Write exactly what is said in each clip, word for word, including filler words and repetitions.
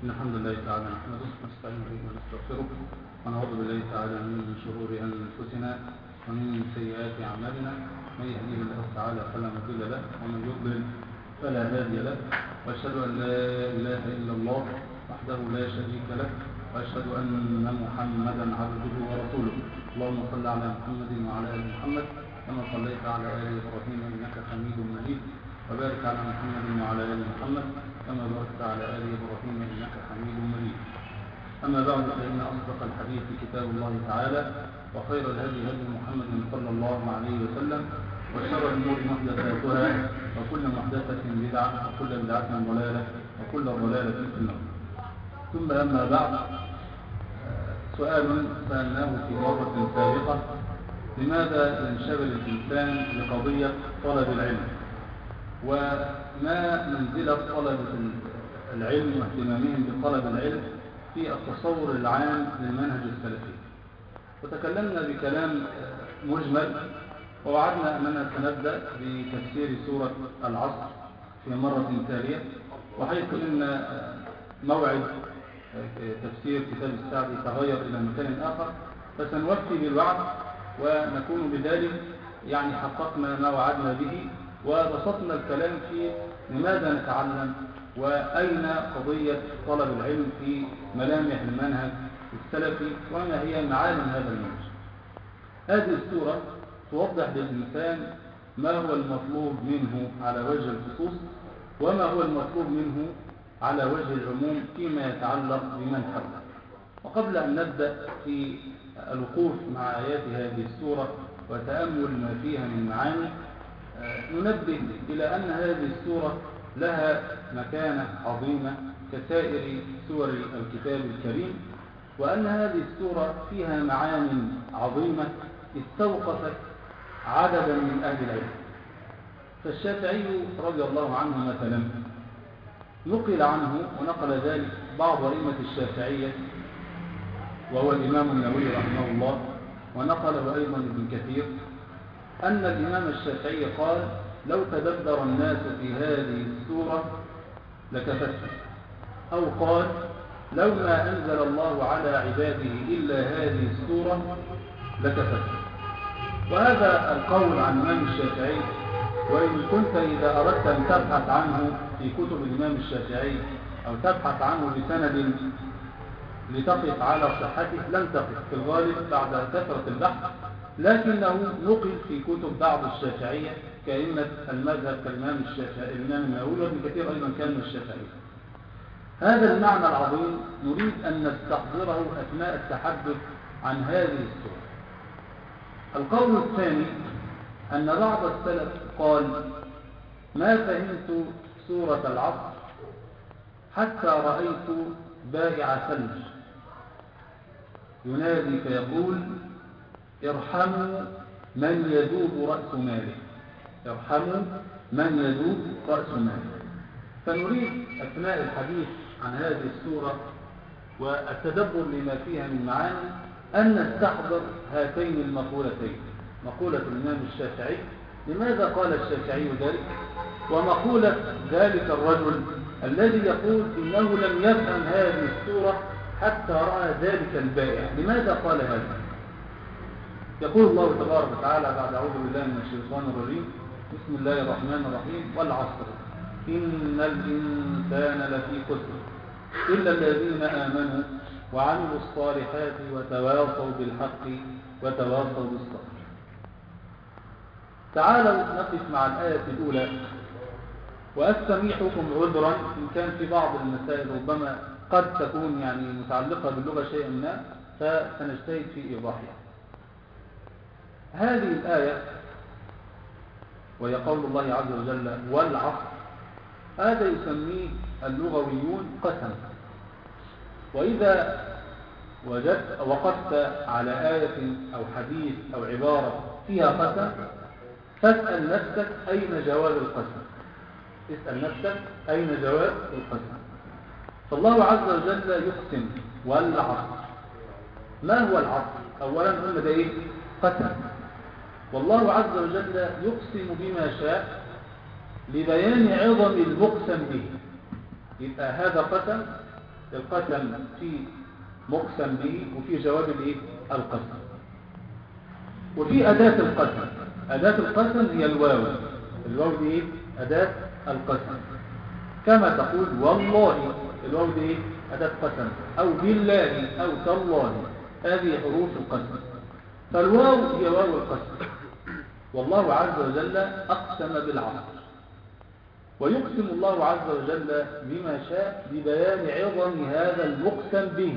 إن الحمد لله تعالى نحمده ونستعين به ونستغفره ونعوذ بالله تعالى من شرور أنفسنا ومن سيئات أعمالنا. من يهديه الله تعالى فلا مضل له ومن يضلل فلا هادي له، وأشهد أن لا إله إلا الله وحده لا شريك له، وأشهد أن محمدا عبده ورسوله. اللهم صل على محمد وعلى آل محمد كما صليت على آل إبراهيم إنك حميد مجيد، وبارك على محمد وعلى آل محمد كما باركت على آل إبراهيم إنك حميد مجيد. أما بعد، فإن أصدق الحديث كتاب الله تعالى، وخير الهدي هدي محمد صلى الله عليه وسلم، وشر الأمور محدثاتها، وكل محدثة بدعة، وكل بدعة ضلالة، وكل ضلالة في النار. ثم أما بعد، سؤال سألناه في مرة سابقة: لماذا ينشغل الإنسان بقضية طلب العلم؟ وما منزلة طلبة العلم واهتمامهم بطلب العلم في التصور العام للمنهج السلفي؟ وتكلمنا بكلام مجمل، ووعدنا أننا سنبدأ بتفسير سورة العصر في مرة تالية، وحيث أن موعد تفسير كتاب السعدي تغير إلى مكان آخر، فسنوفي بالوعد ونكون بذلك يعني حققنا ما وعدنا به، وبسطنا الكلام في لماذا نتعلم وأين قضية طلب العلم في ملامح المنهج السلفي وما هي معالم هذا المنهج. هذه السورة توضح للإنسان ما هو المطلوب منه على وجه الخصوص، وما هو المطلوب منه على وجه العموم فيما يتعلق بمن حوله. وقبل أن نبدأ في الوقوف مع آيات هذه السورة وتأمل ما فيها من معاني، ننبه إلى أن هذه السورة لها مكانة عظيمة كسائر سور الكتاب الكريم، وأن هذه السورة فيها معان عظيمة استوقفت عددا من أهل العلم. فالشافعي رضي الله عنه مثلا نقل عنه، ونقل ذلك بعض أئمة الشافعية وهو الإمام النووي رحمه الله، ونقله أيضا ابن كثير، أن الإمام الشافعي قال: لو تدبر الناس في هذه السورة لكفتهم، أو قال: لو ما أنزل الله على عباده إلا هذه السورة لكفتهم. وهذا القول عن الإمام الشافعي، وإن كنت إذا أردت أن تبحث عنه في كتب الإمام الشافعي أو تبحث عنه بسند لتقف على صحته لن تقف في الغالب بعد كثرة البحث، لكنه نقل في كتب بعض الشافعية كأئمة المذهب كالإمام الشافعي الإمام النووي، وابن كثير أيضا كان من الشافعية. هذا المعنى العظيم نريد أن نستحضره أثناء التحدث عن هذه السورة. القول الثاني أن بعض السلف قال: ما فهمت سورة العصر حتى رأيت بائع ثلج ينادي فيقول: ارحموا من يذوب رأس ماله، ارحموا من يذوب رأس ماله. فنريد أثناء الحديث عن هذه السورة والتدبر لما فيها من معاني أن نستحضر هاتين المقولتين: مقولة الإمام الشافعي، لماذا قال الشافعي ذلك؟ ومقولة ذلك الرجل الذي يقول إنه لم يفهم هذه السورة حتى رأى ذلك البائع، لماذا قال هذا؟ يقول الله تبارك وتعالى بعد أعوذ بالله من الشيطان الرجيم: بسم الله الرحمن الرحيم: والعصر إن الإنسان لفي خسر إلا الذين آمنوا وعملوا الصالحات وتواصوا بالحق وتواصوا بالصبر. تعالوا نقف مع الآية الأولى، وأستميحكم عذرا إن كان في بعض المسائل ربما قد تكون يعني متعلقة باللغة شيئا ما، فسنجتهد في إيضاحها. هذه الآية وهي قول الله عز وجل: والعصر، هذا يسميه اللغويون قسم. وإذا وجدت وقفت على آية أو حديث أو عبارة فيها قسم، فاسأل نفسك أين جواب القسم، اسأل نفسك أين جواب القسم. فالله عز وجل يقسم: والعصر. ما هو العصر؟ أولا قلنا ده إيه؟ قسم. والله عز وجل يقسم بما شاء لبيان عظم المقسم به. يبقى هذا قسم القسم في مقسم به وفي جواب الايه القسم، وفي أداة القسم. أداة القسم هي الواو. الواو دي ايه أداة القسم، كما تقول والله، الواو دي ايه أداة قسم، أو بالله أو تالله، هذه حروف القسم. فالواو هي واو القسم. والله عز وجل أقسم بالعصر، ويقسم الله عز وجل بما شاء ببيان عظم هذا المقسم به.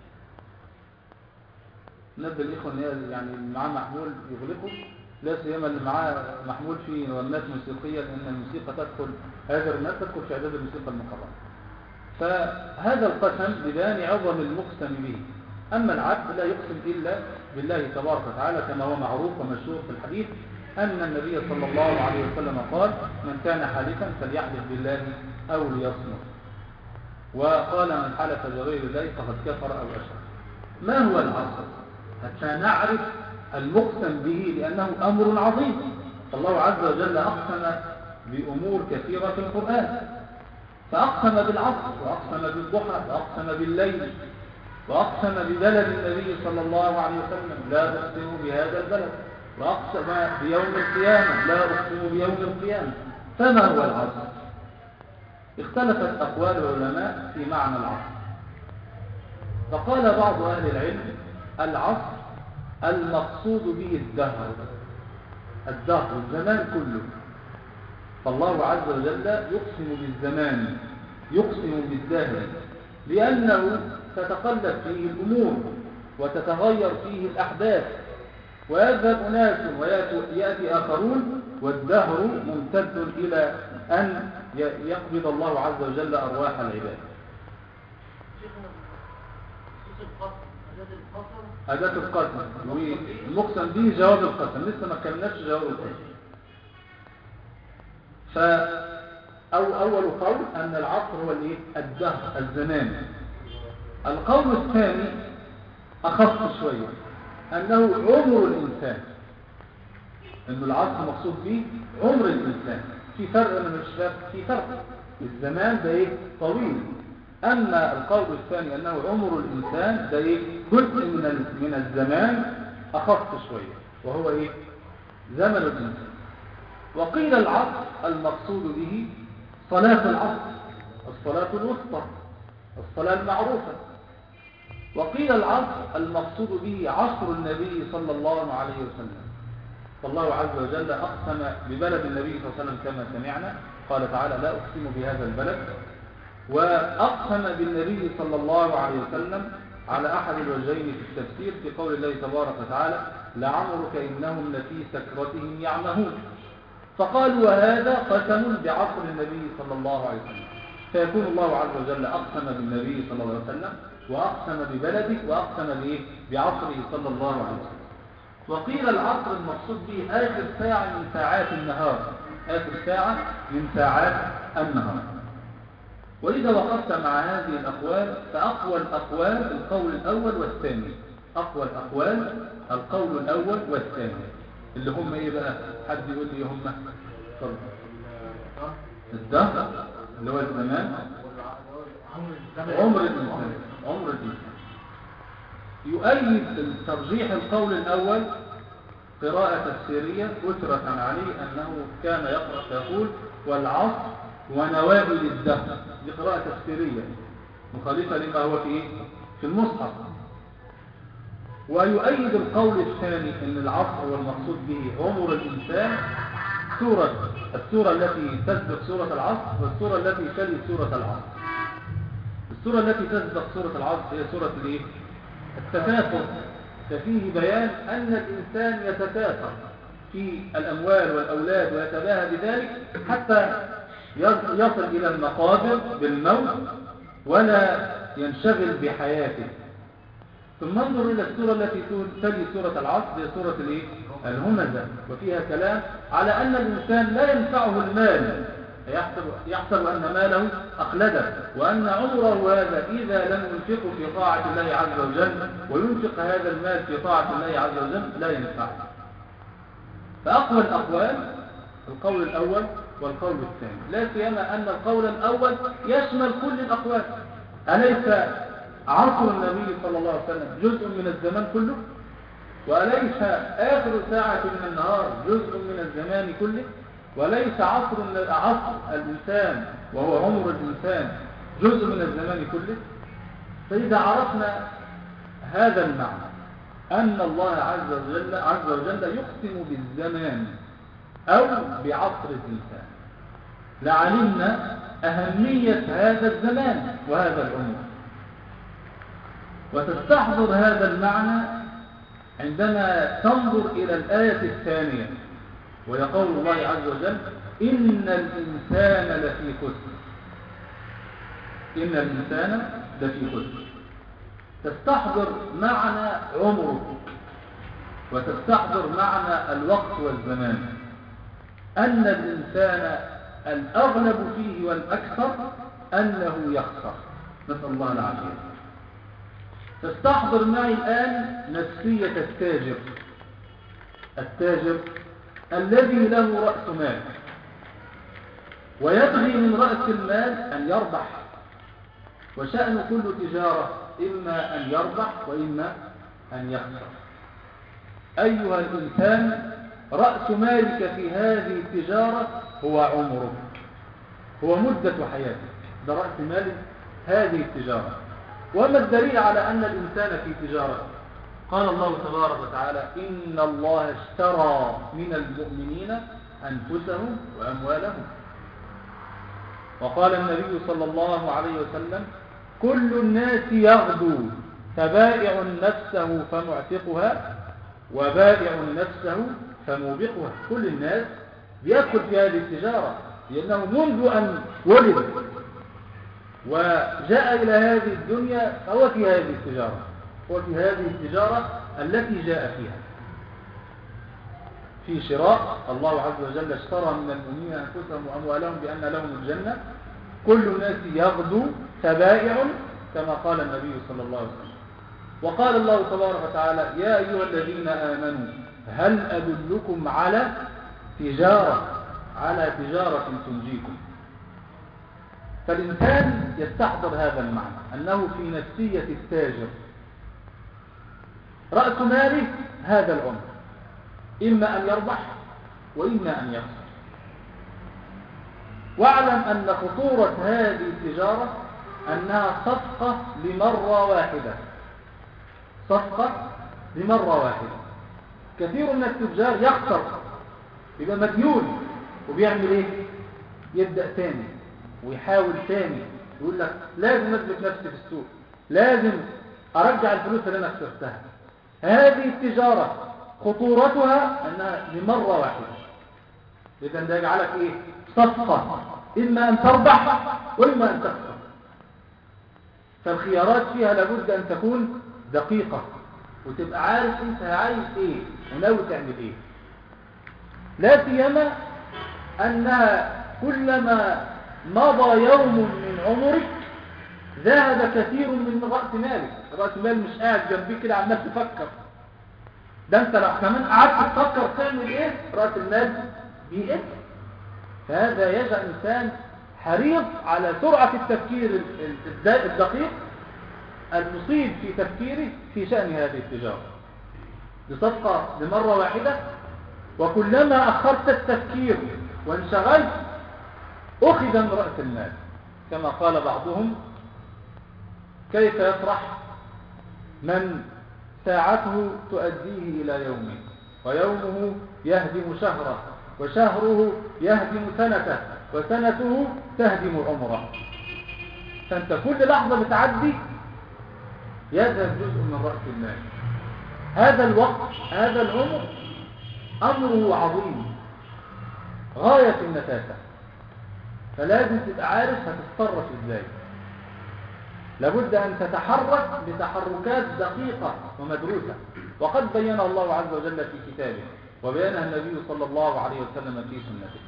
نبدأ الإخوة يعني اللي معاه محمول يغلقه، لا سيما اللي معاه محمول في نغمات موسيقية، لأن الموسيقى تدخل، هذا الناس تدخل في إعداد الموسيقى المقررة. فهذا القسم ببيان عظم المقسم به. أما العبد لا يقسم إلا بالله تبارك وتعالى، كما هو معروف ومشهور في الحديث أن النبي صلى الله عليه وسلم قال: من كان حالفا فليحلف بالله أو ليصمت. وقال: من حلف بغير الله فقد كفر أو أشرك. ما هو العصر؟ حتى نعرف المقسم به، لأنه أمر عظيم. فالله عز وجل أقسم بأمور كثيرة في القرآن، فأقسم بالعصر، وأقسم بالضحى، وأقسم بالليل، وأقسم ببلد النبي صلى الله عليه وسلم: لا أقسم بهذا البلد. وأقسم بيوم القيامة: لا أقسم بيوم القيامة. فما هو العصر؟ اختلفت أقوال العلماء في معنى العصر. فقال بعض أهل العلم: العصر المقصود به الدهر، الدهر الزمان كله. فالله عز وجل يقسم بالزمان، يقسم بالدهر، لأنه تتقلب فيه الأمور وتتغير فيه الأحداث، ويذهب أناس ويأتي آخرون، والدهر ممتد إلى أن يقبض الله عز وجل أرواح العباد. أداة القسم والمقسم به جواب القسم، لسه ما كملناش جواب القسم. فأول قول أن العصر هو الايه الدهر، الزمان. القول الثاني أخف شوية، أنه عمر الإنسان، أن العصر مقصود به عمر الإنسان. في فرق أنا مش فاهم، في فرق. الزمان ده إيه طويل، أما القول الثاني أنه عمر الإنسان ده إيه جزء من من الزمان أخف شوية، وهو إيه زمن الإنسان. وقيل العصر المقصود به صلاة العصر، الصلاة الوسطى، الصلاة المعروفة. وقيل العصر المقصود به عصر النبي صلى الله عليه وسلم. فالله عز وجل أقسم ببلد النبي صلى الله عليه وسلم كما سمعنا، قال تعالى: لا أقسم بهذا البلد. وأقسم بالنبي صلى الله عليه وسلم على أحد الوجهين في التفسير، في قول الله تبارك وتعالى: لعمرك إنهم لفي سكرتهم يعمهون. فقالوا: وهذا قسم بعصر النبي صلى الله عليه وسلم. فيكون الله عز وجل أقسم بالنبي صلى الله عليه وسلم، وأقسم ببلده، وأقسم بإيه؟ بعصره صلى الله عليه وسلم. وقيل العصر المقصود به آخر ساعة من ساعات النهار، آخر ساعة من ساعات النهار. وإذا وقفت مع هذه الأقوال، فأقوى الأقوال القول الأول والثاني. أقوى الأقوال القول الأول والثاني، اللي هم إيه بقى؟ حد يقول لي هم؟ الدهر اللي هو الزمان، عمر الإنسان، عمر الإنسان. يؤيد ترجيح القول الأول قراءة تفسيرية أثرت عن علي أنه كان يقرأ فيقول: والعصر ونوابل الدهر. دي قراءة تفسيرية مخالفة لما هو في في المصحف. ويؤيد القول الثاني أن العصر هو المقصود به عمر الإنسان، سورة السورة التي تسبق سورة العصر والسورة التي تلي سورة العصر. السورة التي تسبق سورة العصر هي سورة الايه؟ التكاثر. ففيه بيان أن الإنسان يتكاثر في الأموال والأولاد ويتباهى بذلك حتى يصل إلى المقابر بالموت ولا ينشغل بحياته. ثم انظر إلى السورة التي تلي سورة العصر، هي سورة الايه؟ الهمزة، وفيها كلام على أن الإنسان لا ينفعه المال، يحسب, يحسب أن ماله أخلده، وأن عمره هذا إذا لم ينفقه في طاعة الله عز وجل وينفق هذا المال في طاعة الله عز وجل لا ينفعه. فأقوى الأقوال القول الأول والقول الثاني، لا سيما أن القول الأول يشمل كل الأقوال، أليس عصر النبي صلى الله عليه وسلم جزء من الزمان كله؟ وأليس آخر ساعة من النهار جزء من الزمان كله؟ وليس عصر عصر الإنسان وهو عمر الإنسان جزء من الزمان كله؟ فإذا عرفنا هذا المعنى أن الله عز وجل, عز وجل يقسم بالزمان أو بعصر الإنسان لعلمنا أهمية هذا الزمان وهذا العمر. وتستحضر هذا المعنى عندما تنظر إلى الآية الثانية وهي قول الله عز وجل إن الإنسان لفي خسر. إن الإنسان لفي خسر تستحضر معنى عمرك وتستحضر معنى الوقت والزمان، أن الإنسان الأغلب فيه والأكثر أنه يخسر، نسأل الله العافية. تستحضر معي الآن نفسية التاجر التاجر الذي له رأس مال ويبغي من رأس المال أن يربح، وشأن كل تجارة إما أن يربح وإما أن يخسر. أيها الإنسان رأس مالك في هذه التجارة هو عمرك، هو مدة حياتك، ده رأس مال هذه التجارة. وما الدليل على أن الإنسان في تجارة؟ قال الله تبارك وتعالى إن الله اشترى من المؤمنين أنفسهم وأموالهم. وقال النبي صلى الله عليه وسلم كل الناس يغدو فبائع نفسه فمعتقها وبائع نفسه فموبقها. كل الناس بيدخل في هذه التجارة لأنه منذ أن ولد وجاء إلى هذه الدنيا فهو في هذه التجارة، هو في هذه التجارة التي جاء فيها في شراء. الله عز وجل اشترى من المؤمنين أنفسهم وأموالهم بأن لهم الجنة. كل الناس يغدو تبائع كما قال النبي صلى الله عليه وسلم. وقال الله تبارك وتعالى يا أيها الذين آمنوا هل أدلكم على تجارة على تجارة تنجيكم. فالإنسان يستحضر هذا المعنى أنه في نفسية التاجر رأس ماله هذا العمر، إما أن يربح وإما أن يخسر. واعلم أن خطورة هذه التجارة أنها صفقة لمرة واحدة، صفقة لمرة واحدة. كثير من التجار يخسر يبقى مديون وبيعمل ايه؟ يبدأ تاني ويحاول تاني، يقول لك لازم أثبت نفسي في السوق، لازم أرجع الفلوس اللي أنا خسرتها. هذه التجارة خطورتها أنها لمرة واحدة، إذن ده يجعلك إيه؟ صفقة، إما أن تربح وإما أن تخسر. فالخيارات فيها لابد أن تكون دقيقة وتبقى عارف أنت عايز إيه وناوي تعمل إيه. لا سيما أنها كلما مضى يوم من عمرك ذهب كثير من رأس مالك. رأس مال مش قاعد جنبك كده عمال تفكر، ده انت لو كمان قعدت تفكر تعمل ايه رأس المال بيقل. فهذا يجعل الإنسان حريص على سرعة التفكير الدقيق المصيب في تفكيره في شأن هذه التجارة. بصفقة لمرة واحدة، وكلما أخرت التفكير وانشغلت أخذ من رأس المال. كما قال بعضهم كيف يفرح من ساعته تؤديه إلى يومه ويومه يهدم شهره وشهره يهدم سنته وسنته تهدم عمره. فأنت كل لحظة بتعدي يذهب جزء من رأس المال. هذا الوقت هذا العمر أمره عظيم غاية النفاسة، فلازم تبقى عارف هتتصرف ازاي. لابد أن تتحرك بتحركات دقيقة ومدروسة، وقد بينها الله عز وجل في كتابه وبينها النبي صلى الله عليه وسلم في سنته.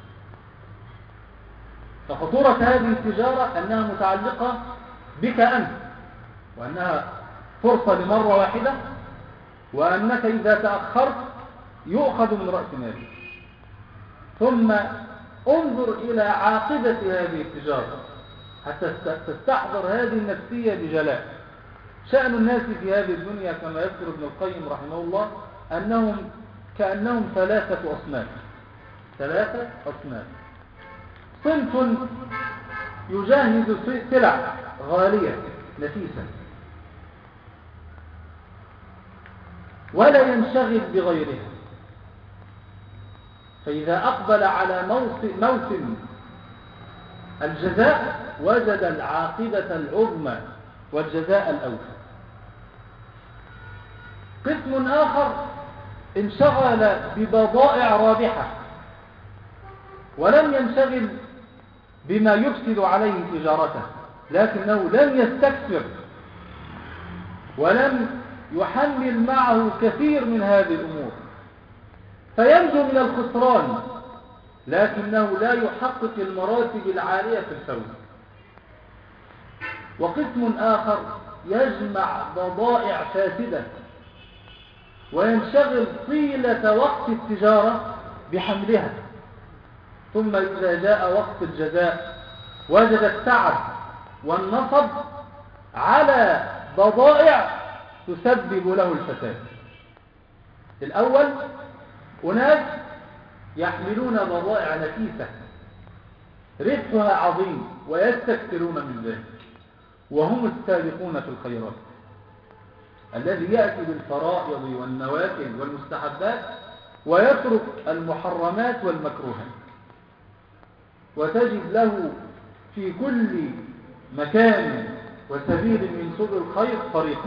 فخطورة هذه التجارة أنها متعلقة بك أنت، وأنها فرصة لمرة واحدة، وأنك إذا تأخرت يؤخذ من رأس مالك. ثم انظر إلى عاقبة هذه التجارة. حتى تستحضر هذه النفسية بجلاء. شأن الناس في هذه الدنيا كما يذكر ابن القيم رحمه الله أنهم كأنهم ثلاثة أصناف. ثلاثة أصناف. صنف يجاهد سلع غالية نفيسة ولا ينشغل بغيرها، فإذا أقبل على موسم الجزاء وجد العاقبة العظمى والجزاء الأوفى. قسم آخر انشغل ببضائع رابحة ولم ينشغل بما يفسد عليه تجارته، لكنه لم يستكثر ولم يحمل معه كثير من هذه الأمور، فينجو من الخسران لكنه لا يحقق المراتب العالية في الفوز. وقسم آخر يجمع بضائع فاسدة وينشغل طيلة وقت التجارة بحملها، ثم إذا جاء وقت الجزاء وجد التعب والنصب على بضائع تسبب له الفساد. الأول أناس يحملون بضائع نفيسة ربحها عظيم ويستكثرون من ذلك، وهم السابقون في الخيرات، الذي يأتي بالفرائض والنوافل والمستحبات ويترك المحرمات والمكروهات، وتجد له في كل مكان وسبيل من سبل الخير طريقا.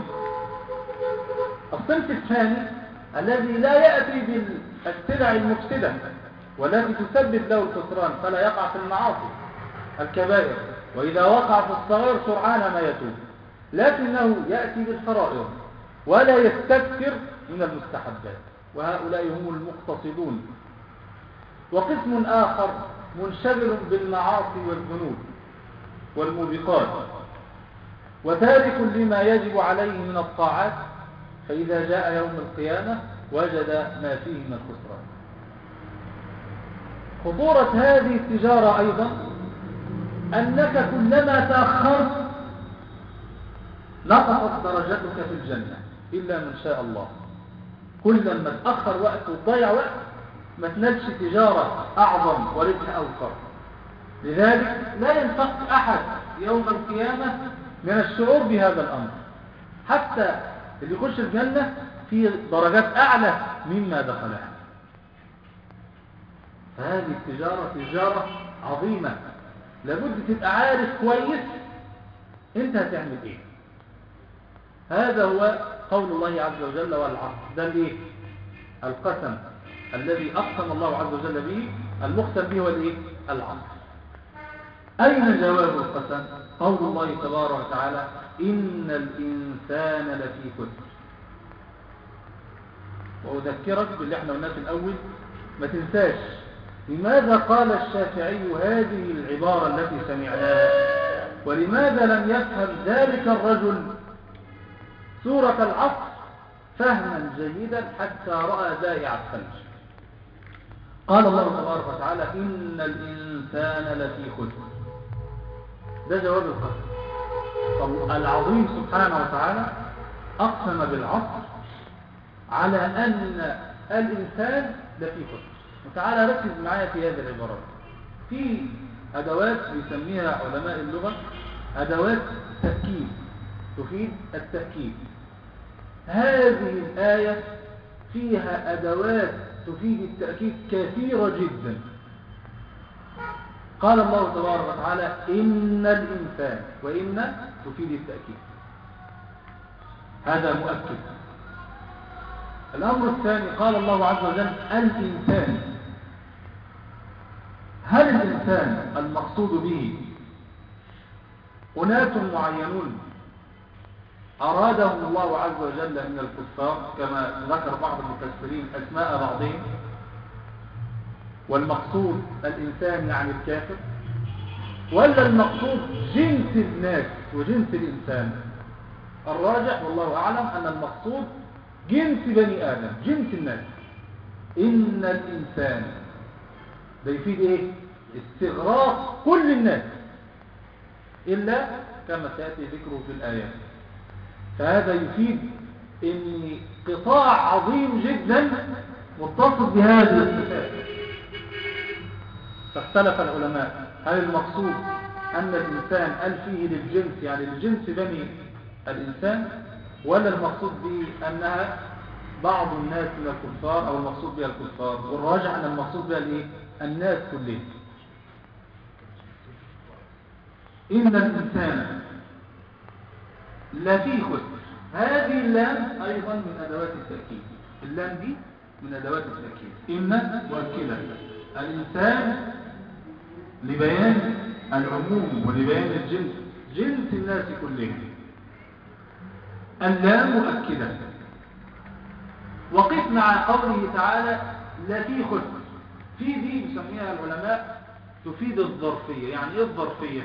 الصنف الثاني الذي لا يأتي بالسلع المفسدة والتي تسبب له الخسران فلا يقع في المعاصي الكبائر، وإذا وقع في الصغير سرعان ما يتوب، لكنه يأتي بالفرائض ولا يستكثر من المستحبات، وهؤلاء هم المقتصدون. وقسم آخر منشغل بالمعاصي والذنوب والموبقات وتارك لما يجب عليه من الطاعات، فإذا جاء يوم القيامة وجد ما فيه من الخسران. خطورة هذه التجارة أيضا أنك كلما تأخرت نقصت درجتك في الجنة إلا من شاء الله. كلما تأخر وقت وتضيع وقت ما تنالش تجارة أعظم وربح أوفر. لذلك لا ينفق أحد يوم القيامة من الشعور بهذا الأمر، حتى اللي يخش الجنة في درجات أعلى مما دخلها. هذه التجارة تجارة عظيمة، لابد تبقى عارف كويس انت هتعمل ايه. هذا هو قول الله عز وجل والعصر. ده الايه؟ القسم الذي أقسم الله عز وجل به، المقسم به هو الايه؟ العصر. أين جواب القسم؟ قول الله تبارك وتعالى إن الإنسان لفي خسر. وأذكرك باللي احنا قلناه في الأول، ما تنساش لماذا قال الشافعي هذه العبارة التي سمعناها، ولماذا لم يفهم ذلك الرجل سورة العصر فهما جيدا حتى رأى زائع الثلج. قال الله تبارك وتعالى إن الإنسان لفي خسر. ده جواب القسم. العظيم سبحانه وتعالى أقسم بالعصر على أن الإنسان لفي خسر. وتعالى ركز معايا في هذه العبارات. في أدوات بيسميها علماء اللغة أدوات تأكيد تفيد التأكيد. هذه الآية فيها أدوات تفيد التأكيد كثيرة جدا. قال الله تبارك وتعالى إن الإنسان، وإن تفيد التأكيد، هذا مؤكد. الأمر الثاني قال الله عز وجل الإنسان. هل الإنسان المقصود به أناس معينون أرادهم الله عز وجل من الكفار كما ذكر بعض المفسرين أسماء بعضهم، والمقصود الإنسان يعني الكافر، ولا المقصود جنس الناس وجنس الإنسان؟ الراجح والله أعلم أن المقصود جنس بني آدم، جنس الناس. إن الإنسان ده يفيد إيه؟ استغراق كل الناس. إلا كما سيأتي ذكره في الآيات. فهذا يفيد أن قطاع عظيم جدا متصل بهذه الصفات. فاختلف العلماء هل المقصود أن الإنسان قال فيه للجنس يعني لجنس بني الإنسان، ولا المقصود به أنها بعض الناس من الكفار أو المقصود بها الكفار؟ والراجع أن المقصود بها الإيه؟ الناس كلهم. إن الإنسان لفي خسر. هذه اللام أيضا من أدوات التأكيد. اللام دي من أدوات التأكيد. إن مؤكدة الإنسان لبيان العموم ولبيان الجنس، جنس الناس كلهم. اللام مؤكدة. وقف مع قوله تعالى لفي خسر. في دي بيسميها العلماء تفيد الظرفية. يعني إيه الظرفية؟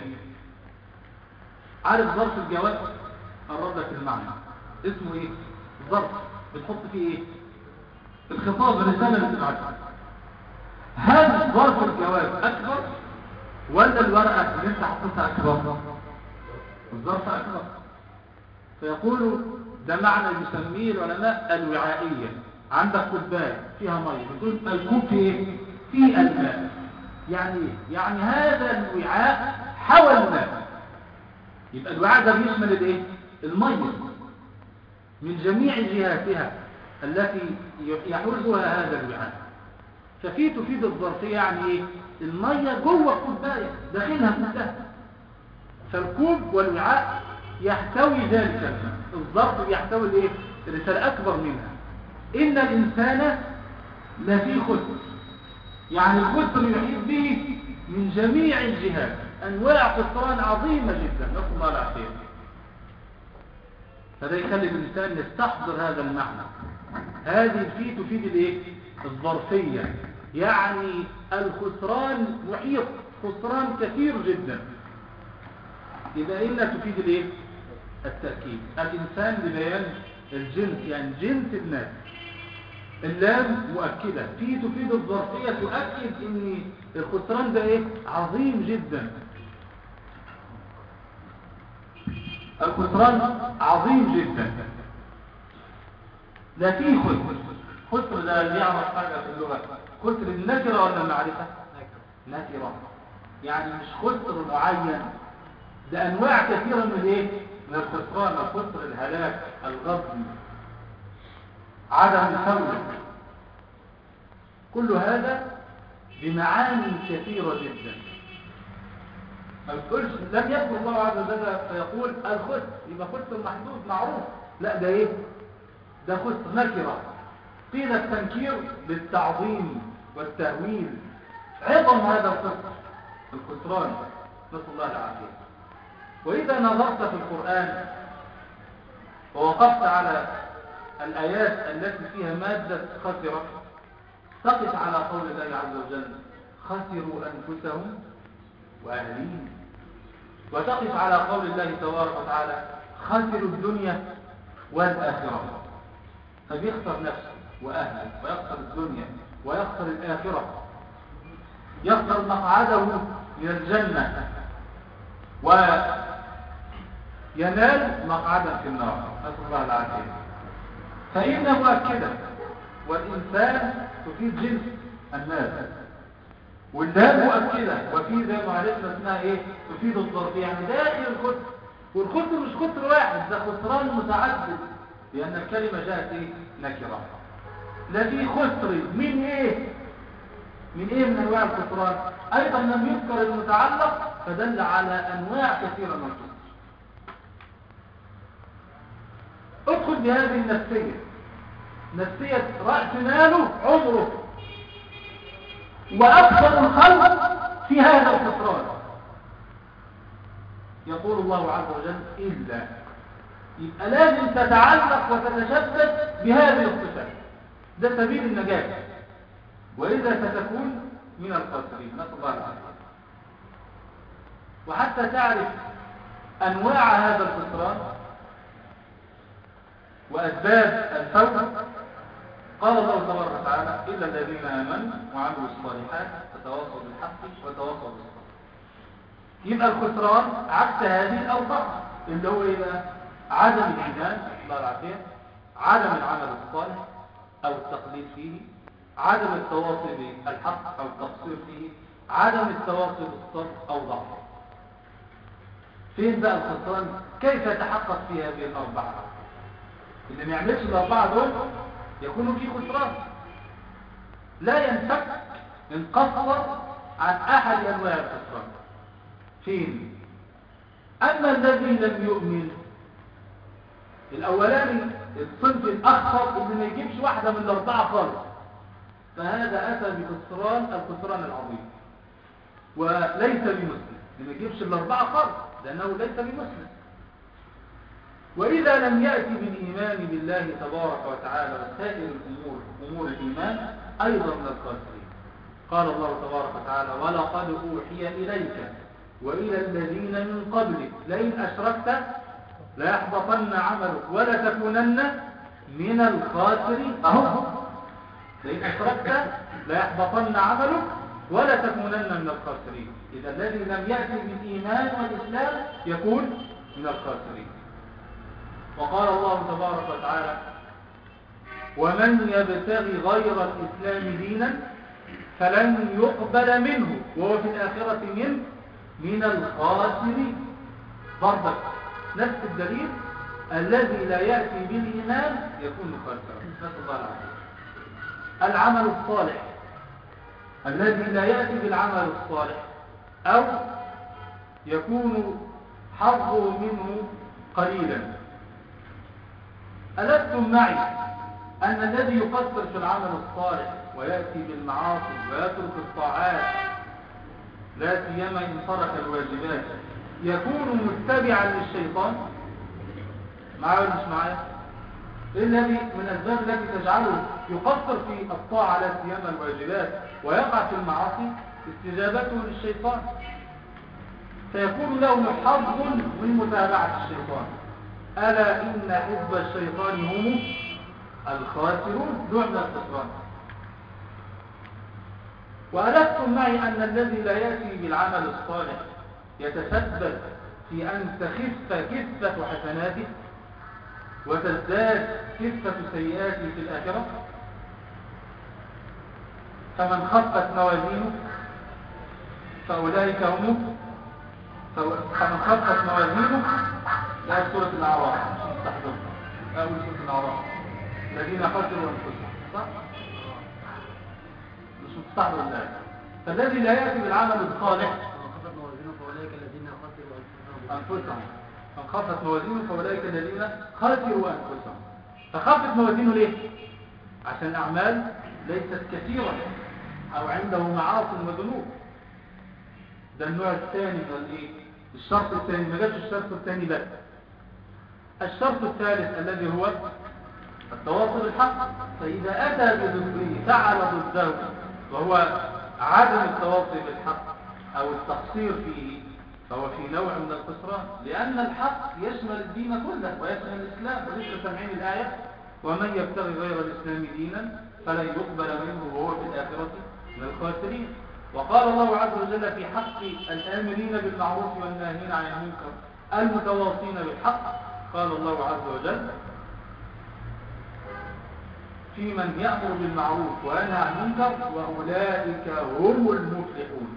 عارف ظرف الجواب؟ قرب لك المعنى. اسمه إيه؟ ظرف بتحط فيه إيه؟ الخطاب، الرسالة اللي بتبعتها. هل ظرف الجواب أكبر ولا الورقة اللي انت حطيتها أكبر؟ الظرف أكبر. فيقولوا ده معنى يسميه العلماء الوعائية. عندك كوباية فيها مية، بتقول الكوب فيه ايه؟ فيه الماء. يعني ايه؟ يعني هذا الوعاء حوى الماء. يبقى الوعاء ده بيشمل الايه؟ المية من جميع جهاتها التي يحوزها هذا الوعاء. ففي تفيد الظرفية يعني ايه؟ المية جوه الكوباية داخلها كلها. فالكوب والوعاء يحتوي ذلك الماء. الظرف يحتوي الايه؟ الرسالة أكبر منها. إن الإنسان لفي خسر. يعني الخسر يحيط به من جميع الجهات، أنواع خسران عظيمة جدا، نسأل الله العافية. فده يخلي الإنسان يستحضر هذا المعنى. هذه الفي تفيد الايه؟ الظرفية. يعني الخسران محيط، خسران كثير جدا. يبقى إلا تفيد الايه؟ التأكيد. الإنسان لبيان الجنس يعني جنس الناس. اللام مؤكدة. في تفيد الظرفية تؤكد ان الخسران ده ايه؟ عظيم جدا. الخسران عظيم جدا. لا فيه خسر. خسر ده اللي يعرف حاجة في اللغة. خسر النكرة ولا المعرفة؟ نكرة. يعني مش خسر معين، ده انواع كثيرة من ايه؟ من الخسران. الخسر الهلاك، الغضب، عدم الفوز، كل هذا بمعاني كثيرة جدا. لم يذكر الله عز وجل فيقول الخسر يبقى خسر محدود معروف. لا، ده ايه؟ ده خسر نكرة. قيل التنكير للتعظيم والتأويل. عظم هذا الخسر، الخسران، نسأل الله العافية. وإذا نظرت في القرآن ووقفت على الآيات التي فيها مادة خسرة، تقف على قول الله عز وجل خسروا أنفسهم وأهليهم، وتقف على قول الله تبارك وتعالى خسروا الدنيا والآخرة. فبيخسر نفسه وأهله، ويخسر الدنيا ويخسر الآخرة، يخسر مقعده من الجنة وينال مقعدا في النار، نسأل الله العافية. فإن مؤكدة، والإنسان تفيد جنس الناس، واللام مؤكدة، وفي زي ما عرفنا اسمها ايه؟ تفيد الظرف. يعني داخل الخسر، والخسر مش خسر واحد، ده خسران متعدد، لأن الكلمة جاءت ايه؟ نكرة. لا في خسر من ايه؟ من ايه من انواع الخسران؟ ايضا لم يذكر المتعلق فدل على انواع كثيرة من الخسر. ادخل بهذه النفسية، نفسية رأس ماله عمره، وأكثر الخلق في هذا الخسران. يقول الله عز وجل إلا، يبقى لازم تتعلق وتتشبث بهذه الصفات، ده سبيل النجاة، وإذا ستكون من الخاسرين، نسأل الله العافية. وحتى تعرف أنواع هذا الخسران وأسباب الفوز، قال الله تبارك وتعالى إلا الذين آمنوا وعملوا الصالحات وتواصوا بالحق وتواصوا بالصبر. يبقى الخسران عكس هذه الأربعة اللي هو إيه بقى؟ عدم الإيمان، الله العافية، عدم العمل الصالح أو التقليد فيه، عدم التواصي بالحق أو التقصير فيه، عدم التواصي بالصبر أو ضعفه. فين بقى الخسران؟ كيف يتحقق في هذه الأربعة؟ اللي ما يعملش الأربعة دول يكون فيه خسران لا ينفك انقصر عن أحد أنواع الخسران. فين؟ أما الذي لم يؤمن الأولاني الصنف الأخطر اللي ما يجيبش واحدة من الأربعة خالص، فهذا أتى بخسران الخسران العظيم وليس بمسلم، اللي ما يجيبش الأربعة خالص لأنه ليس بمسلم. وإذا لم يأتي بالإيمان بالله تبارك وتعالى وسائر الأمور أمور الإيمان أيضا من الخاسرين. قال الله تبارك وتعالى: ولقد أوحي إليك وإلى الذين من قبلك لئن أشركت ليحبطن عملك ولتكونن من الخاسرين. أهو لئن أشركت ليحبطن عملك ولتكونن من الخاسرين. إذا الذي لم يأتي بالإيمان والإسلام يكون من الخاسرين. وقال الله تبارك وتعالى: ومن يبتغي غير الإسلام دينا فلن يقبل منه وهو في الآخرة من من الخاسرين. برضك نفس الدليل، الذي لا يأتي بالإيمان يكون خاسرا. نسأل الله العافية. العمل الصالح، الذي لا يأتي بالعمل الصالح أو يكون حظه منه قليلا. ألستم معي أن الذي يقصر في العمل الصالح ويأتي بالمعاصي ويترك الطاعات لا سيما إن ترك الواجبات يكون متبعا للشيطان؟ معايا ولا مش معايا؟ إيه الذي من الأسباب التي تجعله يقصر في الطاعة لا سيما الواجبات ويقع في المعاصي؟ استجابته للشيطان، فيكون له حظ من متابعة الشيطان. ألا إن حزب الشيطان هم الخاسرون، نوع من الخسران. وألستم معي أن الذي لا يأتي بالعمل الصالح يتسبب في أن تخف كفة حسناته وتزداد كفة سيئاته في الآخرة؟ فمن خفت موازينه فأولئك هم فمن خفت موازينه لا سورة الأعراف تحضر أول سورة الأعراف الذين خسروا أنفسهم، صح؟ مش مستحضر الله. فالذي لا يأتي بالعمل الصالح خفت موازينه فأولئك الذين خسروا أنفسهم من خفت موازينه فأولئك الذين خسروا أنفسهم. فخفت موازينه ليه؟ عشان أعمال ليست كثيرة أو عنده معاصي وذنوب. ده النوع الثاني من الايه؟ الشرط الثاني، ما جاش الشرط الثاني بس. الشرط الثالث الذي هو التواصل بالحق، فإذا أتى بضده فعل ضده وهو عدم التواصل بالحق أو التقصير فيه فهو في نوع من الخسران، لأن الحق يشمل الدين كله ويشمل الإسلام. ولسه سامعين الآية: ومن يبتغي غير الإسلام دينا فلن يقبل منه وهو في الآخرة من الخاسرين. وقال الله عز وجل في حق الآمرين بالمعروف والناهين عن المنكر المتواصين بالحق، قال الله عز وجل في من يأمر بالمعروف وينهى عن المنكر وأولئك هم المفلحون.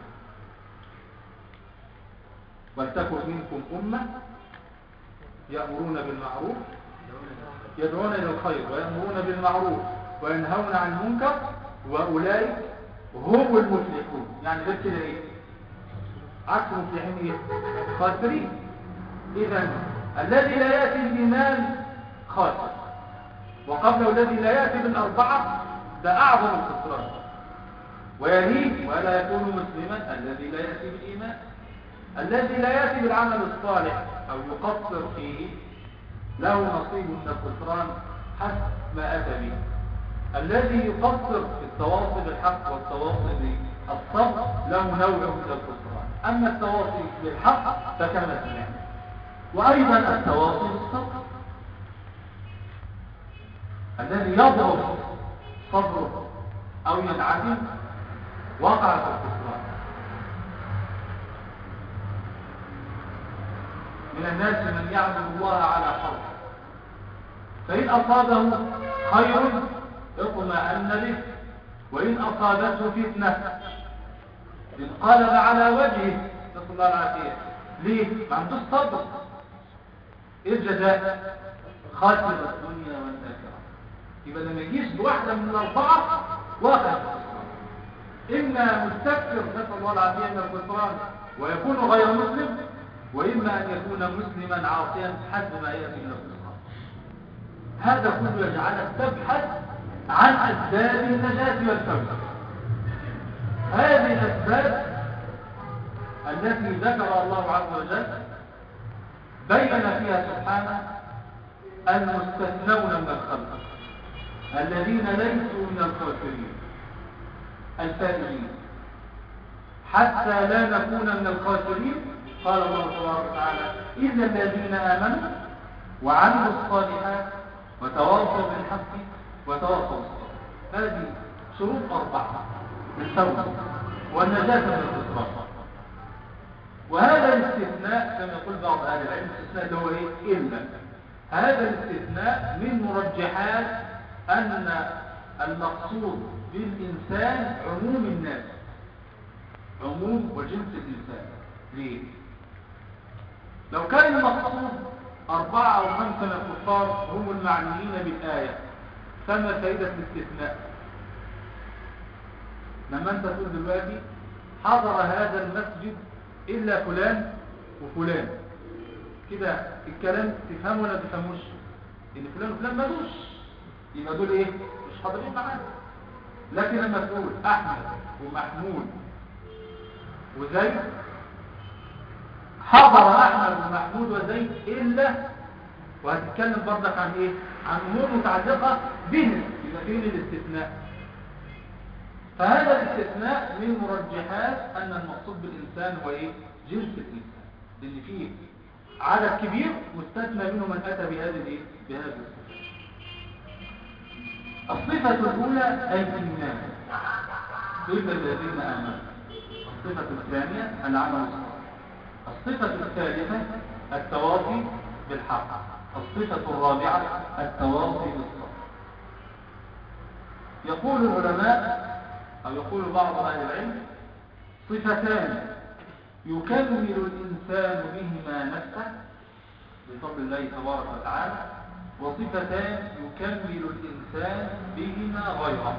ولتكن منكم أمة يأمرون بالمعروف يدعون إلى الخير ويأمرون بالمعروف وينهون عن المنكر وأولئك هم المفلحون. يعني ده كده إيه؟ عكس المفلحين إيه؟ خاسرين. إذن الذي لا يأتي الإيمان خاسر، وقبله الذي لا يأتي بالأربعة ده أعظم الخسران. ويليه ولا يكون مسلما الذي لا يأتي بالإيمان. الذي لا يأتي بالعمل الصالح أو يقصر فيه له نصيب من الخسران حسب ما أتى به. الذي يقصر في التواصي بالحق والتواصي بالصبر له نوع من الخسران. أما التواصي بالحق فكما سمعنا، وأيضا التواصي بالصبر الذي يضرب صبره أو ينعدم وقع في الخسران. من الناس من يعبد الله على حرف، فإن أصابه خير اطمأن به، وإن أصابته فتنة انقلب على وجهه، نسأل الله العافية. ليه؟ ما عندوش صبر. ايه الجزاء؟ خاسر الدنيا والآخرة. يبقى لما يجيش بواحدة من الأربعة واخد، إما مستكثر نسأل الله العافية من الخسران ويكون غير مسلم، وإما أن يكون مسلما عاصيا حسب ما يأتي من الخسران. هذا كله يجعلك تبحث عن أسباب النجاة والفوز. هذه الأسباب التي ذكر الله عز وجل بين فيها سبحانه المستثنون من الخلق الذين ليسوا من الخاسرين الفائزين، حتى لا نكون من الخاسرين. قال الله تبارك وتعالى: إلا الذين آمنوا وعملوا الصالحات وتواصوا بالحق وتواصوا بالصبر. هذه شروط أربعة للتوبة والنجاة من الخسران. وهذا الاستثناء كما يقول بعض أهل العلم، الاستثناء اللي هو إيه؟ إلا. هذا الاستثناء من مرجحات أن المقصود بالإنسان عموم الناس، عموم وجنس الإنسان. ليه؟ لو كان المقصود أربعة أو خمسة من الكفار هم المعنيين بالآية، فما فائدة الاستثناء؟ لما أنت تقول دلوقتي حضر هذا المسجد إلا فلان وفلان، كده الكلام تفهمه ولا تفهموش؟ إن فلان وفلان مالوش، يبقى دول إيه؟ مش حاضرين معانا. لكن لما تقول أحمد ومحمود وزيد، حضر أحمد ومحمود وزيد إلا، وهتتكلم برضك عن إيه؟ عن أمور متعلقة بهم، يبقى فين الاستثناء؟ فهذا الاستثناء من مرجحات أن المقصود بالإنسان هو إيه؟ جنس الإنسان، لأن فيه عدد كبير مستثنى منه من أتى بهذه الإيه؟ بهذه الصفة. الصفة الأولى الإيمان، إلا الذين آمنوا. الصفة الثانية العمل الصالح. الصفة الثالثة التواصي بالحق. الصفة الرابعة التواصي بالصبر. يقول العلماء أو يقول بعض أهل العلم: صفتان يكمل الإنسان بهما نفسه بفضل الله تبارك وتعالى، وصفتان يكمل الإنسان بهما غيره.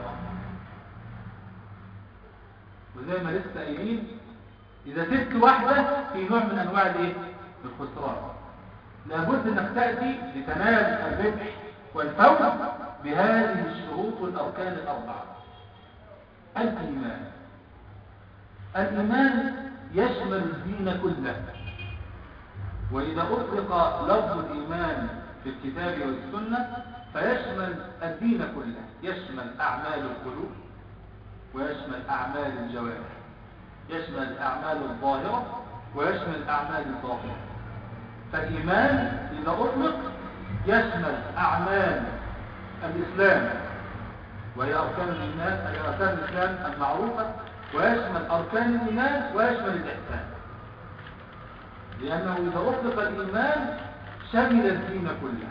وزي ما لسه قايلين، إذا سبت واحدة في نوع من أنواع الإيه؟ الخسران. لابد أنك تأتي لتنال الربح والفوز بهذه الشروط والأركان الأربعة. الإيمان. الإيمان يشمل الدين كله، وإذا أطلق لفظ الإيمان في الكتاب والسنة فيشمل الدين كله، يشمل أعمال القلوب ويشمل أعمال الجوارح، يشمل الأعمال الظاهرة ويشمل الأعمال الباطنة. فالإيمان إذا أطلق يشمل أعمال الإسلام وهي أركان الإيمان، هي أركان الإسلام المعروفة، ويشمل أركان الإيمان ويشمل الإحسان، لأنه إذا أطلق الإيمان شمل الدين كله.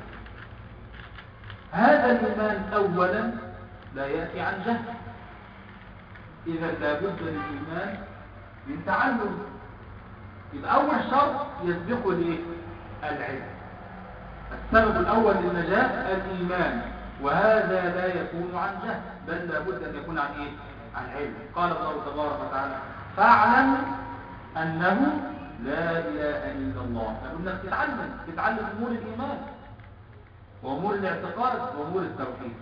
هذا الإيمان أولا لا يأتي عن جهل، إذا لابد للإيمان من تعلم. يبقى أول شرط يسبقه ليه؟ العلم. السبب الأول للنجاة الإيمان، وهذا لا يكون عن جهل، بل لابد أن يكون عن إيه؟ عن علم. قال الله تبارك وتعالى: فاعلم أنه لا إله إلا الله. لابد أنك تتعلم تتعلم أمور الإيمان وأمور الاعتقاد وأمور التوحيد.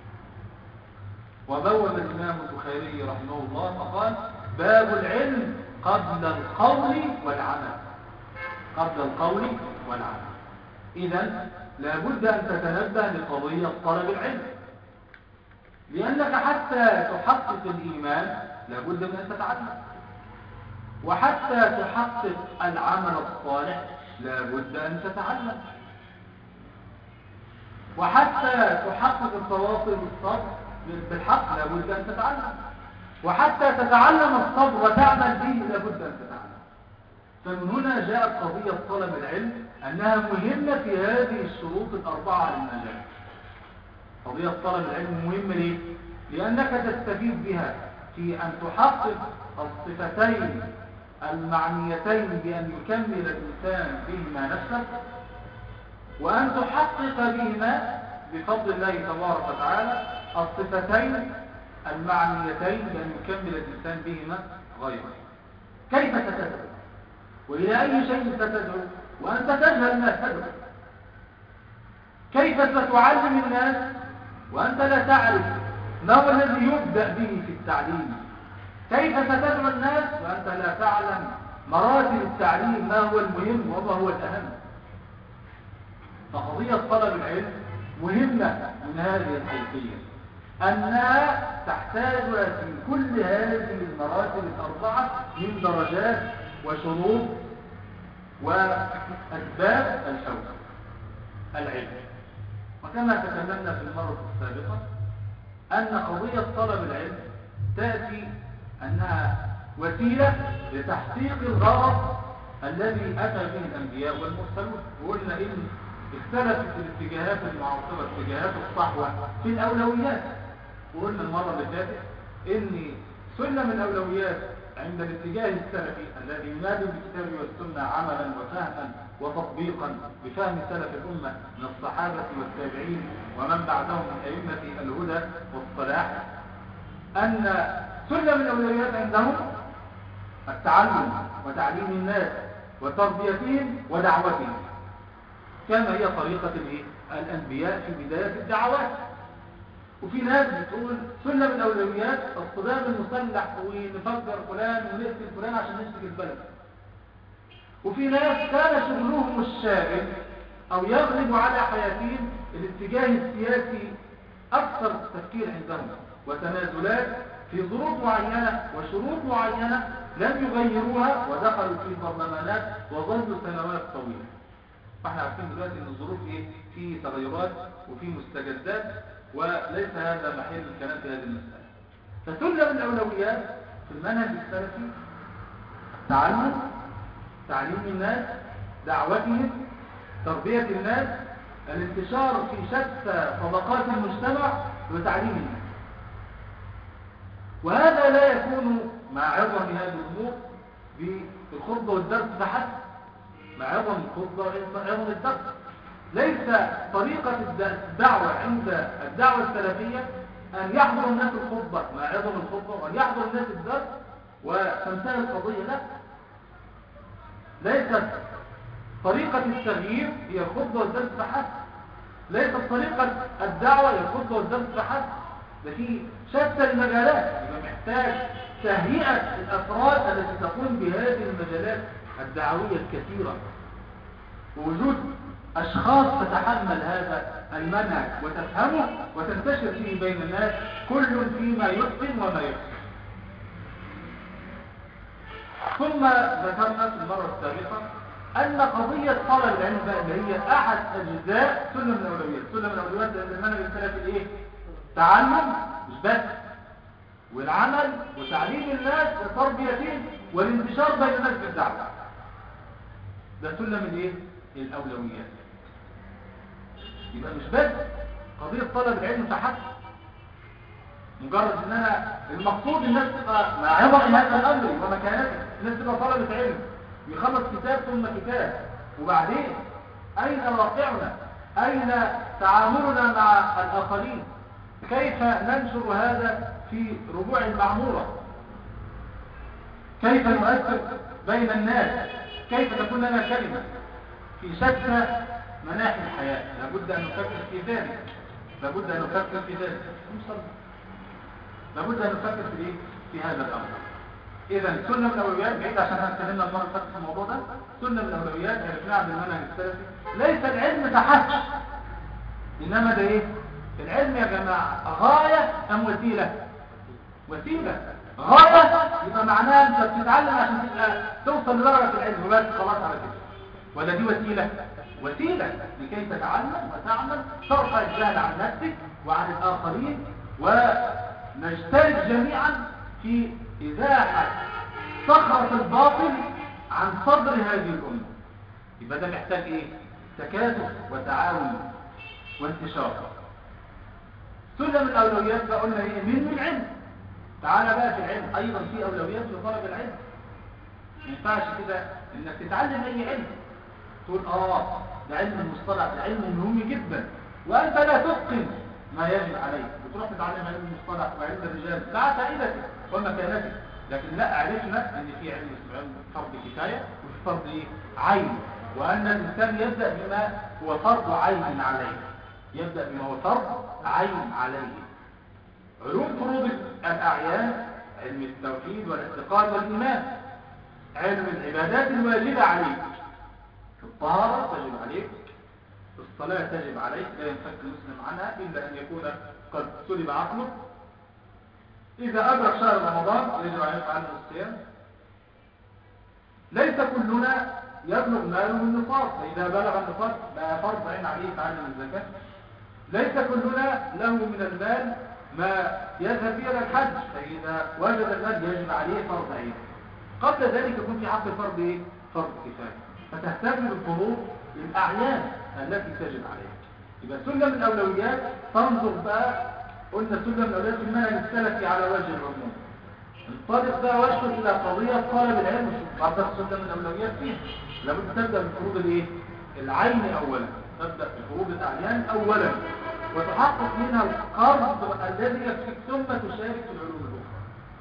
وبوب الإمام البخاري رحمه الله فقال: باب العلم قبل القول والعمل. قبل القول والعمل. إذن لابد أن تتنبه لقضية طلب العلم، لأنك حتى تحقق الإيمان لابد من أن تتعلم، وحتى تحقق العمل الصالح لابد أن تتعلم، وحتى تحقق التواصل بالصبر بالحق لابد أن تتعلم، وحتى تتعلم الصبر وتعمل به لابد أن تتعلم. فمن هنا جاءت قضية طلب العلم أنها مهمة في هذه الشروط الأربعة للنجاح. قضية طلب العلم مهمة ليه؟ لأنك تستفيد بها في أن تحقق الصفتين المعنيتين بأن يكمل الإنسان بهما نفسه، وأن تحقق بهما بفضل الله تبارك وتعالى الصفتين المعنيتين بأن يكمل الإنسان بهما غيره. كيف ستدعو؟ وإلى أي شيء ستدعو وأنت تجهل ما تدعو؟ كيف ستعلم الناس وأنت لا تعرف ما هو الذي يبدأ به في التعليم؟ كيف ستدعو الناس وأنت لا تعلم مراتب التعليم ما هو المهم وما هو الأهم؟ فقضية طلب العلم مهمة من هذه الحيثية، أنها تحتاج في كل هذه المراتب الأربعة من درجات وشروط وأسباب الفوز العلم. وكما تكلمنا في المرة السابقة أن قضية طلب العلم تأتي أنها وسيلة لتحقيق الغرض الذي أتى به الأنبياء والمرسلون. وقلنا إن اختلفت الاتجاهات المعاصرة اتجاهات الصحوة في الأولويات، وقلنا المرة اللي فاتت إن سلم الأولويات عند الاتجاه السلفي الذي ينادي بالكتاب والسنة عملا وفهما وتطبيقا بفهم سلف الأمة من الصحابة والتابعين ومن بعدهم من أئمة الهدى والصلاح، أن سلم الأولويات عندهم التعلم وتعليم الناس وتربيتهم ودعوتهم، كما هي طريقة الأنبياء في بداية الدعوات. وفي ناس بتقول سلم الأولويات الصدام المسلح ونفجر فلان ونقتل فلان عشان نمسك البلد. وفي ناس كان شغلهم الشاغل أو يغلب على حياتهم الاتجاه السياسي أكثر تفكير عندهم وتنازلات في ظروف معينة وشروط معينة لم يغيروها ودخلوا في برلمانات وظلوا سنوات طويلة. فاحنا عارفين دلوقتي ان الظروف ايه؟ في تغيرات وفي مستجدات، وليس هذا محل الكلام في هذه المسألة. فسلم الأولويات في المنهج السلفي تعلم، تعليم الناس، دعوتهم، تربية الناس، الانتشار في شتى طبقات المجتمع وتعليم الناس. وهذا لا يكون مع عظم هذه الأمور بالخطبة والدرس فحسب، مع عظم الخطبة وعظم الدرس. ليس طريقة الدعوة عند الدعوة السلفية أن يحضر الناس الخطبة مع عظم الخطبة وأن يحضر الناس الدرس وتنتهي القضية. لا، ليست طريقة التغيير هي الخطبة والدرس فحسب، ليست طريقة الدعوة هي الخطبة والدرس فحسب. ده في شتى المجالات، يبقى محتاج تهيئة الأفراد التي تقوم بهذه المجالات الدعوية الكثيرة، ووجود أشخاص تتحمل هذا المنهج وتفهمه وتنتشر فيه بين الناس كل فيما يتقن وما يحسن. ثم ذكرنا في المرة السابقة أن قضية طلب العلم اللي هي أحد أجزاء سلم الأولويات. سلم الأولويات ده المنهج السلفي الإيه؟ تعلم مش بس، والعمل وتعليم الناس وتربيتهم والانتشار بين الناس بالدعوة. ده سلم الإيه؟ الأولويات. يبقى مش بس قضية طلب العلم فحسب، مجرد ان انا المقصود الناس تبقى مع عظم هذا الامر ومكانته، الناس تبقى طلبة علم يخلص كتاب ثم كتاب، وبعدين اين واقعنا؟ اين تعاملنا مع الاخرين؟ كيف ننشر هذا في ربوع المعمورة؟ كيف نؤثر بين الناس؟ كيف تكون لنا كلمة في شتى مناحي الحياة؟ لابد أن نفكر في ذلك، لابد أن نفكر في ذلك، لابد أن نفكر في إيه؟ في هذا الأمر. إذا سنة من الأولويات بعيد عشان هنتكلمنا المرة اللي فاتت في الموضوع ده. سنة من الأولويات عرفناها عند المنهج السلفي، ليس العلم فحسب، إنما ده إيه؟ العلم يا جماعة غاية أم وسيلة؟ وسيلة. غاية يبقى معناها أنت بتتعلم عشان تبقى توصل لدرجة العلم وبس خلاص على كده، ولا دي وسيلة؟ وسيلة لكي تتعلم وتعمل، ترفع الجهل عن نفسك وعن الآخرين، ونشترك جميعا في إزاحة صخرة الباطل عن صدر هذه الأمة. يبقى ده محتاج ايه؟ تكاتف وتعاون وانتشار. سلم الاولويات بقى قلنا ايه؟ منه العلم. تعالى بقى في العلم ايضا في اولويات لطلب العلم. ما ينفعش كده انك تتعلم اي علم تقول اه ده علم المصطلح، ده علم مهم جدا وانت لا تتقن ما يجب عليك، بتروح تتعلم علم المصطلح وعلم الرجال مع فائدته ومكانته. لكن لا، عرفنا ان في علم اسمه علم فرض كفايه وفي فرض ايه؟ عين، وان الانسان يبدا بما هو فرض عين عليه، يبدا بما هو فرض عين عليه. علوم فروض الاعيان علم التوحيد والاعتقاد والايمان، علم العبادات الواجبه عليك، في الطهاره تجب عليك، في الصلاه تجب عليك، لا ينفك المسلم عنها الا ان يكون قد سلب عقله. إذا أدرك شهر رمضان يجب أن يفعل الصيام. ليس كلنا يبلغ ماله النصاب، فإذا بلغ النصاب بقى فرض عين عليه يتعلم الزكاة. ليس كلنا له من المال ما يذهب به إلى الحج، فإذا وجد المال يجب عليه فرض عين. قبل ذلك يكون في حق الفرض إيه؟ فرض كفاية. فتهتم بالفروض الأعيان التي تجب عليها. يبقى سلم الأولويات تنظر بقى، قلنا سلم الأولويات في المنهج السلفي على وجه العموم. انطلق بقى واشكر إلى قضية طلب العلم وبعد سلم الأولويات فيها. لابد تبدأ بفروض الإيه؟ العين أولا، تبدأ بفروض الأعيان أولا وتحقق منها القرض الذي يكفيك ثم تشارك في العلوم الأخرى.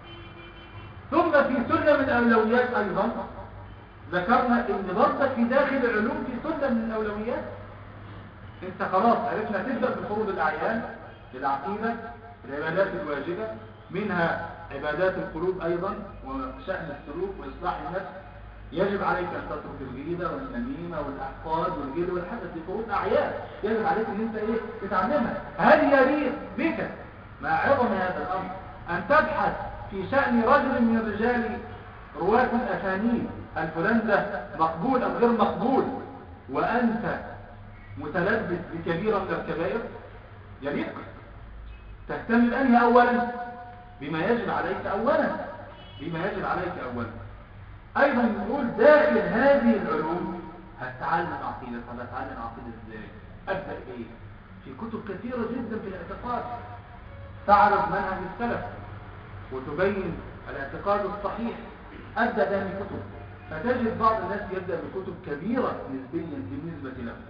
ثم في سلم الأولويات أيضا ذكرنا إن برضك في داخل العلوم في سلم من الأولويات. انت خلاص عرفنا تبدأ بفروض الأعيان، العقيدة، العبادات الواجبة، منها عبادات القلوب أيضا وشأن السلوك وإصلاح النفس. يجب عليك أن تترك الغيبة والنميمة والأحقاد والجد والحسد، دي فروض أعيان يجب عليك أن أنت إيه تتعلمها. هل يليق بك مع عظم هذا الأمر أن تبحث في شأن رجل من الرجال رواة الأسانيد الفلان ده مقبول أو غير مقبول وأنت متلبس بكبيرة من الكبائر؟ يليق تهتم بأنهي أولا؟ بما يجب عليك أولا، بما يجب عليك أولا. أيضا نقول داخل هذه العلوم هتتعلم عقيدة. طب هتتعلم عقيدة ازاي؟ أبدأ إيه؟ في كتب كثيرة جدا في الاعتقاد تعرف منهج السلف وتبين الاعتقاد الصحيح. أبدأ بهذه الكتب، فتجد بعض الناس يبدأ بكتب كبيرة نسبيا بالنسبة له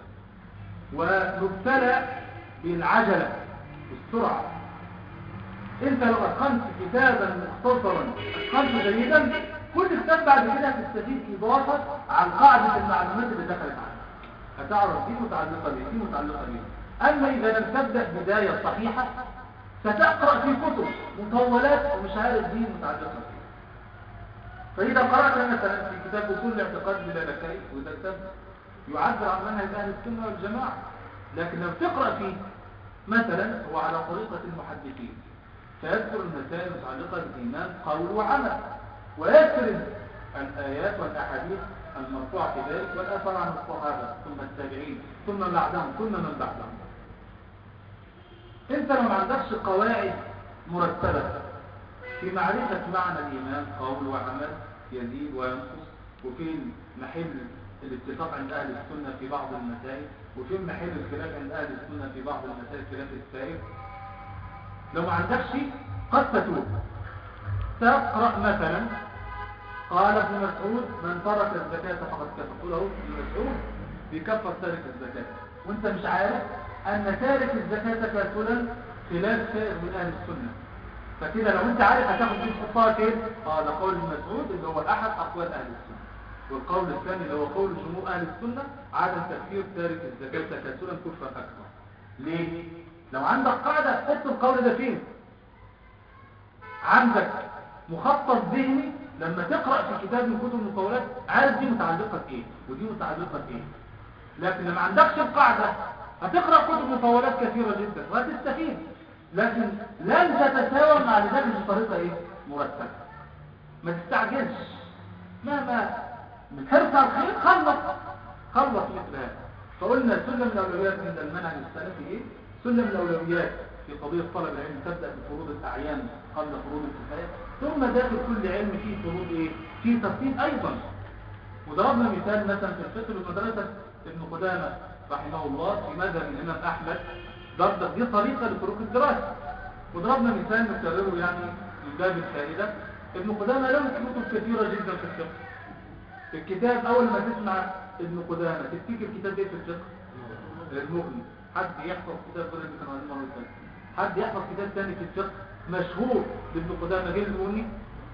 ونبتلى بالعجلة والسرعة. انت لو اتقنت كتابا مختصرا اتقنته جيدا، كل كتاب بعد كده هتستفيد اضافه عن قاعده المعلومات اللي دخلت عنها، هتعرف دي متعلقه بيه دي متعلقه بيه. اما اذا لم تبدا بدايه صحيحه ستقرا في كتب مطولات ومش عارف دي متعلقه بيه. فاذا قرات مثلا في كتاب اصول الاعتقاد للالكائي، وده كتاب يعبر عن منهج اهل السنه والجماعه، لكن لو تقرا فيه مثلا هو على طريقه المحدثين فيذكر المسائل المتعلقة بالإيمان قول وعمل، ويذكر الآيات والأحاديث المرفوعة في ذلك والآثار عن الصحابة ثم التابعين ثم بعدهم ثم من بعدهم. انت لو ما عندكش قواعد مرتبة في معرفة معنى الإيمان قول وعمل يزيد وينقص، وفين محل الاتفاق عند أهل السنة في بعض المسائل، وفين محل الخلاف عند أهل السنة في بعض المسائل خلاف السائر، لو ما عندكش قد تتوب. تقرأ مثلا قال ابن مسعود من ترك الزكاة فقد كفر، تقول اهو ابن مسعود بيكفر تارك الزكاة، وانت مش عارف ان تارك الزكاة كافرا خلاف سائر من اهل السنة. فكده لو انت عارف هتاخد دي تحطها فين؟ اه ده قول ابن مسعود اللي هو احد اقوال اهل السنة. والقول الثاني اللي هو قول جمهور اهل السنة عدم تكفير تارك الزكاة كافرا كفرا اكبر. ليه؟ لو عندك قاعدة حط القول ده فين؟ عندك مخطط ذهني لما تقرأ في كتاب من كتب المطولات عارف دي متعلقة بايه ودي متعلقة بايه. لكن لما عندكش القاعدة هتقرأ كتب مطولات كثيرة جدا وهتستفيد، لكن لن تتساوى مع لذلك بطريقة ايه؟ مرتبة. ما تستعجلش، مهما من حرص على الخير خلص خلص مثل هذا. فقلنا سلم الأولويات عند المنهج السلفي ايه؟ سلم الأولويات في قضية طلب العلم تبدأ بفروض الأعيان قبل فروض الكفاية، ثم داخل كل علم فيه فروض ايه؟ فيه ترتيب أيضا. وضربنا مثال مثلا في الفقه بمدرسة ابن قدامة رحمه الله في مذهب الإمام أحمد، ضرب دي طريقة لطرق الدراسة. وضربنا مثال نكرره يعني من باب الفائدة، ابن قدامة له كتب كثيرة جدا في الفقه. الكتاب أول ما تسمع ابن قدامة تفتكر كتاب ايه في الفقه؟ المغني. حد يحفظ كتاب غير اللي كان عليه مرة ثانية؟ حد يحفظ كتاب ثاني في الفقه مشهور لابن قدامة غير المغني؟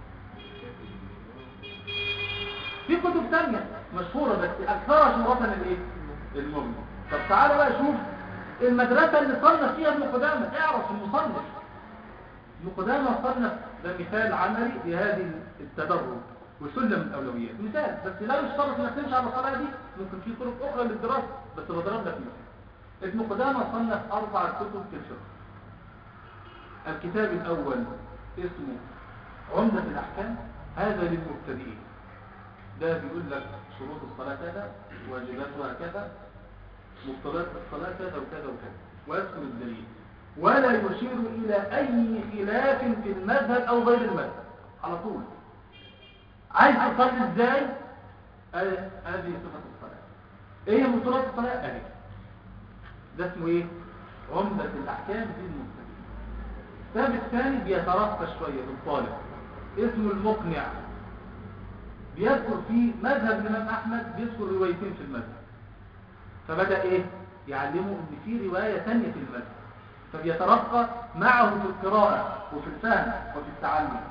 في كتب ثانية مشهورة بس أكثرها شهرة الايه؟ المغني. طب تعالى بقى شوف المدرسة اللي صنف فيها ابن قدامة، اعرف المصنف. ابن قدامة صنف، ده مثال عملي لهذه التدرج وسلم الأولويات. مثال بس لا يشترط انك تمشي على الطريقة دي، ممكن في طرق أخرى للدراسة بس بضرب لك مثال. ابن قدامة صنف أربع كتب في الفقه. الكتاب الأول اسمه عمدة الأحكام، هذا للمبتدئين. ده بيقول لك شروط الصلاة كذا، واجباتها كذا، مقتضيات الصلاة كذا وكذا وكذا، ويذكر الدليل ولا يشير إلى أي خلاف في المذهب أو غير المذهب على طول. عايز تصلي ازاي؟ هذه صفة الصلاة. ايه مقتضيات الصلاة؟ اهي. ده اسمه ايه؟ عمدة الأحكام في المبتدئين. الكتاب الثاني بيترقى شوية بالطالب، اسمه المقنع، بيذكر فيه مذهب الإمام أحمد، بيذكر روايتين في المذهب، فبدأ إيه؟ يعلمه إن في رواية ثانية في المذهب، فبيترقى معه في القراءة وفي الفهم وفي التعلم.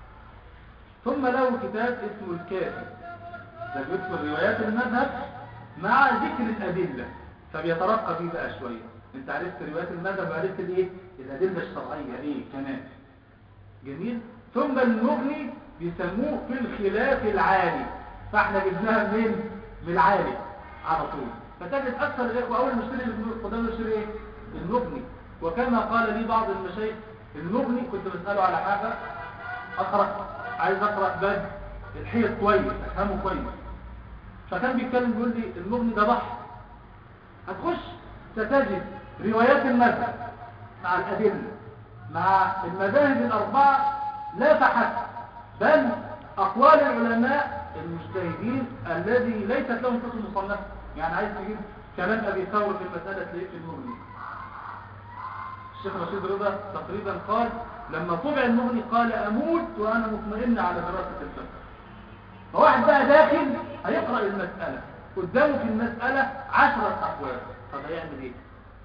ثم له كتاب اسمه الكافي، ده بيذكر روايات المذهب مع ذكر الأدلة، فبيترقى فيه بقى شوية. انت عرفت روايات المذهب وعرفت الايه؟ الأدلة الشرعية ايه كمان. جميل. ثم المغني بيسموه في الخلاف العالي، فاحنا جبناها منين؟ من العالي على طول. فتجد اكثر الاخوه اول ما اشتري القدام يشتري ايه؟ المغني. وكما قال لي بعض المشايخ المغني، كنت بساله على حاجه اقرا، عايز اقرا باب الحيط كويس افهمه كويس، فكان بيتكلم بيقول لي المغني ده بحر، هتخش ستجد روايات المذهب مع الادله مع المذاهب الاربعه لا فحسب، بل أقوال العلماء المجتهدين الذي ليست لهم كتب مصنفة. يعني عايز تجيب كلام أبي ثور في المسألة تلاقيه في المغني. الشيخ رشيد رضا تقريبا قال لما طبع المغني قال أموت وأنا مطمئن على دراسة الفقه. فواحد بقى داخل هيقرأ المسألة قدامه في المسألة عشرة أقوال، طب هيعمل إيه؟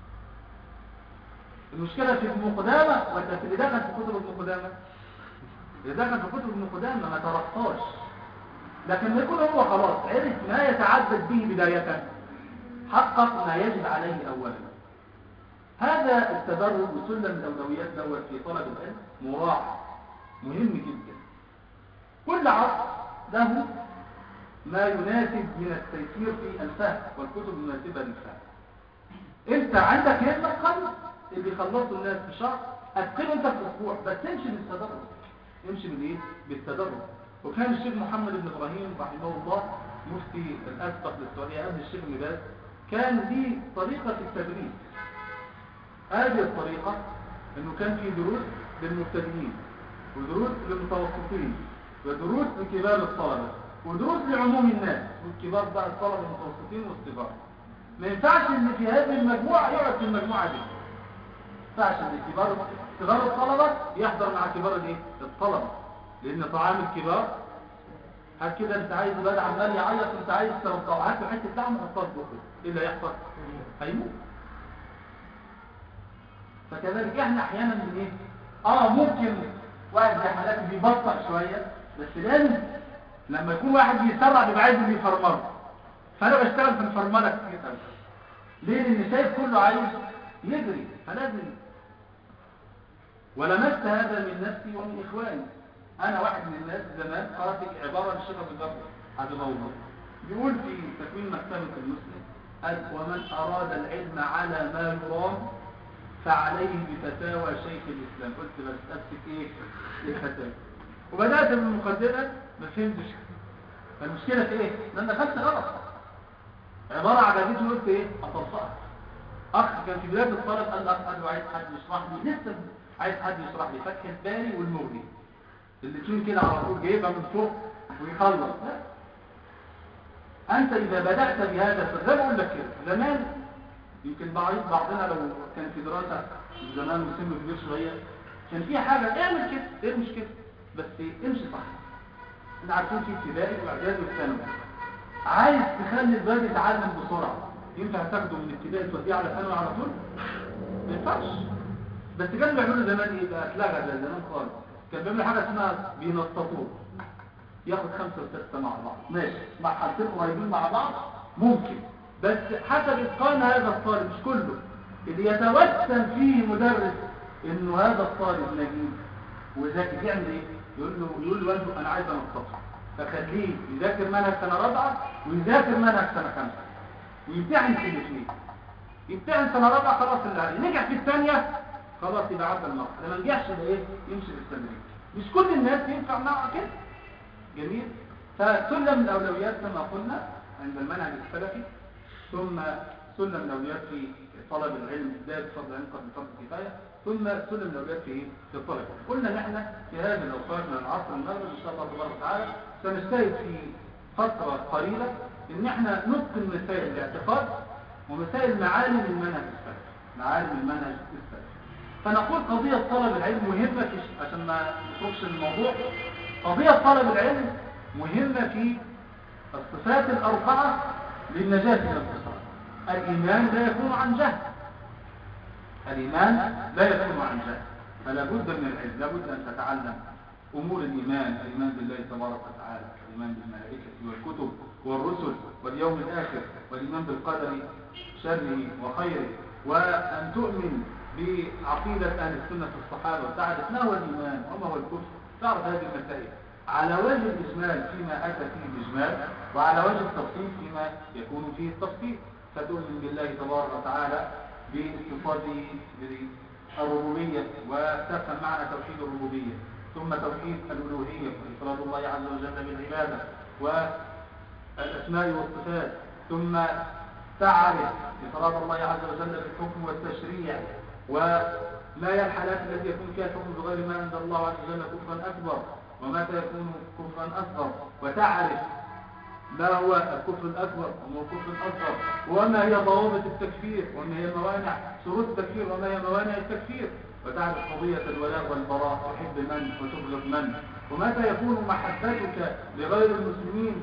المشكلة في ابن قدامة ولا في اللي دخل في كتب ابن قدامة؟ اللي دخل في كتب ابن قدامة ما ترقاش، لكن ما يكون هو خلاص عرف ما يتعبد به بداية، حقق ما يجب عليه أولا. هذا التدرج وسلم الأولويات دوت في طلب العلم مراعى مهم جدا. كل عصر له ما يناسب من التيسير في الفهم والكتب المناسبة للفهم. انت عندك همة قلب اللي بيخلصوا الناس في شهر، اتقنه انت في اسبوع، بس تمشي بالتدرج، يمشي بالايه؟ بالتدرج. وكان الشيخ محمد بن ابراهيم رحمه الله مفتي الاسبق للسعوديه قبل الشيخ ابن باز، كان ليه طريقه في التدريس. هذه الطريقه انه كان في دروس للمبتدئين ودروس للمتوسطين ودروس لكبار الطلبه ودروس لعموم الناس، والكبار بقى الطلبه المتوسطين والصغار. ما ينفعش ان في هذه المجموعه يقعد في المجموعه دي، ما ينفعش ان كبار صغار الطلبة يحضر مع كبار الايه؟ الطلبة، لان طعام الكبار هات كده انت عايز الواد عمال يعيط انت عايز ترضعه، هات له حته لحمه حطها في بقه، ايه اللي هيحصل؟ هيموت. فكذلك احنا احيانا من ايه؟ اه ممكن واحد زي حالاتي بيبطأ شويه، بس لازم لما يكون واحد بيسرع بيبقى عايز اللي يفرمله، فانا بشتغل في الفرمله كتير قوي. ليه؟ لان شايف كله عايز يجري، فلازم. ولمست هذا من نفسي ومن إخواني. أنا واحد من الناس زمان قرأت عبارة الشيخ أبو بكر حفظه الله، بيقول في تكوين محكمة المسلم قال: ومن أراد العلم على ما يرام فعليه بفتاوى شيخ الإسلام. قلت بس أمسك إيه؟ الفتاوى. وبدأت بالمقدمة ما فهمتش. فالمشكلة في إيه؟ لأن دخلت غلط. عبارة عجبتني قلت إيه؟ أطبقها. أخ كان في بداية الطلب قال أخ قال له عايز حد يشرح لي، لسه عايز حد يشرح لي فتح الباري والمغني الاثنين كده على طول جايبها من فوق ويخلص. أنت إذا بدأت بهذا زي ما أقول لك كده زمان، يمكن بعض بعضنا لو كان في دراسة زمان وسنه كبير شوية كان في حاجة اعمل كده، ايه المشكلة؟ بس امشي صح. احنا عارفين في ابتدائي واعدادي وثانوي، عايز تخلي الواد يتعلم بسرعة، ينفع تاخده من ابتدائي توديه على ثانوي على طول؟ ما ينفعش. بس كانوا بيعملوا زمان ايه بقى؟ اتلغى ده زمان خالص. كان بيعملوا حاجة اسمها بينططوه، ياخد خمسة وستة مع بعض، ماشي، مع حالتين قريبين مع بعض ممكن، بس حسب اتقان هذا الطالب مش كله. اللي يتوسم فيه مدرس انه هذا الطالب نجيب وذاكر يعمل ايه؟ يقول له يقول له والده انا عايز انططه، فخليه يذاكر منهج سنه رابعه ويذاكر منهج سنه خمسه ويمتحن في الاثنين. يمتحن سنه رابعه خلاص اللي عليه، نجح في الثانيه خلاص يبقى عدى النقص، لما نجحش يبقى ايه؟ يمشي بالتدريج. مش كل الناس ينفع معها كده. جميل. فسلم الاولويات كما قلنا عند المنهج السلفي، ثم سلم الاولويات في طلب العلم، بدايه فضل العلم قبل فرض الكفايه، ثم سلم الاولويات في في الطلب. قلنا ان احنا في هذه الاوقات من العصر المغرب ان شاء الله تبارك وتعالى سنجتهد في فتره قليله ان احنا نتقن مسائل الاعتقاد ومسائل معالم المنهج السلفي، معالم المنهج السلفي. فنقول قضيه طلب العلم مهمه في، عشان ما نخرجش من الموضوع، قضيه طلب العلم مهمه في الصفات الاربعه للنجاه من الخسران. الايمان لا يكون عن جهل، الإيمان لا يكون عن جهل، فلا بد من العلم، لا بد أن تتعلم أمور الإيمان، الإيمان بالله تبارك وتعالى، الإيمان بالملائكة والكتب والرسل واليوم الآخر، والإيمان بالقدر شره وخيره، وأن تؤمن بعقيدة أهل السنة في الصحابة وتعرف ما هو الإيمان وما هو الكفر، تعرف هذه المسائل على وجه الإجمال فيما أتى فيه الإجمال، وعلى وجه التفصيل فيما يكون فيه التفصيل. فتؤمن بالله تبارك وتعالى باتصاله بالربوبية وتفهم معنى توحيد الربوبية، ثم توحيد الألوهية وإفراد الله عز وجل بالعبادة والأسماء والصفات، ثم تعرف إفراد الله عز وجل بالحكم والتشريع وما هي الحالات التي يكون فيها الحكم بغير ما أنزل الله عز وجل كفرا أكبر ومتى يكون كفرا أصغر، وتعرف ما هو الكفر الأكبر وما هو الكفر الأصغر، وما هي ضوابط التكفير وما هي موانع شروط التكفير وما هي موانع التكفير، وتعرف قضية الولاء والبراء، تحب من وتبغض من، ومتى يكون محبتك لغير المسلمين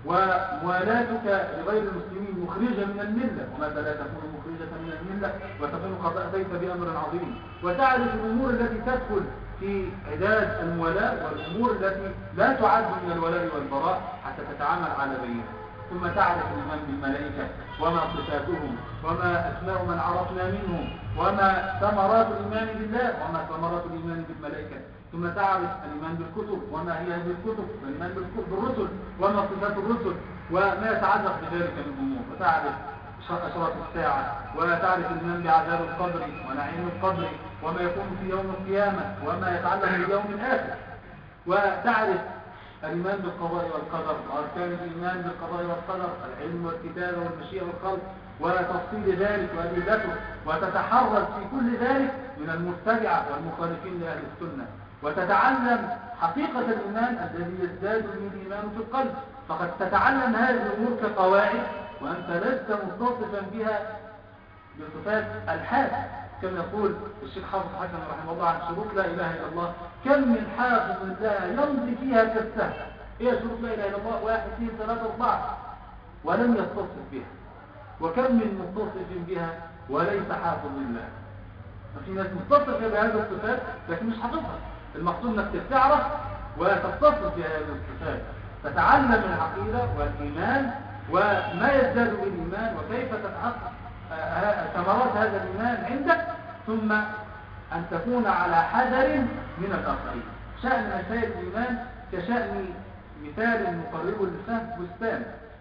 وموالاتك لغير المسلمين مخرجة من الملة، ومتى لا تكون مخرجة من الملة وتكون قد أتيت بأمر عظيم، وتعرف الأمور التي تدخل في عداد المولاة والأمور التي لا تعد من الولاء والبراء حتى تتعامل على بينه، ثم تعرف الإيمان بالملائكة وما صفاتهم وما أسماء من عرفنا منهم وما ثمرات الإيمان بالله وما ثمرات الإيمان بالملائكة، ثم تعرف الإيمان بالكتب وما هي هذه الكتب، والإيمان بالرسل وما صفات الرسل وما يتعلق بذلك من أمور، وتعرف أشراط الساعة، وتعرف الإيمان بعذاب القبر ونعيم القبر وما يكون في يوم القيامة وما يتعلق باليوم الآخر، وتعرف الإيمان بالقضاء والقدر وأركان الإيمان بالقضاء والقدر، العلم والكتابة والمشيئة والخلق وتفصيل ذلك وأدلته، وتتحرز في كل ذلك من المبتدعة والمخالفين لأهل السنة، وتتعلم حقيقة الإيمان الذي يزداد به الإيمان في القلب، فقد تتعلم هذه الأمور كقواعد وأنت لست متصفا بها بصفات الحال، كما يقول الشيخ حافظ حسن رحمه الله عن شروط لا إله إلا الله: كم من حافظ لها يمضي فيها كالسهم. هي شروط لا إله إلا الله واحد اثنين ثلاثة أربعة ولم يتصف بها، وكم من متصف بها وليس حافظ لله. ففي ناس متصفة بهذه الصفات لكن مش حافظها. المقصود انك تعرف وتتصف بهذه الصفات، تتعلم العقيدة والإيمان وما يزداد بالإيمان وكيف تتحقق ثمرات هذا الإيمان عندك، ثم أن تكون على حذر من الآخرين. شأن مسائل الإيمان كشأن مثال مقرب للفهم بستان،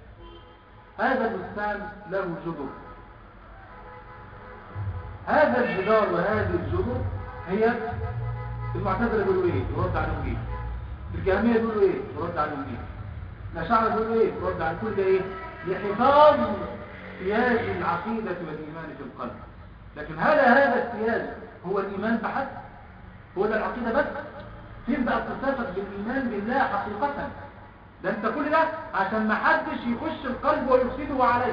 هذا البستان له جذور، هذا الجدار وهذه الجذور هي المعتزلة يقولوا ايه؟ يرد عليهم ايه؟ الجهمية يقولوا ايه؟ يرد عليهم ايه؟ الأشاعرة يقولوا ايه؟ يرد على كل ايه؟ لحفاظ سياج العقيدة والإيمان في القلب. لكن هل هذا السياج هو الإيمان فحسب؟ هو ده العقيدة بس؟ فين بقى اتصافك بالإيمان بالله حقيقة؟ ده انت كل ده عشان ما حدش يخش القلب ويفسده عليه.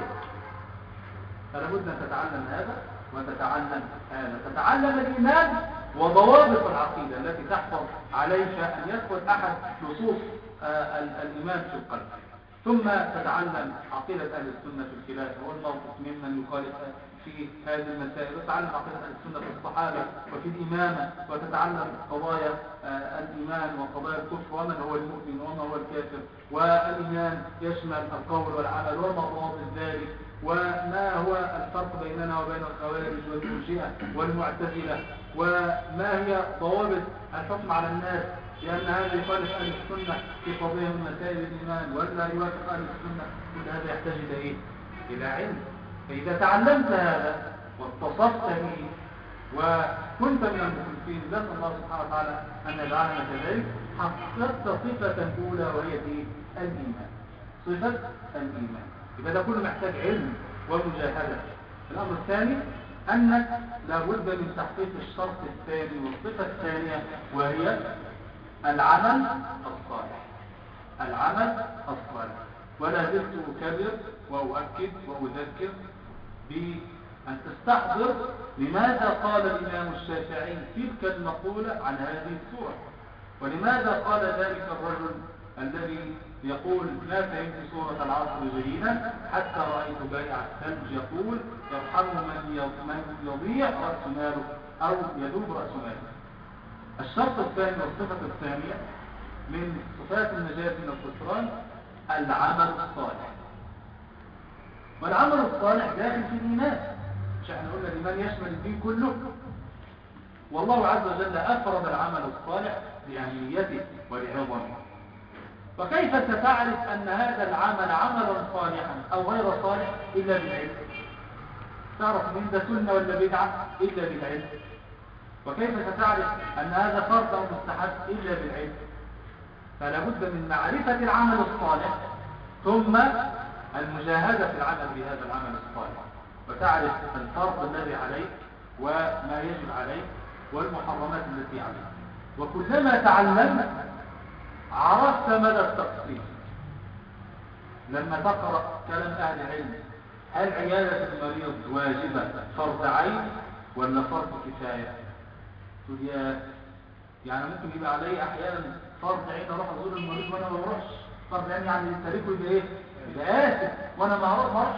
فلا بد ان تتعلم هذا وتتعلم هذا، تتعلم الايمان وضوابط العقيده التي تحفظ عليك ان يدخل احد نصوص آه الايمان في القلب. ثم تتعلم عقيده اهل السنه في الخلاف والموقف ممن يخالف في هذه المسائل، وتتعلم عقيده اهل السنه في الصحابه وفي الامامه، وتتعلم قضايا آه الايمان وقضايا الكفر ومن هو المؤمن وما هو الكافر. والايمان يشمل القول والعمل وما ضوابط ذلك، وما هو الفرق بيننا وبين الخوارج والمرجئه والمعتزله، وما هي ضوابط الحكم على الناس، لأن هذا يخالف أهل السنة في قضية من مسائل الإيمان ولا يوافق أهل السنة. كل هذا يحتاج إلى إيه؟ إلى علم. فإذا تعلمت هذا واتصفت به وكنت من المخلصين، نسأل الله سبحانه وتعالى أن يجعلنا كذلك، حققت صفة أولى وهي إيه؟ الإيمان. صفة الإيمان. إذا ده كله محتاج علم ومجاهدة. الأمر الثاني أنك لابد من تحقيق الشرط الثاني والصفة الثانية وهي العمل الصالح. العمل الصالح. ولا زلت أكرر وأؤكد وأذكر بأن تستحضر لماذا قال الإمام الشافعي تلك المقولة عن هذه السورة، ولماذا قال ذلك الرجل الذي يقول ما فهمت سورة العصر جيدا حتى رأيت بائع الثلج يقول يرحم من يضيع رأس ماله أو يذوب رأس ماله. الشرط الثاني والصفة الثانية من صفات النجاة من الخسران العمل الصالح. والعمل الصالح داخل في الإيمان، مش احنا قلنا الإيمان يشمل الدين كله، والله عز وجل أفرد العمل الصالح بأهميته ولعظمه. وكيف ستعرف أن هذا العمل عملا صالحا أو غير صالح إلا بالعلم؟ تعرف من ده سنة ولا بدعة إلا بالعلم. وكيف ستعرف أن هذا فرض أو مستحب إلا بالعلم؟ فلا بد من معرفة العمل الصالح ثم المجاهدة في العمل بهذا العمل الصالح، وتعرف الفرض الذي عليك وما يجب عليك والمحرمات التي عليك. وكلما تعلمت عرفت مدى التقصير. لما تقرأ كلام أهل العلم هل عيادة المريض واجبة فرض عين ولا فرض كفاية؟ تقول يا يعني ممكن يبقى علي أحيانا فرض عين أروح أزور المريض وأنا ما بروحش، فرض عين يعني التاريخ يبقى إيه؟ يبقى آسف وأنا ما أروحش.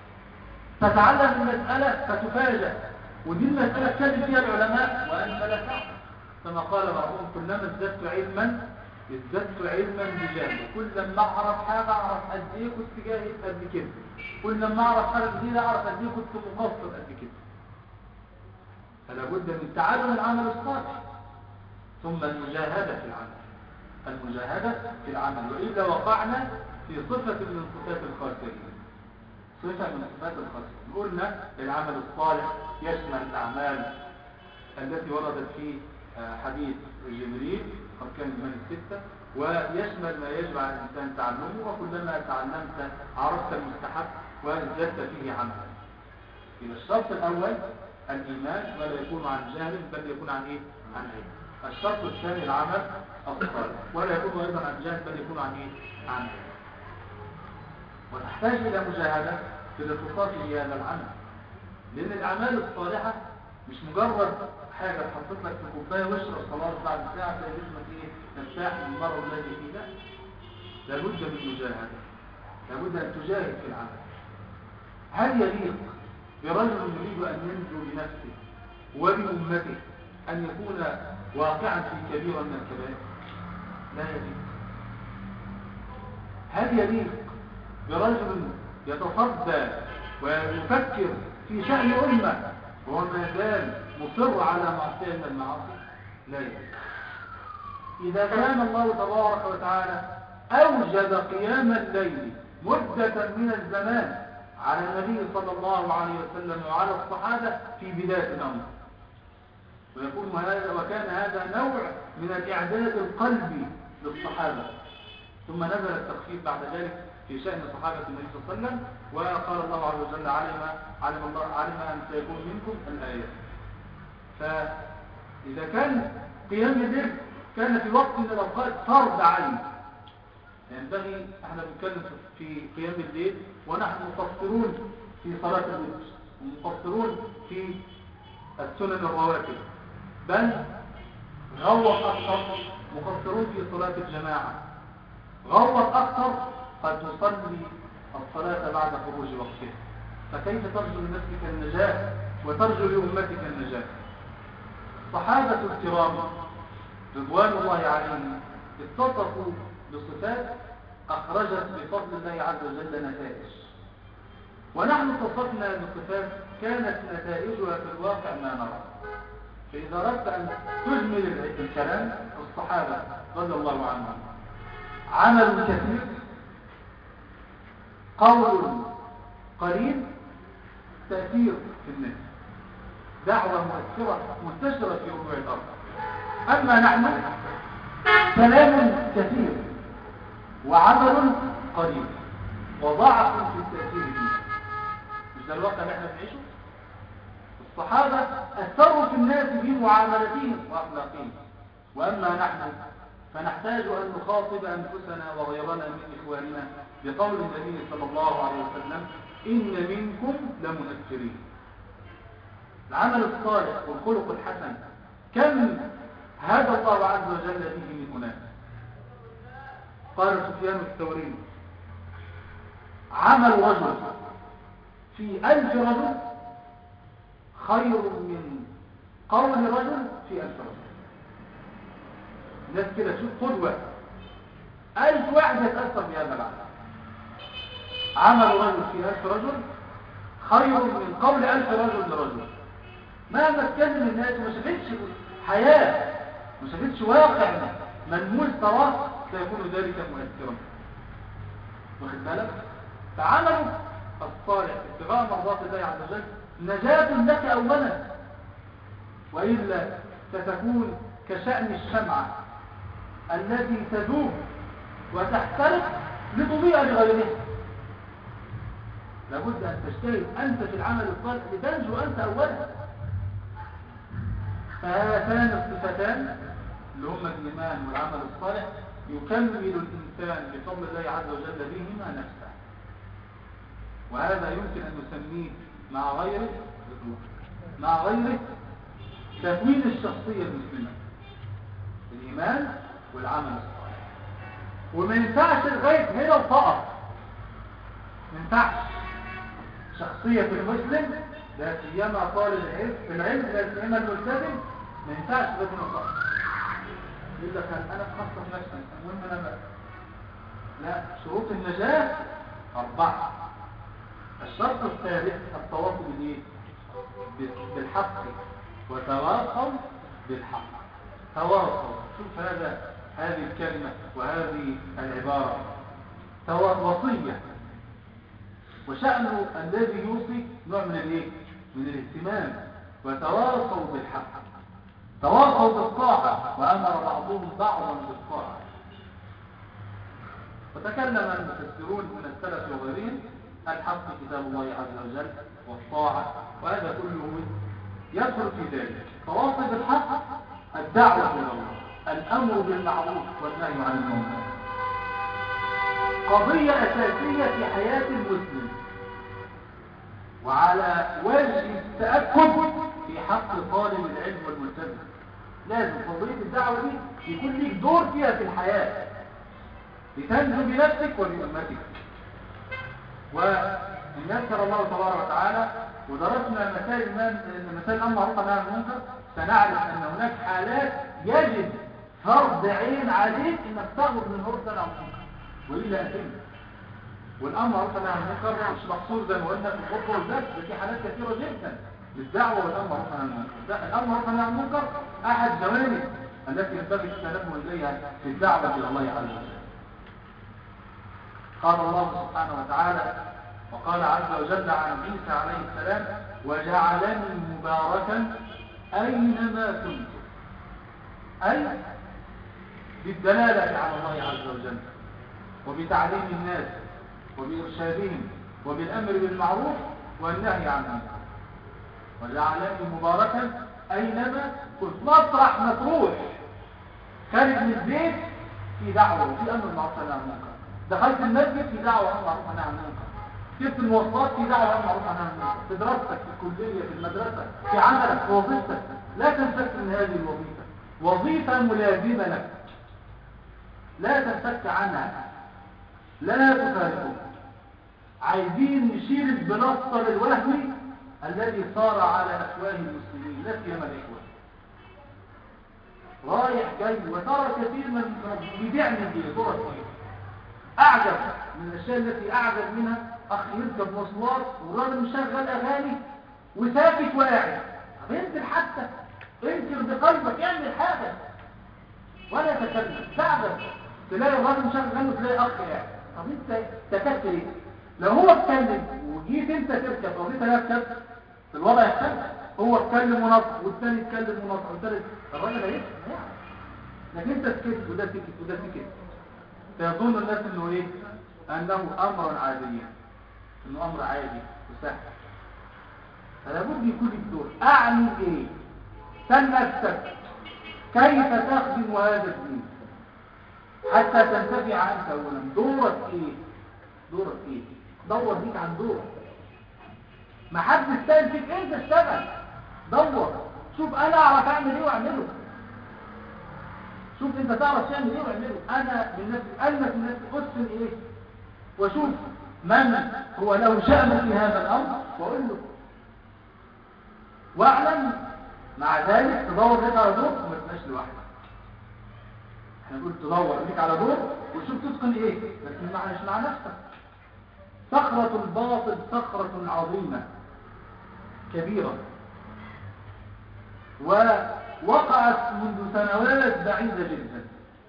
تتعلم المسألة فتفاجأ، ودي المسألة اتكلم فيها العلماء وأنت لا تعلم، كما قال بعضهم كلما ازددت علما ازددت علما بجهل. كل لما اعرف حاجه اعرف قد ايه كنت جاهل قد كده، كل لما اعرف حاجه جديده اعرف قد ايه كنت مقصر قد كده. فلا بد من تعلم العمل الصالح ثم المجاهده في العمل. المجاهده في العمل، واذا وقعنا في صفه من صفات الخاسرين. صفه من صفات الخاسرين قلنا العمل الصالح يشمل الاعمال التي وردت في حديث جبريل أركان الإيمان الستة، ويشمل ما يجب على الإنسان تعلمه، وكلما تعلمت عرفت المستحب وازددت فيه عملا. إذا الشرط الأول الإيمان ولا يكون عن جهل بل يكون عن إيه؟ عن علم. الشرط الثاني العمل الصالح ولا يكون أيضا عن جهل بل يكون عن إيه؟ عن علم. ونحتاج إلى مجاهدة في الاتصال بهذا العمل، لأن الأعمال الصالحة مش مجرد حاجة تحطت لك في كوباية واشرب خلاص بعد ساعة تلاقي جسمك ايه ترتاح من المرض الذي فيه. لا، لابد من مجاهدة، لابد ان تجاهد في العمل. هل يليق برجل يريد ان ينجو بنفسه وبأمته ان يكون واقعا في كبيرة من الكبائر؟ لا يليق. هل يليق برجل يتصدى ويفكر في شأن أمة وهو ما يزال مصر على معصية من المعاصي؟ لا يليق. إذا كان الله تبارك وتعالى أوجد قيام الليل مدة من الزمان على النبي صلى الله عليه وسلم وعلى الصحابة في بداية الأمر، ويكون هذا وكان هذا نوع من الإعداد القلبي للصحابة، ثم نزل التخفيف بعد ذلك في شأن صحابة النبي صلى الله عليه وسلم، وقال الله عز وجل علم علم الله علم أن سيكون منكم الآيات. فإذا كان قيام الليل كان في وقت من الأوقات فرض عين، ينبغي احنا بنتكلم في قيام الليل ونحن مقصرون في صلاة الوتر ومقصرون في السنن الرواتب، بل غوط أكثر مقصرون في صلاة الجماعة، غوط أكثر قد تصلي الصلاة بعد خروج وقتها. فكيف ترجو لنفسك النجاة وترجو لأمتك النجاة؟ الصحابة الكرام رضوان الله عليهم اتصفوا بصفات أخرجت بفضل الله عز وجل نتائج، ونحن اتصفنا بصفات كانت نتائجها في الواقع ما نرى. فإذا أردت أن تجمل الكلام، الصحابة رضي الله عنهم عمل كثير، قول قليل، تأثير في الناس، دعوة مؤثرة منتشرة في ربوع الأرض. أما نحن كلام كثير وعمل قليل وضعف في التأثير فيه. مش ده الواقع اللي احنا بنعيشه؟ الصحابة أثروا في الناس بمعاملتهم وأخلاقهم، وأما نحن فنحتاج أن نخاطب أنفسنا وغيرنا من إخواننا بقول النبي صلى الله عليه وسلم: إن منكم لمؤثرين. العمل الصالح والخلق الحسن كم هدى الله عز وجل به من أناس. قال سفيان الثوري: عمل رجل في ألف رجل خير من قول رجل في ألف رجل. الناس كده تشوف قدوة، ألف واحد يتأثر بهذا العمل. عمل رجل في ألف رجل خير من قول ألف رجل لرجل. مهما تكلم الناس وما شافتش حياة، ما شافتش واقع ملموس تراه، سيكون ذلك مؤثرا. واخد بالك؟ فعمله الصالح ابتغاء مرضات الله عز وجل نجاة لك أولا، وإلا ستكون كشأن الشمعة التي تذوب وتحترق لتضيء لغيرها. لابد أن تجتهد أنت في العمل الصالح لتنجو أنت أولا. فهاتان الصفتان اللي هما الإيمان والعمل الصالح يكمل الإنسان بفضل الله عز وجل بهما نفسه، وهذا يمكن أن نسميه مع غيره مع غيره تكوين الشخصية المسلمة، الإيمان والعمل الصالح. وما ينفعش لغاية هنا وفقط، ما ينفعش شخصية المسلم لا سيما طالب العلم العلم لا سيما الملتزم، ما ينفعش لغاية هنا وفقط. يقول لك أنا بخصص نفسي، المهم أنا بقى. لا، شروط النجاة أربعة. الشرط الثالث التواصل بالايه؟ بالحق، وتواصل بالحق. تواصل، شوف هذا هذه الكلمة وهذه العبارة وصية، وشأنه الذي يوصي نوع من الايه؟ من الاهتمام. وتواصل بالحق، تواصل بالطاعة، وأمر بعضهم بعضا بالطاعة. وتكلم المفسرون من السلف وغيرهم: الحق كتاب الله عز وجل، والطاعة، وهذا كله يدخل في ذلك. تواصل بالحق، الدعوة إلى الله، الأمر بالمعروف والنهي عن المنكر، قضية أساسية في حياة المسلم، وعلى وجه التأكد في حق طالب العلم والملتزم. لازم قضية الدعوة دي يكون لك دور فيها في الحياة لتنجو بنفسك وبأمتك. وإن يسر الله تبارك وتعالى ودرسنا مسائل مسائل الأمر معروف عن المنكر، سنعرف أن هناك حالات يجب فرض عين عليك إنك تأمر من عرف عن المنكر وإلا أتم. والأمر معروف عن المنكر مش مقصور زي ما قلنا في الخطبة والدرس، في حالات كثيرة جدا للدعوة والأمر معروف عن المنكر. الأمر معروف عن المنكر أحد جوانب التي ينبغي التنبه إليها في الدعوة إلى الله عز وجل. قال الله سبحانه وتعالى: وقال عز وجل عن عيسى عليه السلام: وجعلني مباركا أينما كنت، أي بالدلالة على الله عز وجل وبتعليم الناس وبإرشادهم وبالأمر بالمعروف والنهي عن المنكر. وجعلني مباركا أينما كنت، مطرح ما تروح خارج من البيت في دعوة وفي أمر بالمعروف والنهي عن المنكر. دخلت المسجد في دعوة عن معروف عنها عن المنكر، كيف المواصلات في دعوة عن معروف عنها عن المنكر، في دراستك في الكلية في المدرسة في عملك في وظيفتك، لا تنفك من هذه الوظيفة، وظيفة ملازمة لك لا تنفك عنها، لا تفارقه. عايزين نشيل البلاستر الوهمي الذي صار على أفواه المسلمين لا سيما الإخوة، رايح جاي، وترى كثير من المتربين بيعمل دي صورة كويسة. أعجب من الأشياء التي أعجب منها أخ يركب مواصلات والراجل مشغل أغاني وساكت وقاعد. طب انزل حتى انكر بقلبك، اعمل حاجة ولا تكلم. تعجب تلاقي الراجل مشغل وتلاقي أخ قاعد. طب انت تكتب ايه؟ لو هو اتكلم وجيت انت تركب او انت تركب الوضع يختلف. هو اتكلم ونصح والثاني اتكلم ونصح والثالث، الراجل هيسمع. لكن انت سكت وده سكت وده سكت، فيظن الناس انه ايه؟ انه امرا عاديا، انه امر عادي وسهل. فلا بد يكون لك دور. اعمل ايه؟ سل نفسك كيف تخدم هذا الدين حتى تنتفع عنك اولا. دورك ايه؟ دورك ايه؟ دور بيك عن دورك. ما حد يستاهل فيك، انت اشتغل دور، شوف انا اعرف اعمل ايه واعمله. شوف انت تعرف تعمل ايه واعمله. انا من نفسي الف من نفسي اسفل ايه، واشوف من هو له شأن في هذا الامر واقول له، واعلم مع ذلك تدور لك على دور وما تبقاش لوحدك. احنا نقول تدور لك على دور وشوف تتقن ايه، لكن معناش مع نفسك. صخرة الباطل صخرة عظيمة كبيرة، ووقعت منذ سنوات بعيدة جدا،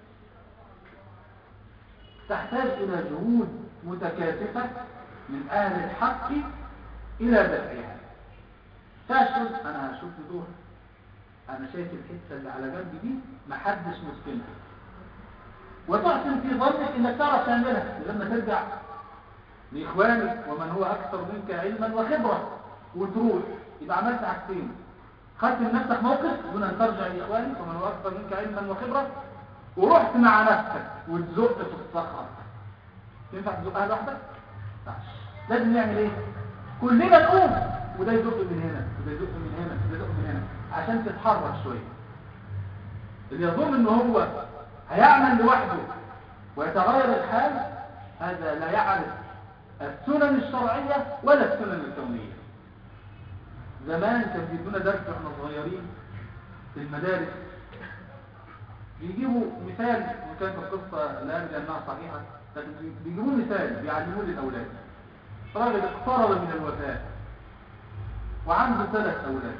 تحتاج إلى جهود متكاتفة من أهل الحق إلى دفعها. تشعر أنا هشوف دور، أنا شايف الحتة اللي على جنبي دي محدش مسكنها، وتحسن في ظنك إنك تعرف تعملها. لما ترجع لإخوانك ومن هو أكثر منك علما وخبرة وتروح، يبقى عملت حاجتين: خدت لنفسك موقف دون أن ترجع لإخوانك ومن هو أكثر منك علما وخبرة، ورحت مع نفسك وتزق في الصخرة. ينفع تزقها لوحدك؟ لازم نعمل إيه؟ كلنا نقوم، وده يزق من هنا وده يزق من هنا وده يزق من هنا عشان تتحرك شوية. اللي يظن إنه هو هيعمل لوحده ويتغير الحال، هذا لا يعرف السنن الشرعية ولا السنن الكونية. زمان كان بيدونا درس واحنا صغيرين في المدارس، بيجيبوا مثال، وكانت القصة لا أدري أنها صحيحة، لكن بيجيبوا مثال بيعلموه للأولاد. راجل اقترب من الوفاة وعنده ثلاث أولاد،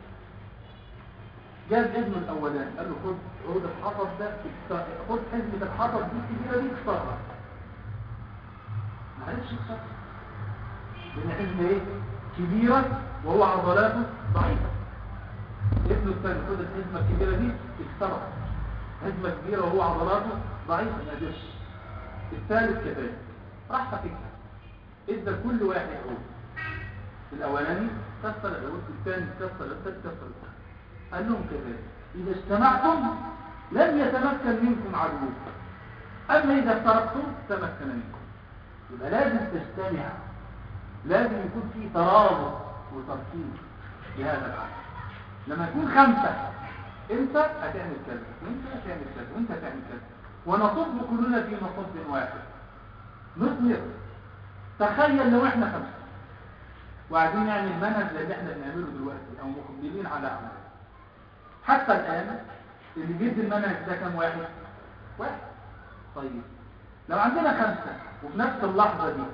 جاب ابنه الأولاني قال له خد عود الحطب ده، خد حزمة الحطب دي الكبيرة دي اكسرها. ما عرفش يكسرها لأن حزمة ايه؟ كبيرة وهو عضلاته ضعيفة. ابنه الثاني خد الحزمة الكبيرة دي اكسرها، حزمة كبيرة وهو عضلاته ضعيفة ما قدرش. الثالث كذلك راح فكها، ادى كل واحد عود. الأولاني كسر العود، الثاني كسر، الثالث كسر. قال لهم كذلك إذا اجتمعتم لم يتمكن منكم عدوكم، أما إذا افترقتم تمكن منكم. يبقى لازم تجتمع، لازم يكون في ترابط وتركيز بهذا العمل. لما يكون خمسة، انت هتعمل كذا وانت هتعمل كذا وانت هتعمل كذا، ونصب كلنا في مصب واحد نثمر. تخيل لو احنا خمسة وقاعدين نعمل منهج اللي احنا بنعمله دلوقتي او مقبلين على عمل. حتى الان اللي بيدي المنهج ده كم واحد؟ واحد. طيب لو عندنا خمسة وفي نفس اللحظة دي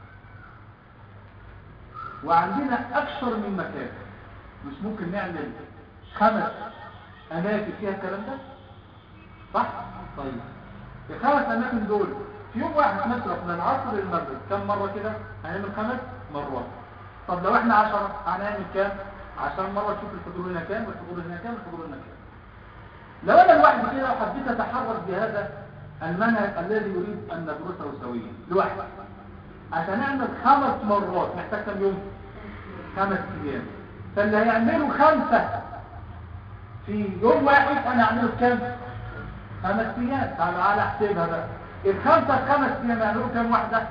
وعندنا اكثر من مكان، مش ممكن نعمل خمس اماكن فيها الكلام ده؟ صح؟ طيب الخمس اماكن دول في يوم واحد نصرف من العصر للمغرب كم مرة كده؟ هنعمل خمس مرات. طب لو احنا عشرة هنعمل كام؟ عشان مرة تشوف الحضور هنا كام والحضور هنا كام والحضور هنا كام. لو انا لوحدي كده وحبيت اتحرك بهذا المنهج الذي يريد ان ندرسه سويا لوحدي عشان نعمل خمس مرات محتاج كم يوم؟ خمس ايام. فاللي هيعملوا خمسة في يوم واحد انا اعمله كام؟ خمس ايام. تعالى على احسبها بقى، الخمسة الخمس ايام يعملوا كم واحدة؟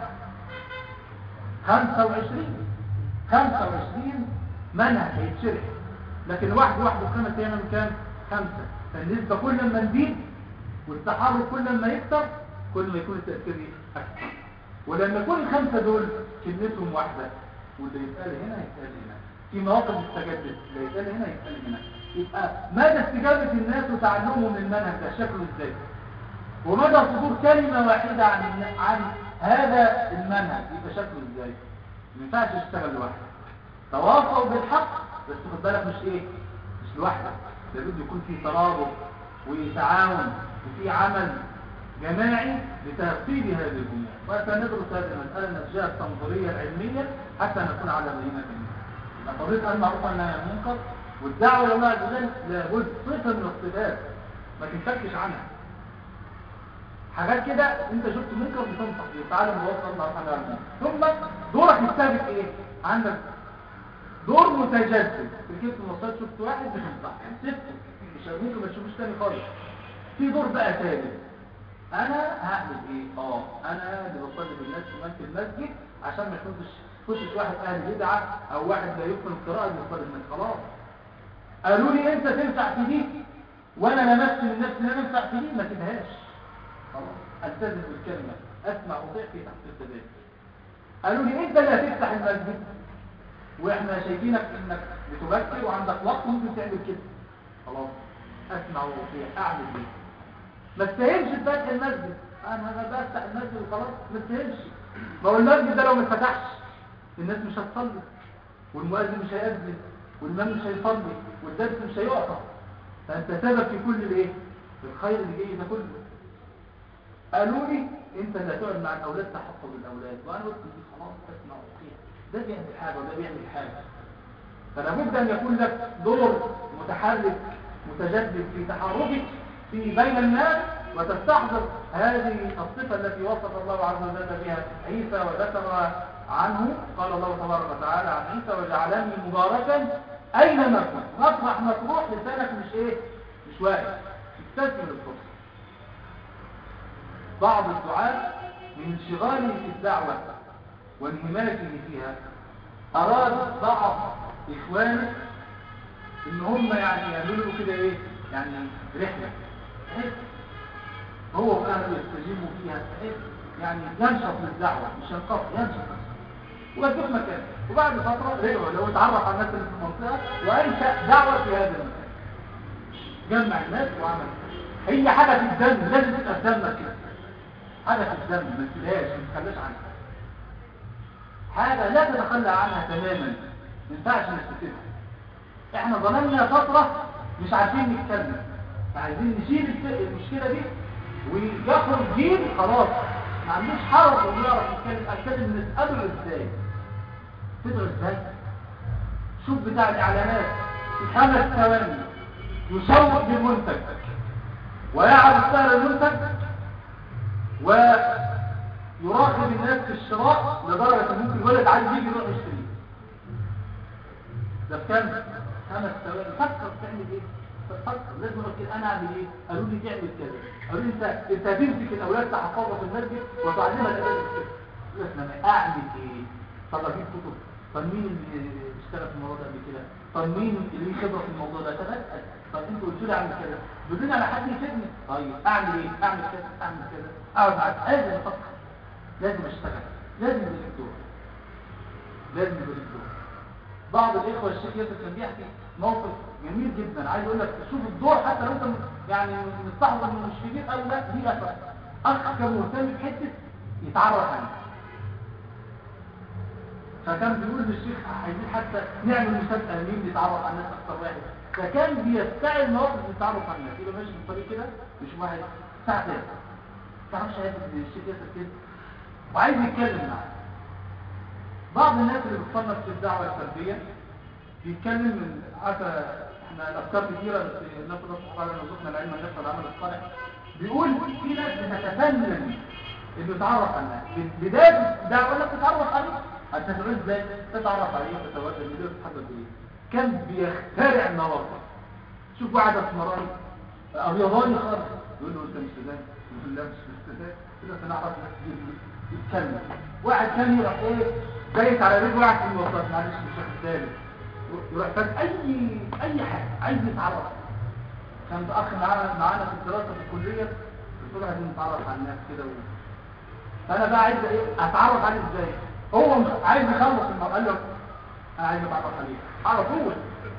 خمسة وعشرين. خمسة وعشرين منهج هيتشرح، لكن الواحد واحد الخمس ايام من كام؟ خمسة. فالنسبة كل ما نزيد والتحرك كل ما يكتر كل ما يكون التأثير أكثر. ولما يكون الخمسة دول كلمتهم واحدة، واللي يتقال هنا يتقال هنا في مواقف استجابت، اللي يتقال هنا يتقال هنا، يبقى مدى استجابة الناس وتعلمهم المنهج ده شكله ازاي، ومدى صدور كلمة واحدة عن عن هذا المنهج يبقى شكله ازاي. ما ينفعش يشتغل لوحده. تواصلوا بالحق، بس خد بالك مش ايه، مش لوحدك، لابد يكون في ترابط وتعاون وفي عمل جماعي لتنفيذ هذه الامور. وسندرس هذه المساله من الجهه التنظيريه العلميه حتى نكون على بينه منها. قضيه المعروف والنهي عن المنكر والدعوه الى الله عز وجل لابد صفه من الصفات ما تنفكش عنها. حاجات كده انت شفت منكر بتنصح بيه، تعالى نوصل المعروف والنهي عن المنكر. ثم دورك السابق ايه؟ عندك دور متجدد. ركبت المواصلات شفت واحد بتنصح سبته، مش ممكن ما تشوفوش تاني خالص. في دور بقى ثالث، انا هعمل ايه؟ اه انا اللي بصلي بالناس كمان في المسجد عشان ما يكونش كنتش واحد اهل بدعه او واحد لا يفهم القراءه اللي بيصلي بالناس. خلاص قالوا لي انت تنفع في دي وانا لمست من نفسي ان انا انفع في دي، ما تبهاش. خلاص التزم بالكلمه، اسمع وطيع في تحت السبيل. قالوا لي انت اللي هتفتح المسجد واحنا شايفينك انك بتبكر وعندك وقت ممكن تعمل كده. خلاص اسمع وطيع، اعمل ايه؟ ما تستاهلش فتح المسجد. انا انا بفتح المسجد وخلاص، ما تستاهلش. ما هو المسجد ده لو ما اتفتحش الناس مش هتصلي، والمؤذن مش هيأذن، والامام مش هيصلي، والدرس مش هيقطع. فانت سبب في كل الايه؟ الخير اللي جاي ده كله. قالوا لي انت اللي هتقعد مع الاولاد تحفظ الاولاد، وانا قلت خلاص اسمع وطيع، ده بيعمل حاجه وده بيعمل حاجه. فلا بد ان يكون لك دور متحرك متجدد في تحركك في بين الناس، وتستحضر هذه الصفة التي وصف الله عز وجل بها عيسى وذكر عنه. قال الله تبارك وتعالى عن عيسى وجعلني مباركا أينما كنت. مطرح ما تروح لسانك مش ايه؟ مش واقف، استثمر الفرصة. بعض الدعاة من انشغاله في الدعوة وانهماكه فيها أراد بعض إخوانه إن هم يعني يعملوا كده ايه؟ يعني رحلة هو وأهله يستجيبوا فيها، يعني ينشط للدعوة مش ينقص، ينشط ويجيب مكان. وبعد فترة رجعوا لو اتعرف على الناس اللي في المنطقة وأنشأ دعوة في هذا المكان، جمع الناس وعمل. هي حاجة في الدم لازم تبقى في دمك كده، حاجة في الدم ما تسيبهاش، ما تتخلاش عنها، حاجة لا تتخلى عنها تماما، ما ينفعش نستسيبها. احنا ظلمنا فترة مش عارفين نتكلم، عايزين نشيل المشكلة دي ويخرج جيل خلاص ما عندوش حرج انه يعرف يتكلم. اتكلم نسأله ازاي؟ تدعو ازاي؟ شوف بتاع الاعلانات في خمس ثواني يسوق بالمنتج ويعرف سعر المنتج ويراقب الناس في الشراء لدرجة ان ممكن الولد عايز يجي يروح يشتري. ده بكام؟ خمس ثواني. فكر تعمل ايه؟ فكر لازم اقول كده انا اعمل ايه؟ قالوا لي تعمل كذا. قالوا لي انت انت هتمسك الاولاد تحفظها في المسجد وتعلمها الاداب الفقهي. قلت انا اعمل ايه؟ طب اجيب كتب. طب مين اللي اشتغل في الموضوع ده قبل كده؟ طب مين اللي ليه خبره في الموضوع ده؟ طب اسال. طب انتوا قلتوا لي اعمل كذا، بدون على حد يفيدني. طيب اعمل ايه؟ اعمل كذا اعمل كذا. اقعد معاك لازم افكر، لازم اشتغل، لازم يبقى لك دور، لازم يبقى لك دور. بعض الاخوه الشيخ ياسر كان بيحكي موقف جميل جدا، عايز اقول لك شوف الدور حتى لو انت يعني مستحضر انه مش كبير او لا، ليه اثر. اخ كان مهتم بحته يتعرف عنه، فكان بيقول للشيخ عايزين حتى نعمل مسابقه مين يتعرف على الناس اكثر واحد، فكان بيستعمل مواقف للتعرف على الناس. يبقى ماشي في الطريق كده مش واحد ساعتين ما تعرفش هياخد الشيخ ياسر كده وعايز يتكلم معاه. بعض الناس اللي بتصنف في الدعوه الفرديه بيتكلم من عارفه احنا الافكار كتيره بس الناس الله سبحانه يرزقنا العلم والنفس والعمل الصالح. بيقول في ناس بتتفنن انه يتعرف على الناس. بدايه الدعوه ولا تتعرف عليه حتى تقول ازاي تتعرف عليه وتتوجه اليه وتتحدث اليه. كان بيخترع النواقص. شوف واحد اسمراني ابيضاني خالص يقول له انت مش سوداني، يقول لا مش سوداني، كده سنعرف يتكلم. واحد كان يروح ايه دايس على رجل واحد في المواصلات، معلش مش واخد بالي، يروح فات اي اي حاجه عايز يتعرف. كان اخ معانا معانا في الدراسه في الكليه، قلت له عايزين نتعرف على الناس كده و... فانا بقى عايز ايه اتعرف عليه ازاي؟ هو مش عايز يخلص الموضوع، قال له انا عايز اتعرف عليه على طول.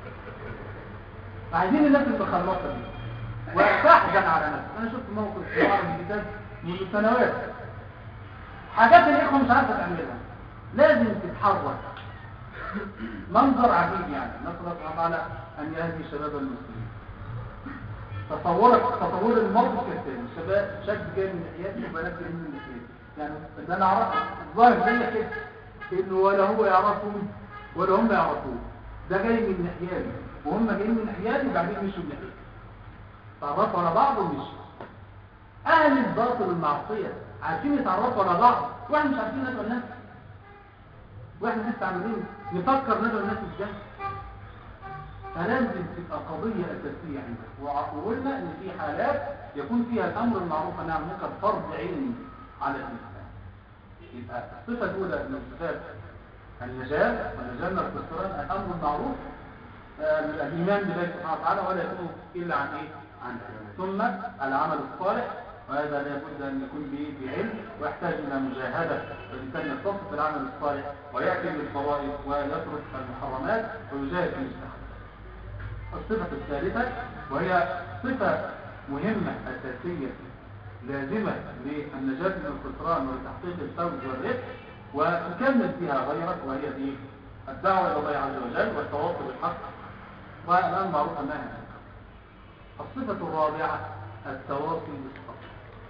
عايزين الناس اللي مخلصه دي وتحزن على نفسك. انا شفت موقف في عربي جديد منذ سنوات، حاجات الاخوه مش عارفه تعملها، لازم تتحرك. منظر عجيب يعني، نسال الله سبحانه وتعالى ان يهدي شباب المسلمين. تصورك تصور الموقف كالتالي، شباب شاب جاي من ناحيتي وبنات جايين من ناحيتي، يعني ده انا اعرف الظاهر زي كده انه ولا هو يعرفهم ولا هم يعرفوه، ده جاي من ناحيتي وهم جايين من ناحيتي وبعدين مشوا من ناحيتي، تعرفوا على بعض ومشوا. اهل الباطل والمعصيه عارفين يتعرفوا على بعض واحنا مش عارفين ندعو الناس، واحنا لسه عاملين نفكر ندعو الناس ازاي. فلازم تبقى قضيه اساسيه عندك. وقلنا ان في حالات يكون فيها الامر المعروف والنهي عن المنكر فرض عين على الانسان. يبقى الصفه الاولى من صفات النجاه والنجاه من الخسران الامر المعروف، الايمان بالله سبحانه وتعالى، ولا يكون الا عن ايه؟ عن علم. ثم العمل الصالح، وهذا لا بد ان يكون به بعلم ويحتاج الى مجاهده، والانسان يتصف بالعمل الصالح وياتي بالفرائض ويترك المحرمات ويجاهد في المستقبل. الصفه الثالثه وهي صفه مهمه اساسيه لازمه للنجاه من الخسران ولتحقيق الفوز والربح، وتكمل فيها غيرك، وهي دي الدعوه الى الله عز وجل والتواصي بالحق والامر بالمعروف والنهي عن المنكر. الصفه الرابعه التواصي بالصبر.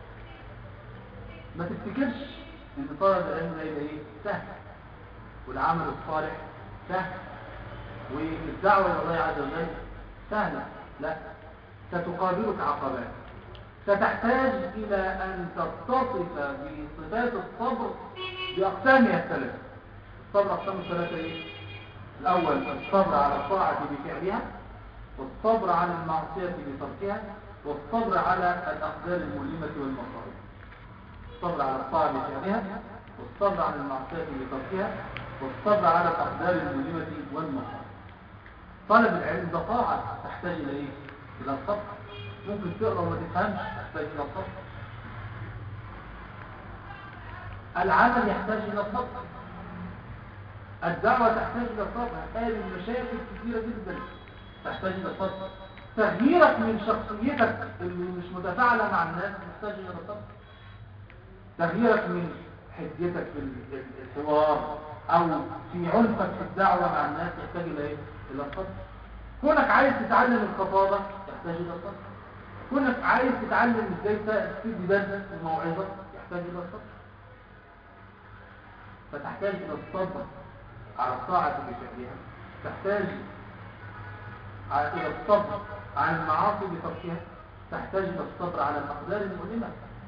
ما تفتكرش ان طلب العلم ده يبقى ايه سهل، والعمل الصالح سهل، والدعوه الى الله عز وجل سهله. لا، ستقابلك عقبات، ستحتاج الى ان تتصف بصفات الصبر باقسامها الثلاثه. الصبر اقسام الثلاثه ايه؟ الاول الصبر على الطاعه بفعلها، والصبر على المعصيه بتركها، والصبر على الاقدار المؤلمه والمصائب. الصبر على الطاعه بفعلها، والصبر على المعصيه بتركها، والصبر على الاقدار المؤلمه والمصائب. طلب العلم ده طاعه تحتاج الى ايه؟ الى الصبر. ممكن تقرا وما تفهمش، تحتاج الى الصبر. العمل يحتاج الى الصبر. الدعوه تحتاج الى الصبر، هتقابل مشاكل كثيره جدا تحتاج الى الصبر. تغييرك من شخصيتك اللي مش متفاعله مع الناس محتاج الى الصبر. تغييرك من حدتك في الحوار او في عنفك في الدعوه مع الناس يحتاج الى ايه؟ الى الصبر. كونك عايز تتعلم الخطابه يحتاج الى الصبر. كونك عايز تتعلم ازاي تدي درس الموعظه يحتاج الى الصبر. فتحتاج الى الصبر على الطاعه بفعلها، تحتاج الى الصبر على المعاصي بتركها، تحتاج الى الصبر على الاقدار المؤلمه.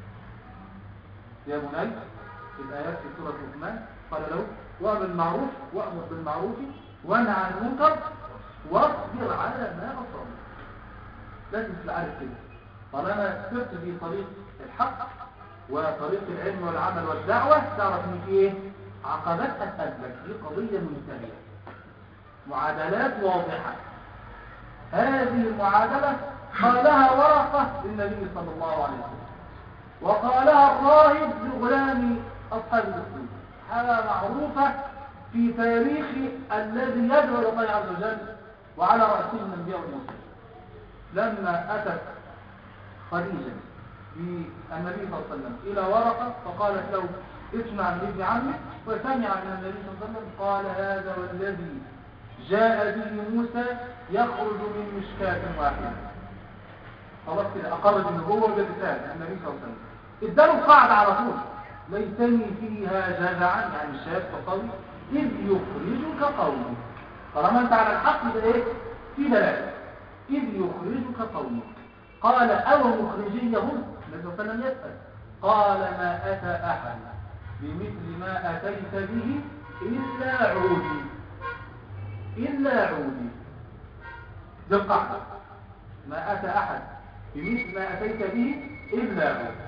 يا بني في الايات في سوره لقمان قال له وامر بالمعروف وامر بالمعروف وانهى عن المنكر واصبر على ما اصابك. لازم تبقى عارف كده، طالما سرت في طريق الحق وطريق العلم والعمل والدعوه تعرف ان في ايه؟ عقبات هتقابلك. دي قضيه منتهيه، معادلات واضحه. هذه المعادله قالها ورقه للنبي صلى الله عليه وسلم، وقالها الراهب لغلام اصحاب الاسلام. حاله معروفه في تاريخ الذي يدعو الى الله عز وجل وعلى راسهم الانبياء والمرسلين. لما اتت خديجه بالنبي صلى الله عليه وسلم الى ورقه فقالت له اسمع من ابن عمك، وسمع من النبي صلى الله عليه وسلم قال هذا والذي جاء به موسى يخرج من مشكاة واحدة. خلاص كده أقر بالنبوة وبالرسالة النبي صلى الله عليه وسلم. اداله القاعدة على طول، ليتني فيها جزعا يعني شاب وقوي إذ يخرجك قومك. طالما أنت على الحق يبقى إيه؟ في دلالة. إذ يخرجك قومك. قال أو مخرجيهم؟ النبي صلى الله عليه وسلم يسأل. قال ما أتى أحد بمثل ما أتيت به إلا عودي إلا عودي. دي القاعدة، ما أتى أحد بمثل ما أتيت به إلا عودي.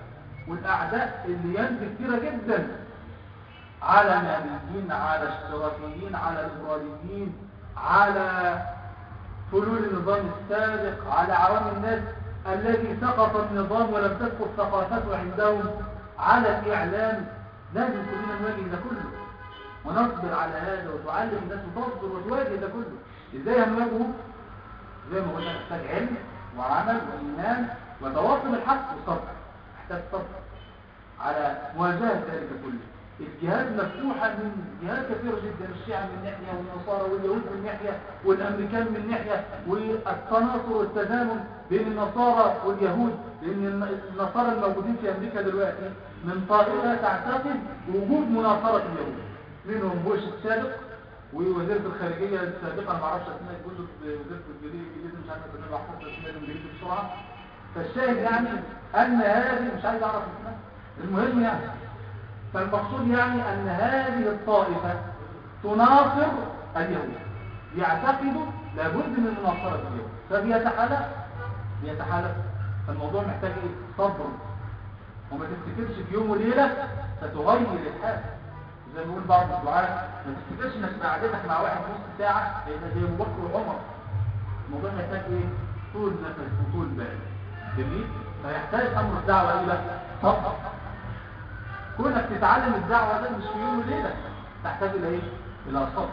والأعداء اللي ينزل كتيرة جدا على النبيين، على الاشتراكيين، على الإبراهيميين، على فلول النظام السابق، على عوام الناس الذي سقط النظام ولم تسقط ثقافته عندهم، على الإعلام. لازم كلنا نواجه ده كله ونصبر على هذا، وتعلم الناس وتصبر وتواجه ده كله. ازاي هنواجهه؟ زي ما قلنا محتاج علم وعمل وإيمان وتواصل الحق وصبر. محتاج صبر على مواجهة ذلك كله. الجهاد مفتوحة من جهات كثيرة جدا، الشيعة من ناحية والنصارى واليهود من ناحية والأمريكان من ناحية، والتناصر والتزامن بين النصارى واليهود، لأن النصارى الموجودين في أمريكا دلوقتي من طائفة تعتقد وجود مناصرة اليهود، منهم بوش السابق ووزيرة الخارجية السابقة، أنا ما اعرفش اسمها، يقول له وزيرة الجديد مش عارف اسمها، بحفظ اسمها الانجليزي بسرعة. فالشاهد يعني أن هذه مش عايز أعرف اسمها، المهم يعني فالمقصود يعني أن هذه الطائفة تناصر اليهود، يعتقدوا لابد من مناصرة اليهود، فبيتحالف بيتحالف فالموضوع محتاج ايه؟ صبر، وما تفتكرش في يوم وليلة ستغير الحال. زي ما بيقول بعض الدعاة، ما تفتكرش انك قعدتك مع واحد نص ساعة هيبقى زي ابو بكر وعمر. الموضوع محتاج ايه؟ طول نفس وطول بال. جميل؟ فيحتاج امر الدعوة الى صبر. كونك تتعلم الدعوة ده مش في يوم وليلة، تحتاج الى ايه؟ الى صبر.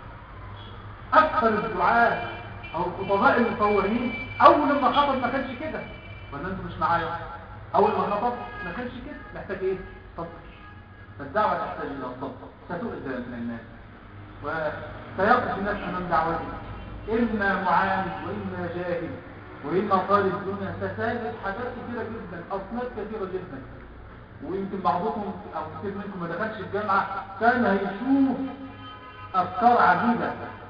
اكثر الدعاة او الخطباء المصورين اول ما خطب ما كانش كده، ولا انتوا مش معايا؟ اول ما خطب ما كانش كده، محتاج ايه؟ صبر. فالدعوة تحتاج الى الصبر. ستؤذى من الناس وسيقف الناس امام دعوته، اما معاند واما جاهل واما طالب دنيا. ستجد حاجات كثيرة جدا، اصناف كثيرة جدا، ويمكن بعضكم او كثير منكم ما دخلش الجامعة كان هيشوف افكار عجيبة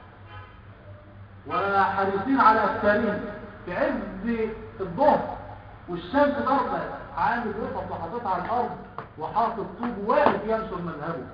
وحريصين على افكارهم في عز الظهر والشمس ضربة، عامل وقف وحاططها على الارض وحاطط طوب واقف ينشر مذهبه.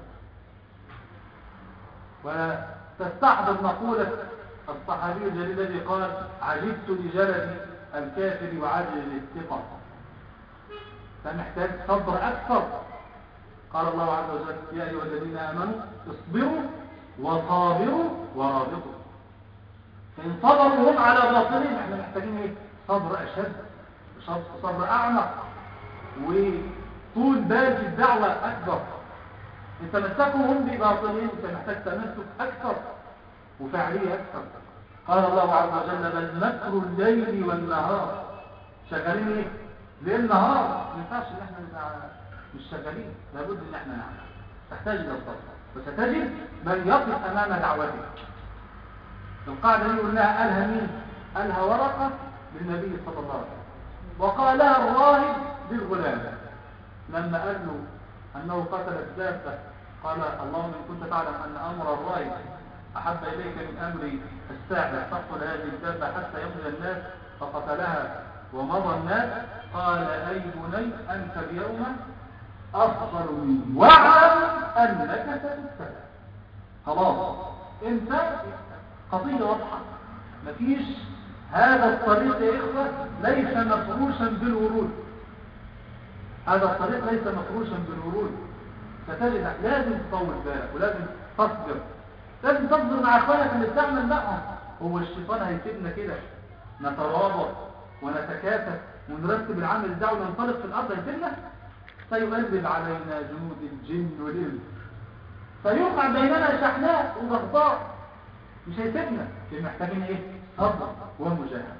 وتستحضر مقولة الصحابي الجليل الذي قال: عجبت لجلد الكافر وعجل للثقة. فمحتاج صبر أكثر. قال الله عز وجل: يا أيها الذين آمنوا اصبروا وصابروا ورابطوا. فإن صبروا هم على باطلهم، احنا محتاجين ايه؟ صبر أشد، صبر أعمق، وطول بال في الدعوة أكبر. إن تمسكوا هم بباطلهم أنت محتاج تمسك أكثر وفعلية أكثر. قال الله عز وجل: بل مكر الليل والنهار. شغالين ايه؟ ليل نهار، ما ينفعش ان احنا نبقى مش شغالين، لابد ان احنا نعمل. تحتاج الى الصبر، وستجد من يقف امام دعوتك. القاعده دي قلناها قالها مين؟ قالها ورقه للنبي صلى الله عليه وسلم، وقالها الراهب للغلام لما قال له انه قتل الدابه، قال: اللهم ان كنت تعلم ان امر الراهب احب اليك من امر الساعه تقتل هذه الدابه حتى يمضي الناس، فقتلها ومضى الناس. قال: أي بني أنت اليوم أفضل مني، واعلم أنك ستبتلى. خلاص أنت قضية واضحة، مفيش. هذا الطريق يا إخوة ليس مفروشا بالورود، هذا الطريق ليس مفروشا بالورود. ستجد لازم تطول بالك ولازم تصبر، لازم تصبر مع أخوانك اللي بتعمل معهم. هو الشيطان هيسيبنا كده نترابط ونتكاتف ونرتب العمل الدعوي وننطلق في الأرض؟ هيسيبنا؟ سيغلب علينا جنود الجن والإنس، فيوقع بيننا شحناء وبغضاء، مش هيسيبنا. اللي محتاجين ايه؟ صبر ومجاهدة.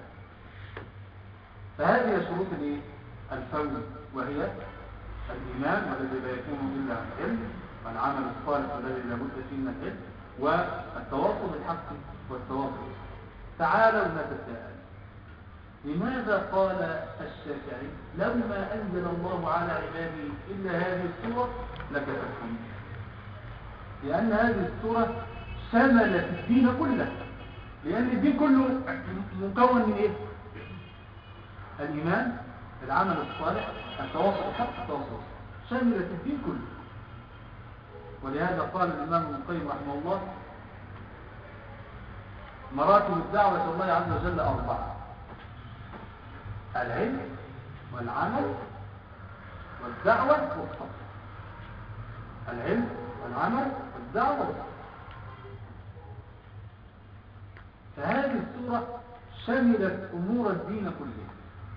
فهذه شروط الايه؟ الفوز، وهي الإيمان والذي لا يكون إلا عن علم، والعمل الصالح الذي لا بد فيه من العلم، والتواصل بالحق والتواصل. تعالوا نتساءل: لماذا قال الشافعي لما أنزل الله على عباده إلا هذه السورة لكفتهم؟ لأن هذه السورة شملت الدين كله، لأن الدين كله مكون من إيه؟ الإيمان، العمل الصالح، التواصل بالحق، التواصل، شملت الدين كله. ولهذا قال الإمام ابن القيم رحمه الله: مراتب الدعوة إلى الله عز وجل أربعة: العلم والعمل والدعوة والصبر. العلم والعمل والدعوة والصبر. فهذه السورة شملت أمور الدين كلها.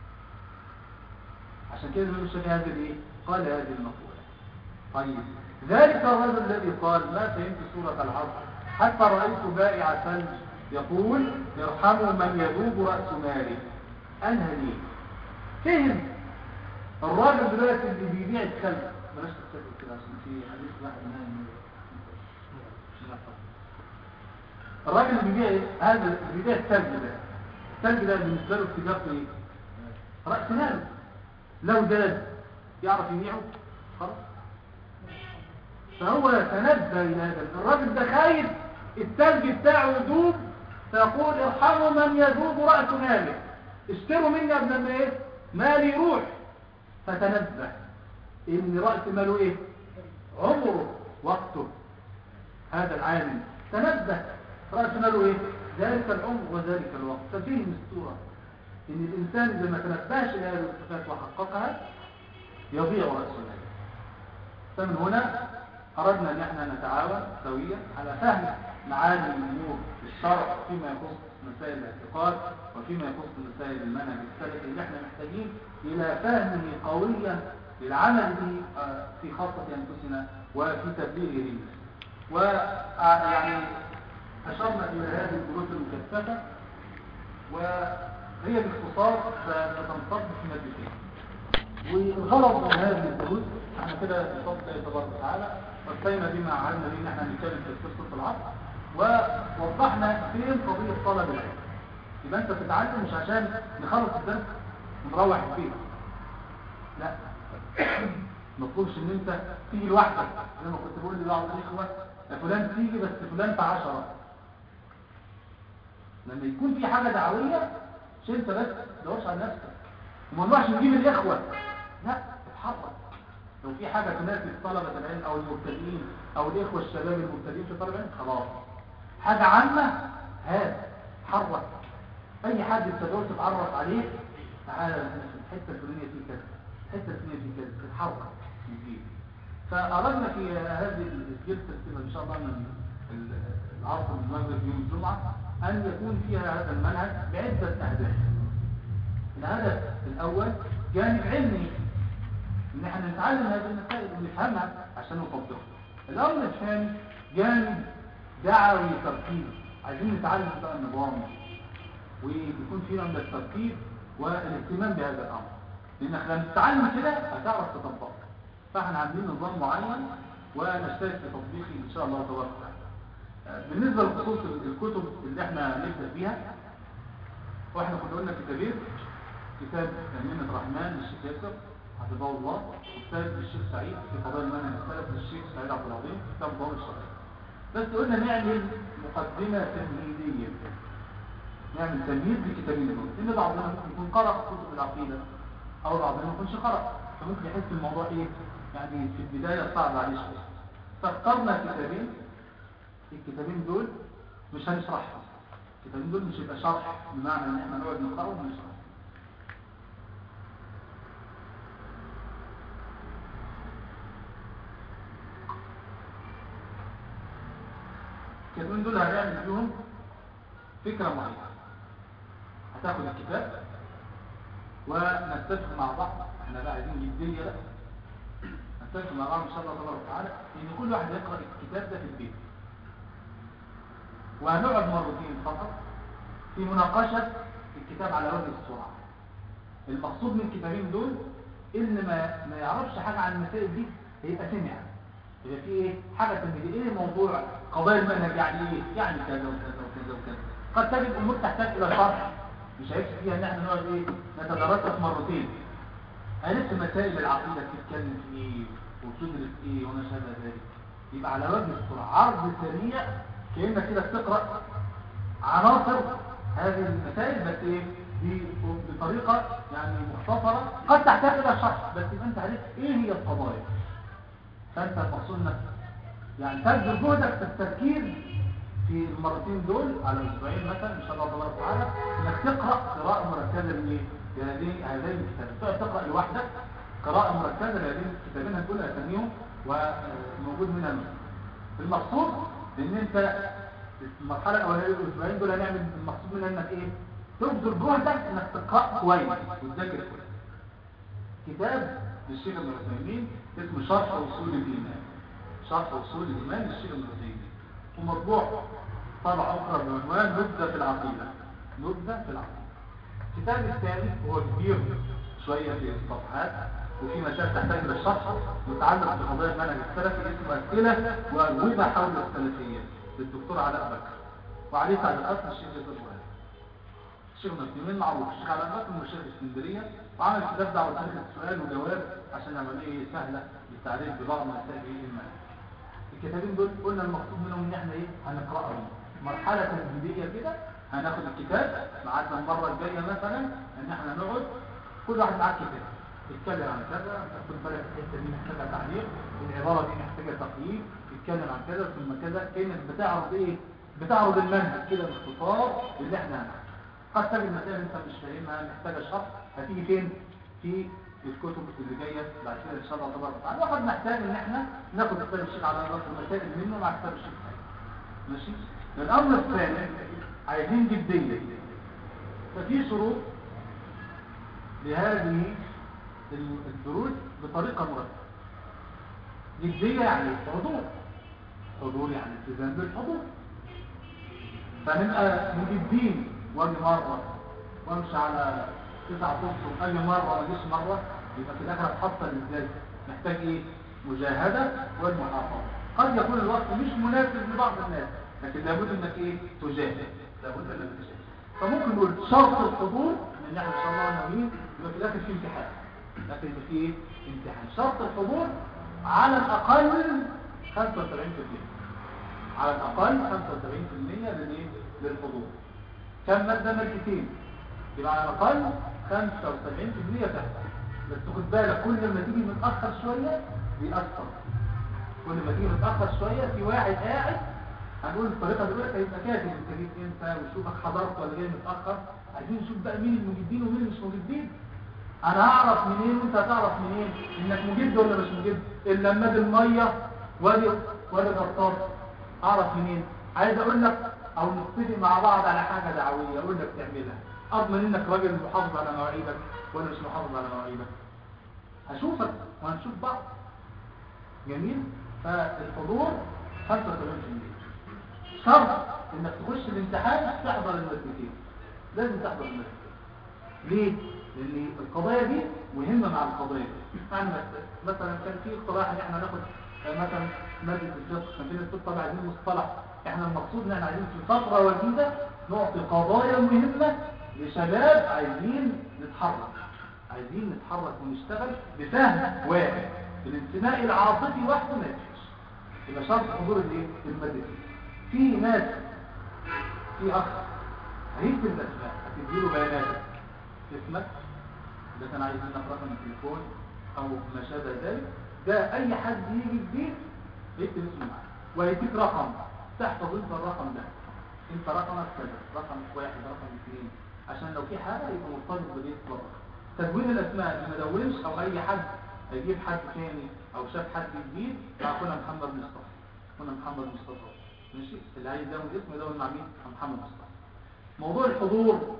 عشان كده الإمام الشافعي هذه الايه؟ قال هذه المقولة. طيب ذلك الرجل الذي قال ما فهمت سورة العصر حتى رأيت بائع ثلج يقول ارحموا من يذوب رأس ماله. أنهى ليه؟ فهم الراجل دلوقتي اللي بيبيع الثلج. بلاش تتكلم كده عشان في حديث واحد نايم. الراجل اللي بيبيع ايه؟ هذا اللي بيبيع الثلج ده. الثلج ده بالنسبة له اتجاهه ايه؟ رأس ماله. لو زاد يعرف يبيعه خلاص. فهو تنبه إلى هذا الراجل ده خايف الثلج بتاعه يذوب، فيقول ارحموا من يذوب رأس ماله، اشتروا مني قبل ما ايه مالي يروح. فتنبه ان رأس ماله ايه؟ عمره وقته. هذا العالم تنبه رأس ماله ايه؟ ذلك العمر وذلك الوقت. ففهم السورة ان الانسان اذا ما تنبهش لهذه الصفات وحققها يضيع رأس ماله. فمن هنا أردنا أن احنا نتعاون سويا على فهم معاني الأمور في الشرع فيما يخص مسائل الاعتقاد وفيما يخص مسائل المنهج السلفي اللي احنا محتاجين إلى فهمه قويا للعمل به في خاصة أنفسنا وفي تبليغه. ويعني أشرنا إلى هذه الدروس المكثفة وهي باختصار ستنصب في مادتين. والغرض من هذه الدروس احنا كده بفضل الله تبارك وتعالى وصينا بما عهدنا به ان احنا نتكلم في قصه العصر ووضحنا فين قضيه طلب العلم. يبقى انت بتتعلم مش عشان نخلص الدرس ونروح البيت، لا ما تطلبش ان انت تيجي لوحدك زي ما كنت بقول لبعض الاخوه فلان تيجي بس فلان في عشرة. لما يكون في حاجه دعويه مش انت بس ما تدورش على نفسك وما نروحش نجيب الاخوه، لا اتحرك. لو في حاجة تناسب طلبة العلم أو المبتدئين أو الإخوة الشباب المبتدئين في طلب العلم خلاص. حاجة عامة هات حرك. أي حد تدور تتعرف عليه تعالى الحتة الفلانية في كذا، الحتة الفلانية في كذا، تتحرك نجيب. فأردنا في هذه الجلسة إن شاء الله من العصر المغرب يوم الجمعة أن يكون فيها هذا المنهج بعدة أهداف. الهدف الأول جانب علمي ان احنا نتعلم هذه المسائل ونفهمها عشان نطبقها. الامر الثاني جانب دعوي تركيب، عايزين نتعلم بقى النظام ويكون في من التركيب والاهتمام بهذا الامر، لانك لما تتعلم كده هتعرف تطبقه. فاحنا عاملين نظام معين ونشترك في تطبيقه ان شاء الله تبارك وتعالى. بالنسبه لخصوص الكتب اللي احنا نبدا بيها، واحنا كنا قلنا كتابين، كتاب منة الرحمن للشيخ ياسر حفظه الله، كتاب للشيخ سعيد في قضايا المنهج السلف للشيخ سعيد عبد العظيم، كتاب ضوء الشرعي. بس قلنا نعمل مقدمه تمهيديه، نعمل تمهيد للكتابين دول، لان بعضنا ممكن يكون قرأ كتب العقيده او بعضنا ما يكونش قرأ، فممكن يحس الموضوع ايه يعني في البدايه صعب عليه شويه. فاخترنا كتابين، الكتابين دول مش هنشرحهم، الكتابين دول مش هيبقى شرح بمعنى ان احنا نقعد نقراهم ونشرح. الكتابين دول هنعمل فيهم فكرة معينة. هتاخد الكتاب ونتفق مع بعض، احنا بقى عايزين جدية لا نتفق مع بعض ان شاء الله تبارك وتعالى ان كل واحد يقرأ الكتاب ده في البيت، وهنقعد مرتين فقط في مناقشة الكتاب على وجه السرعة. المقصود من الكتابين دول ان ما ما يعرفش حاجة عن المسائل دي هيبقى سمع، يبقى في ايه حاجة تنبيه ايه موضوع قضايا المنهج يعني ايه يعني كذا وكذا وكذا وكذا. قد تجد امور تحتاج الى شرح مش هيكفي فيها ان احنا نقعد ايه نتدرسها مرتين. عرفت مسائل العقيدة بتتكلم في ايه وبتدرس ايه وما شابه ذلك، يبقى على وجه السرعة عرض سريع كأنك كده بتقرأ عناصر هذه المسائل بس ايه بطريقة يعني مختصرة قد تحتاج الى شرح، بس يبقى انت عرفت ايه هي القضايا. فانت المقصود انك يعني تبذل جهدك في التركيز في المرتين دول على اسبوعين مثلا ان شاء الله تبارك وتعالى، انك تقرا قراءه مركزه لهذين هذين الكتاب. تقرا تقرا لوحدك قراءة مركزة لهذين الكتابين هتقول أساميهم وموجود منها نسخ. المقصود إن أنت المرحلة الأولانية الأسبوعين دول هنعمل المقصود منها إنك إيه؟ تبذل جهدك إنك تقرأ كويس وتذاكر كويس. كتاب للشيخ ابن عثيمين اسمه شرح أصول الإيمان. شرح أصول الإيمان للشيخ ابن عثيمين، ومطبوع طبعة أخرى بعنوان نبذة في العقيدة. نبذة في العقيدة. الكتاب الثاني هو كبير شوية في الصفحات وفي مسائل تحتاج إلى الشرح متعلق بقضايا المنهج السلفي اسمه أسئلة وأجوبة حول السلفية للدكتور علاء بكر، وعليه تعليقات من الشيخ يوسف وهاب. الشيخ ابن عثيمين معروف، الشيخ علاء بكر من مشايخ اسكندرية، وعمل كتاب دعوة تاريخ السؤال وجواب عشان عملية سهلة للتعريف ببعض مسائل المنهج. الكتابين دول قلنا المقصود منهم ان احنا ايه هنقراهم مرحله تمهيديه كده، هناخد الكتاب معانا المره الجايه مثلا ان احنا نقعد كل واحد معاه كتاب يتكلم عن كذا، تاخد بالك الحته دي محتاجه تعليق، العباره دي محتاجه تقييم، يتكلم عن كذا ثم كذا، كانك بتعرض ايه بتعرض المنهج كده باختصار اللي احنا هنعمله. قد تجد المسائل انت مش فاهمها محتاجه شرح، هتيجي فين في الكتب اللي جايه بعد كده ان شاء الله تبارك وتعالى. وقد نحتاج ان احنا ناخد كتاب الشيخ على نظر المسائل منه مع كتاب الشيخ. ماشي. الامر الثاني عايزين جديه، ففي شروط لهذه الدروس بطريقه مرتبه. جديه يعني حضور، حضور يعني التزام بالحضور. فنبقى مجدين واجي مره وامشي على تسعة فصل اي مره ما اجيش مره، يبقى في الاخر هتحصل ازاي؟ محتاج ايه؟ مجاهده والمحافظه. قد يكون الوقت مش مناسب لبعض الناس، لكن لابد انك ايه؟ تجاهد، لابد انك تجاهد. فممكن نقول شرط الحضور ان احنا ان شاء الله ناويين يبقى في الاخر في امتحان، لكن يبقى في ايه؟ امتحان. شرط الحضور على الاقل خمسة وسبعين بالمية، على الاقل خمسة وسبعين بالمية للايه؟ للحضور. كم ماده؟ مادتين، يبقى على الاقل خمسة وسبعين بالمية تحصل. بس خد بالك كل ما تيجي متاخر شويه بيأثر، كل ما تيجي متاخر شويه في واحد قاعد هنقول الطريقه دلوقتي هيبقى كاتب انت جيت امتى وشوفك حضرت ولا جاي متاخر. عايزين نشوف بقى مين المجدين ومين اللي مش مجدين. انا هعرف منين وانت هتعرف منين انك مجد ولا مش مجد؟ الا لما ادي الميه وادي وادي الغطاس اعرف منين؟ عايز اقول لك او نتفق مع بعض على حاجه دعويه اقول لك تعملها، اضمن انك راجل محافظ على مواعيدك ولا مش محافظ على مواعيدك؟ هشوفك وهنشوف بعض. جميل. فالحضور خمسة وسبعين بالمية. شرط انك تخش الامتحان تحضر المادتين، لازم تحضر المادتين. ليه؟ لان القضايا دي مهمه مع القضايا دي. يعني مثلا كان في اقتراح ان احنا ناخد مثلا ماده الفقه، كان في ناس طبعا عايزين مصطلح، احنا المقصود ان احنا عايزين في فتره وجيزه نعطي قضايا مهمه لشباب عايزين نتحرك، عايزين نتحرك ونشتغل بفهم واحد. الانتماء العاطفي وحده ما يكفيش، يبقى شرط حضور الايه؟ المادتين. في ناس في اخ هيكتب الاسماء، هتديله بياناتك، اسمك ده كان عايز منك رقم التليفون او ما شابه ذلك، ده اي حد يجي البيت يكتب اسمه معاه وهيديك رقم تحفظ انت الرقم ده، انت رقمك كذا، رقم واحد، رقم اثنين، عشان لو في حاجه يبقى مرتبط ببيت رقم. تدوين الاسماء اللي ما دونش او اي حد هيجيب حد ثاني او شاف حد جديد فاخونا محمد مصطفى، اخونا محمد مصطفى ماشي، اللي عايز يدون اسمه يدون مع مين؟ مع محمد مصطفى. موضوع الحضور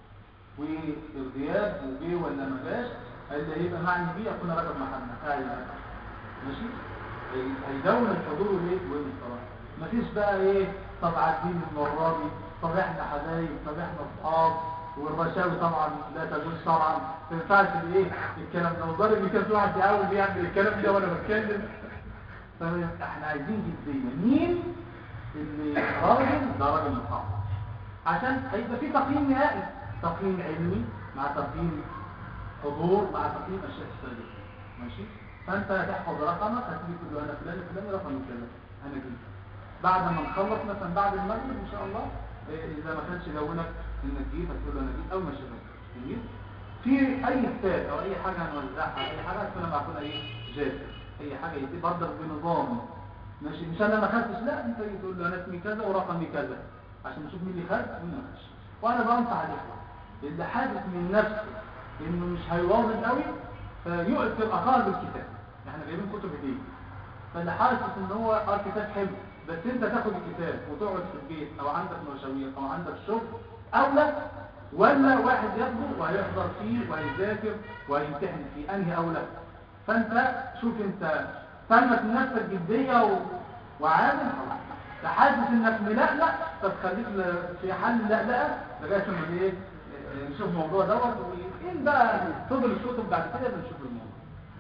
والغياب وجه ولا ما جاش اللي هيبقى معني بيه اخونا رجب محمد قاعد ماشي، هيدون الحضور والايه والانصراف. مفيش بقى ايه طب عارفين المره دي، طب احنا حبايب، طب احنا اصحاب، والرشاوي طبعا لا تجوز شرعا، ما ينفعش الايه الكلام ده. وضرب اللي كان في واحد بيحاول يعمل الكلام ده وانا بتكلم. فاحنا عايزين جديه، مين اللي راجل ده راجل محافظ، عشان هيبقى في تقييم نهائي، تقييم علمي مع تقييم حضور مع تقييم اشياء ثانيه ماشي. فانت هتحفظ رقمك، هتيجي تقول له انا فلان فلان رقمي كذا انا جيت. بعد ما نخلص مثلا بعد المغرب ان شاء الله اذا ما كانش جاوبك انك جيت هتقول له انا جيت او ما شافك جميل. في اي كتاب او اي حاجه هنوزعها اي حاجه هتكون معقوله ايه جاهز، اي حاجه يدي برضك بنظام ماشي، مش انا ما خدتش، لا انت تقول له انا اسمي كذا ورقمي كذا عشان نشوف مين اللي خد ومين ما خدش. وانا بنصح الاخوه اللي حاسس من نفسه انه مش هيواظب قوي فيؤثر اقارب الكتاب. احنا جايبين كتب هديه، فاللي حاسس ان هو اه كتاب حلو بس انت تاخد الكتاب وتقعد في البيت او عندك مشاوير او عندك شغل اولى، ولا واحد ياخده وهيحضر فيه وهيذاكر وهيمتحن فيه، انهي اولى؟ فانت شوف انت تمت نفسك جديه و... وعامل خلاص، تحاسس انك ملقلق فتخليك في حل لقلقه لغايه ما ايه نشوف الموضوع دوت، وين بقى فضل الكتب بعد كده بنشوف الموضوع.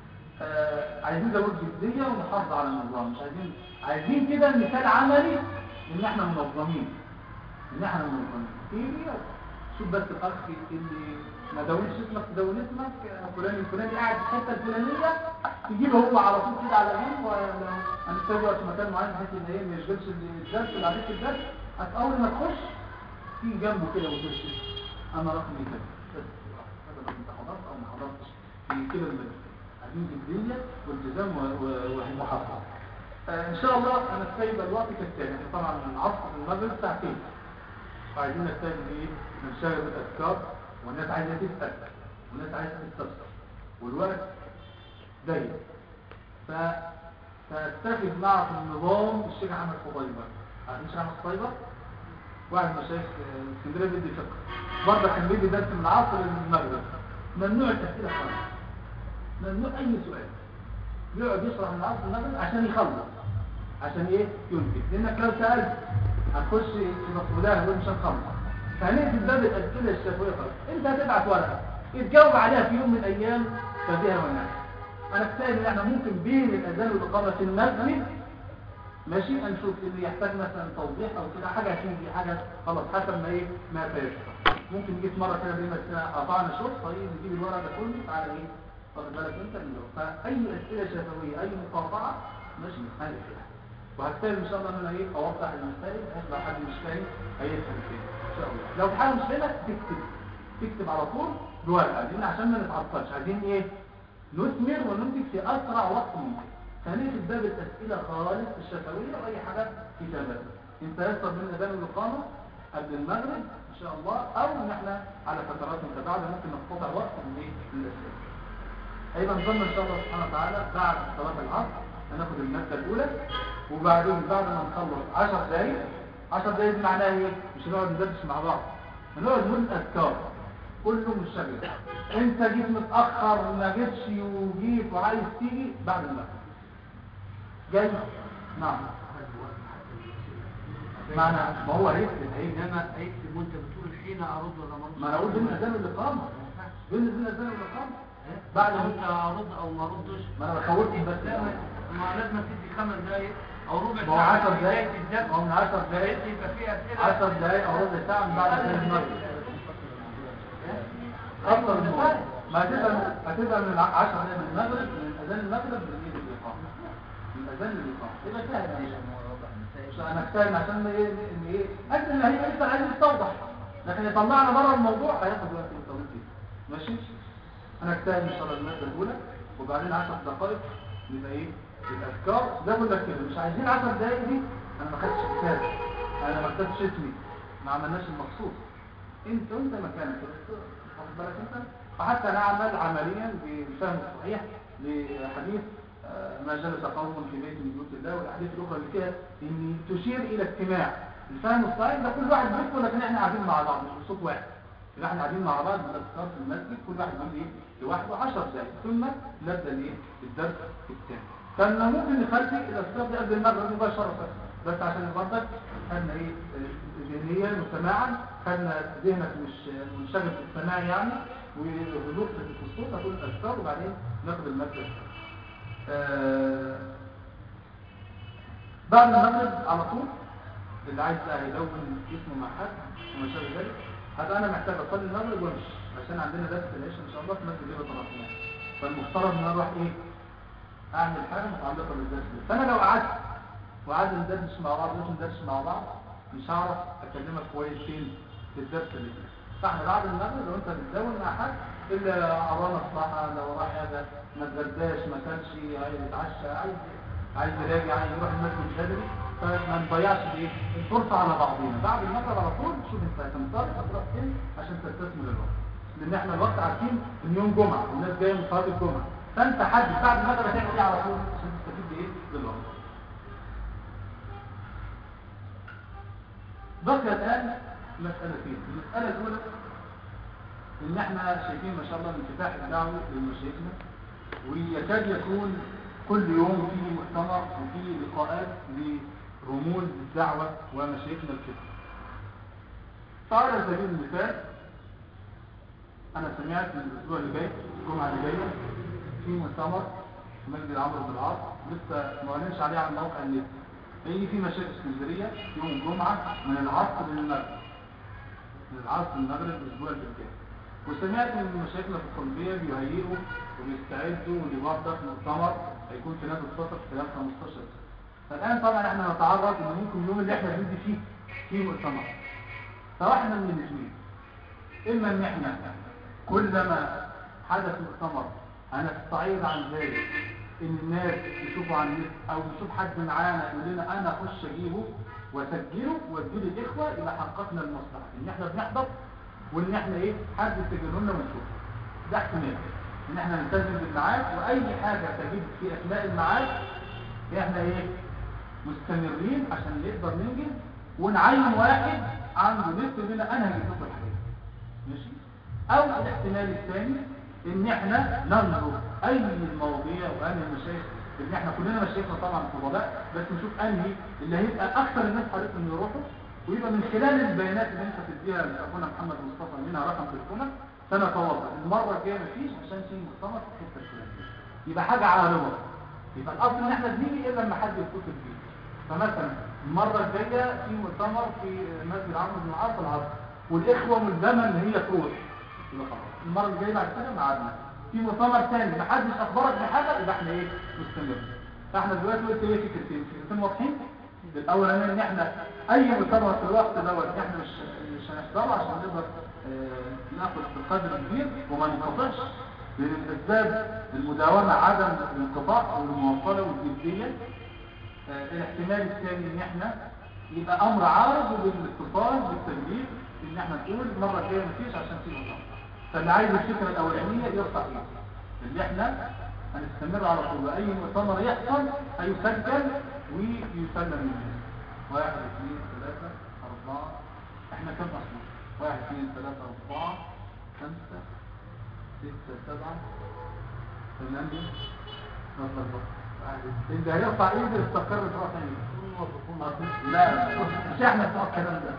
آه عايزين زود جديه ونحافظ على النظام، مش عايزين عايزين كده مثال عملي ان احنا منظمين، ان احنا منظمين تيجي شوف بس الاخ اللي ما دونش اسمك تدون اسمك فلان الفلاني قاعد في الحته الفلانيه، تجيبه هو على طول كده على جنب، ولو هنستوي وقت مكان معين بحيث ان ايه ما يشغلش الدرس اللي عليك الدرس، اول ما تخش تيجي جنبه كده وتمشي انا رقمي كده بس هذا انت حضرت او ما حضرتش في كده المدرسه. عايزين جديه والتزام ومحافظه. آه ان شاء الله انا سايب الوقت كالتالي. احنا طبعا من العصر المغرب ساعتين، وعايزين نستفيد ايه؟ نشتغل بالاذكار، والناس عايزه تسال والناس عايزه تستفسر والوقت ضيق، ف فاستفد معكم نظام الشيخ احمد فضيبه. عارفين الشيخ احمد فضيبه؟ واحد من مشايخ اسكندريه بيدي فقه، برضه كان بيدي درس من العصر للمغرب. ممنوع التسئله خالص، ممنوع اي سؤال، يقعد يشرح من العصر للمغرب عشان يخلص، عشان ايه؟ ينتج، لانك لو سالت هتخش في مسؤوليه ومش هتخلص. فهنقفل باب الاسئله الشفويه خالص، انت هتبعت ورقه تجاوب عليها في يوم من الايام فبها والناس. انا كفايه ان احنا ممكن بين الاذان والاقامه في المسجد ماشي نشوف اللي يحتاج مثلا توضيح او كده حاجه هتيجي حاجه خلاص حسب ما ايه ما فيش. ممكن نجي في مره كده بينا قطعنا شوط طيب نجيب الورقه ده كله تعالى ايه واخد بالك انت اللي فاي اسئله شفويه اي مقاطعه ماشي نحل فيها. وهكتب ان شاء الله ان انا ايه اوضح المسائل بحيث لو حد مش فاهم هيفهم فين ان شاء الله. لو في حاجه مش فاهمها تكتب تكتب على طول بورقه، لان عشان ما نتعطلش عايزين ايه نثمر وننتج في اسرع وقت ممكن. فنقفل باب الاسئله خالص الشفويه واي حاجه كتابات. انت يسر من اذان الاقامه قبل المغرب ان شاء الله، او ان احنا على فترات متباعده ممكن نقتطع وقت من ايه من الاسئله. هيبقى نظام ان شاء الله سبحانه وتعالى بعد صلاه العصر هناخد الماده الاولى، وبعدين بعد ما نخلص عشر دقايق عشر دقايق معناها ايه؟ مش هنقعد ندردش مع بعض، هنقعد نقول اذكار كله مش شغال. انت جيت متاخر ما جيتش وجيت وعايز تيجي بعد المغرب جاي نعم معنى ما هو هيكتب انما هيكتب وانت بتقول حين ارد ولا ما ارد. ما انا اقول بين الاذان والاقامه بين الاذان والاقامه بعد ما انت ارد او ما اردش ما انا بخوفك بس ما لازم تدي خمس دقايق او ربع ساعه. ما هو عشر دقايق ما هو من عشر دقايق يبقى فيها اسئله عشر دقايق او ربع ساعه من بعد صلاه المغرب اكثر من كده. ما هتبقى هتبقى من عشر دقايق من المغرب من اذان المغرب للايه الاقامه من اذان الاقامه يبقى سهل. انا احتاج عشان ايه ان ايه اجل اللي هي لسه عايز يستوضح، لكن يطلعنا بره الموضوع هياخد وقت طويل جدا ماشي. انا احتاج ان شاء الله الماده الاولى وبعدين عشر دقائق يبقى ايه الاذكار ده كله كده. مش عايزين عشر دقائق دي انا ما خدتش كتاب انا ما كتبتش اسمي ما عملناش المخصوص انت وانت مكانك واخد بالك انت. وحتى نعمل عمليا بالفهم الصحيح لحديث ما جلس قوم في بيت من بيوت الله، والاحاديث الاخرى اللي فيها ان تشير الى اجتماع الفهم الصحيح ده كل واحد بيحكي لكن احنا قاعدين مع بعض مش بصوت واحد. يبقى احنا قاعدين مع بعض بالاذكار في المسجد كل واحد بيقول ايه لوحده عشر دقائق ثم نبدا الايه الدرس الثاني. فانا ممكن نخلي الاذكار دي قبل المغرب مباشره بس عشان برضك خدنا ايه ذهنيا وسماعا، خدنا ذهنك مش منشغل في السماع يعني وهدوء في الصوت هتقول الاذكار وبعدين ناخد الماده. آه بعد المغرب على طول اللي عايز يدون اسمه مع حد وما شابه ذلك هذا انا محتاج اصلي المغرب وامشي عشان عندنا درس العشاء ان شاء الله في مسجد بيبه طرفنا. فالمفترض ان انا اروح ايه اعمل حاجه متعلقه بالدرس ده. فانا لو قعدت وقعدنا ندردش مع بعض مش ندردش مع بعض مش هعرف اكلمك كويس فين في الدرس اللي فيه. فاحنا بعد المغرب لو انت بتدون مع حد الا ارانا الصحه لو راح هذا ما اتغداش ما كانش عايز يتعشى عايز عايز يراجع عايز يروح المسجد بدري فما نضيعش ايه الفرصه على بعضينا. بعد المغرب على طول شوف انت هتنطلق هتروح فين عشان تستثمر الوقت. لان احنا الوقت عارفين ان يوم جمعه الناس جايه من صلاه الجمعه، فانت حدد بعد المغرب هتعمل ايه على طول عشان تستفيد بايه بالوقت. بقي الان مسالتين. المساله الاولى ان احنا شايفين ما شاء الله الانفتاح الدعوي لمشايخنا، ويكاد يكون كل يوم في مؤتمر وفي لقاءات لرموز الدعوه ومشايخنا الكبار. فعلى سبيل المثال انا سمعت من الاسبوع اللي جاي الجمعه اللي جايه في مؤتمر في مسجد عمرو بن العاص، لسه ما اعلنش عليه على موقع النت، هيجي في مشايخ اسكندريه يوم الجمعه من العصر للمغرب، من العصر للمغرب الاسبوع اللي جاي. وسمعت ان مشايخنا في القلبيه بيهيئوا وبيستعدوا لبرضه مؤتمر هيكون في نادي الصفر خلال خمستاشر سنه. فالان طبعا احنا نتعرض ان ممكن اليوم اللي احنا بندي فيه في مؤتمر، فواحنا من الاثنين، اما ان احنا كلما حدث مؤتمر هنستعيد عن ذلك ان الناس يشوفوا عن النت او يشوف حد معانا يقول لنا انا اخش اجيبه واسجله واديه للاخوه، يبقى حققنا المصلحه ان احنا بنحضر وان احنا ايه حد يسجله لنا ونشوفه. ده احتمال ان احنا نلتزم بالميعاد، واي حاجه تجد في اثناء الميعاد احنا ايه مستمرين عشان نقدر ننجز، ونعين واحد عنده نت يقول لنا انا هجيب لكم الحاجات ماشي. او الاحتمال الثاني ان احنا ننظر اي المواضيع وانهي المشايخ، ان احنا كلنا مشايخنا طبعا فضلاء، بس نشوف انهي اللي هيبقى اكثر الناس حريصين يروحوا، ويبقى من خلال البيانات اللي انت تديها لاخونا محمد مصطفى منها رقم تليفونك سنتواصل المره الجايه مفيش عشان في مؤتمر في الحته الفلانيه، يبقى حاجه عارضه. يبقى الاصل ان احنا بنيجي الا لما حد يتصل بيه. فمثلا المره الجايه في مؤتمر في مسجد عمرو بن العاص العصر، والاخوه ملزمه ان هي تروح، يبقى خلاص المره الجايه بعد كده ميعادنا. في مؤتمر ثاني ما حدش اخبرك بحاجه يبقى احنا ايه مستمر. فاحنا دلوقتي قلت ايه فكرتين فكرتين واضحين. الاول ان احنا اي مؤتمر في الوقت دوت احنا مش مش هنحضره عشان نقدر اه ناخد بقدر كبير وما ننقطعش، لان الاسباب المداومه عدم الانقطاع والمواصله والجديه. اه الاحتمال الثاني ان احنا يبقى امر عارض بالاتصال بالتسجيل ان احنا نقول المره الجايه مفيش عشان في مؤتمر. فاللي عايز الفكره الاولانيه يرفع ايده اللي احنا هنستمر على طول، اي مؤتمر يحصل هيسجل ويسلم للناس. واحد اثنين ثلاثة أربعة، احنا كم أصلا؟ واحد اثنين ثلاثة أربعة خمسة ستة سبعة ثمانية نصر. انت هيرفع ايده استقر برفع ايده. لا مش احنا بتوع الكلام ده.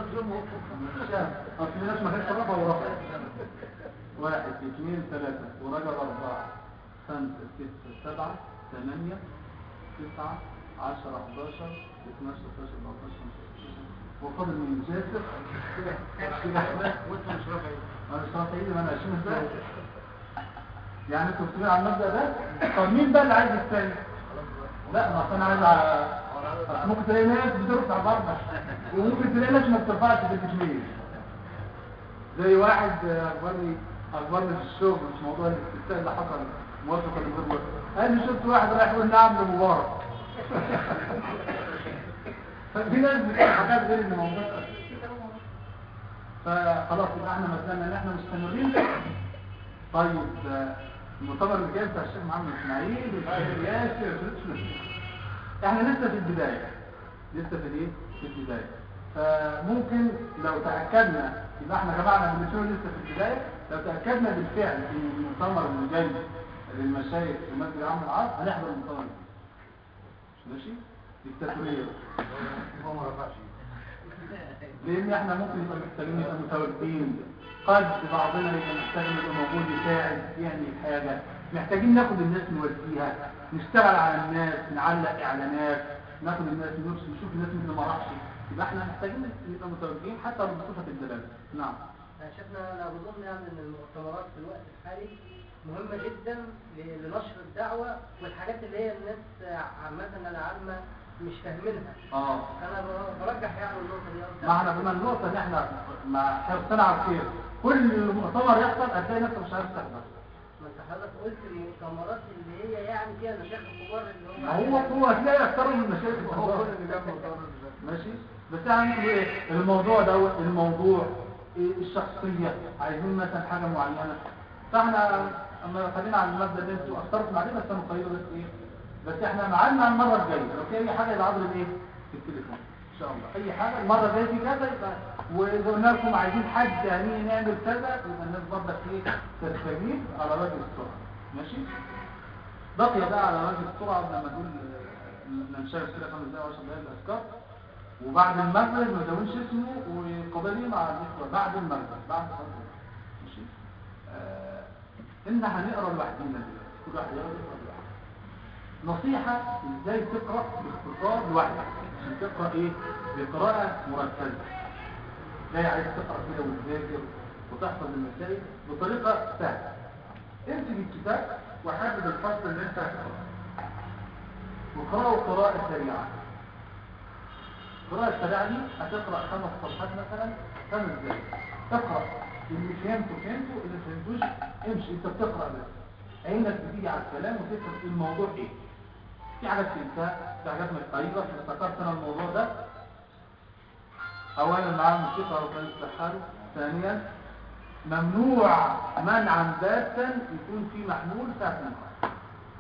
مش احنا. اصل الناس ما كانتش رفع ورفع. واحد اثنين ثلاثة ورجل أربعة خمسة ستة سبعة ثمانية تسعة عشرة حداشر اثناشر ثلاثة عشر أربعة عشر خمسة عشر وفضل من جاسر كده احنا وانت مش رافع ايدي. انا مش رافع ايدي ما انا عشرين ازاي يعني انتوا بتقولوا على المبدأ ده. طب مين بقى اللي عايز الثاني؟ لا ما انا عايز على ممكن تلاقي ناس بترفع برضه وممكن تلاقي ناس ما بترفعش في الاثنين. زي واحد اخبرني اخبرني في الشغل مش موضوع الاستفتاء اللي حصل موافقه لغير موافقه، قال لي شفت واحد رايح يقول نعم لمبارك. ففي ناس بتقول حاجات غير اللي موجوده. فخلاص يبقى احنا مثلا ان احنا مستمرين. طيب المؤتمر اللي جاي بتاع الشيخ محمد اسماعيل والشيخ ياسر احنا لسه في البدايه لسه في الايه في البدايه. فممكن لو تاكدنا يبقى احنا جماعنا بنشوف لسه في البدايه، لو تاكدنا بالفعل ان المؤتمر اللي جاي للمشايخ في مسجد عمرو بن العاص هنحضر المؤتمر ماشي ديكتاتوريه هو ما رفعش لان احنا ممكن نبقى محتاجين نبقى متواجدين، قد بعضنا يبقى محتاج يبقى موجود يساعد يعني حاجه، محتاجين ناخد الناس نوديها نشتغل على الناس نعلق اعلانات ناخد الناس نشوف الناس اللي ما راحش، يبقى احنا محتاجين نبقى متواجدين حتى لو بصفه الدلاله. نعم شفنا انا بظن يعني ان المؤتمرات في الوقت الحالي مهمه جدا لنشر الدعوه والحاجات اللي هي الناس عامه العامه مش فاهمينها. اه انا برجح يعني النقطه دي. ما احنا بما النقطه ان احنا مع حرصنا على الخير كل مؤتمر يحصل هتلاقي نفسك مش عارف تحضر. ما انت حضرتك قلت المؤتمرات اللي هي يعني فيها مشايخ كبار اللي هو هو هتلاقي اكثر من المشايخ الكبار اللي جنب ماشي. بس يعني ايه الموضوع ده الموضوع الشخصية، عايزين مثلا حاجة معينة. فاحنا اما خلينا على المبدأ ده انتوا اخترتوا بعدين بس انا مقيده بس ايه، بس احنا معانا المرة الجاية لو في اي حاجة يبقى عبر الايه في التليفون ان شاء الله. اي حاجة المرة الجاية في كذا يبقى، واذا قلنا لكم عايزين حد يعني نعمل كذا يبقى الناس برضك ايه تستجيب على وجه السرعة. ماشي. بقي بقى على وجه السرعة لما نقول ننشغل كده خمس دقايق وعشر دقايق الاذكار، وبعد المغرب ما تقولش اسمه وقبلي مع الاخوه بعد المغرب بعد صلاه. ماشي. آه ان هنقرا لوحدنا دلوقتي، كل واحد يقرا لوحده. نصيحه ازاي تقرا باختصار لوحدك عشان تقرا ايه بقراءه مركزه. ازاي عايز تقرا كده وتذاكر وتحفظ المسائل بطريقه سهله. امسك الكتاب وحدد الفصل اللي انت هتقراه وقراه قراءه سريعه. القراءة السريعة دي هتقرأ خمس صفحات مثلا خمس دقايق، تقرأ اللي فهمته فهمته اللي فهمتوش امشي. انت بتقرأ بس عينك بتيجي على الكلام وتفهم الموضوع ايه. في حاجات فهمتها، في حاجات مش طريقة افتكرت انا الموضوع ده. اولا معاه الموسيقى وكان السحار. ثانيا ممنوع منعا باتا يكون في محمول ساعة المقرأ.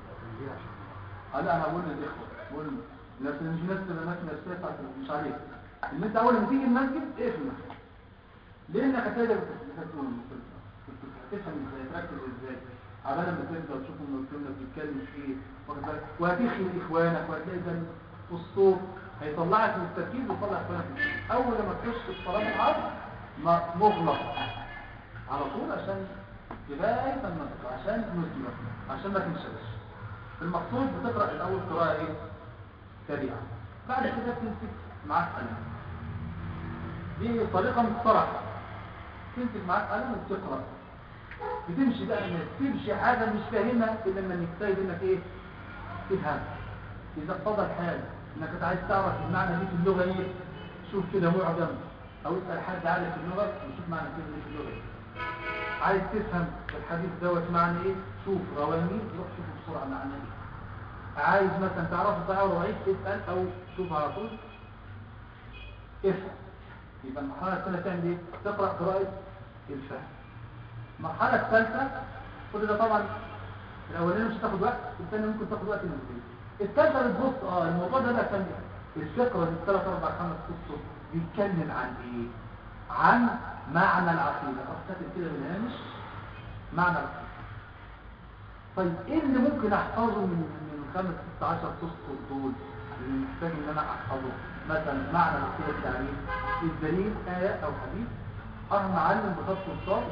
هلا انا بقول للاخوة بقول لكن مش نفس الناس نفسها مش عليك ان انت اول ما تيجي المسجد اقفل لانك هتقدر تفهم تفهم ازاي تركز ازاي عبال ما تبدا وتشوف المسلمين بيتكلموا في ايه واخد بالك، وهتخلي اخوانك وهتلاقي ده الصوت هيطلعك من التركيز ويطلع اخوانك. اول ما تخش في صلاه العصر مغلق على طول عشان لغايه لما تطلع عشان نسمع عشان ما تنساش. المقصود بتقرا الاول قراءه ايه سريعة، بعد كده تمسك معاك قلم. دي طريقة مقترحة، تمسك معاك قلم وتقرأ. بتمشي بقى انك تمشي حاجة مش فاهمها الا لما نجتهد انك ايه تفهم. اذا اقتضى الحال انك عايز تعرف المعنى دي في اللغة ايه، شوف كده معجم او اسأل حد عارف اللغة وشوف معنى كده في اللغة ايه. عايز تفهم الحديث دوت معنى ايه، شوف رواني روح شوف بسرعة معنى ايه. عايز مثلا تعرف صحيح ولا ضعيف اسال او شوف على طول افهم. يبقى المرحله الثانيه تعمل ايه؟ تقرا قراءه الفهم. المرحله الثالثه كل ده طبعا الاولانيه مش هتاخد وقت، الثانيه ممكن تاخد وقت نسبي. الثالثه بتبص اه الموضوع ده بقى كان الفقره دي ثلاث اربع خمس ست بيتكلم عن ايه؟ عن معنى العقيده. افتكر كده بالهامش معنى العقيده. طيب ايه اللي ممكن احفظه من خمس ست عشر تسطر دول اللي محتاج ان انا احفظه؟ مثلا معنى العقيده التعريف، الدليل آية او حديث، اروح معلم بخط الصاد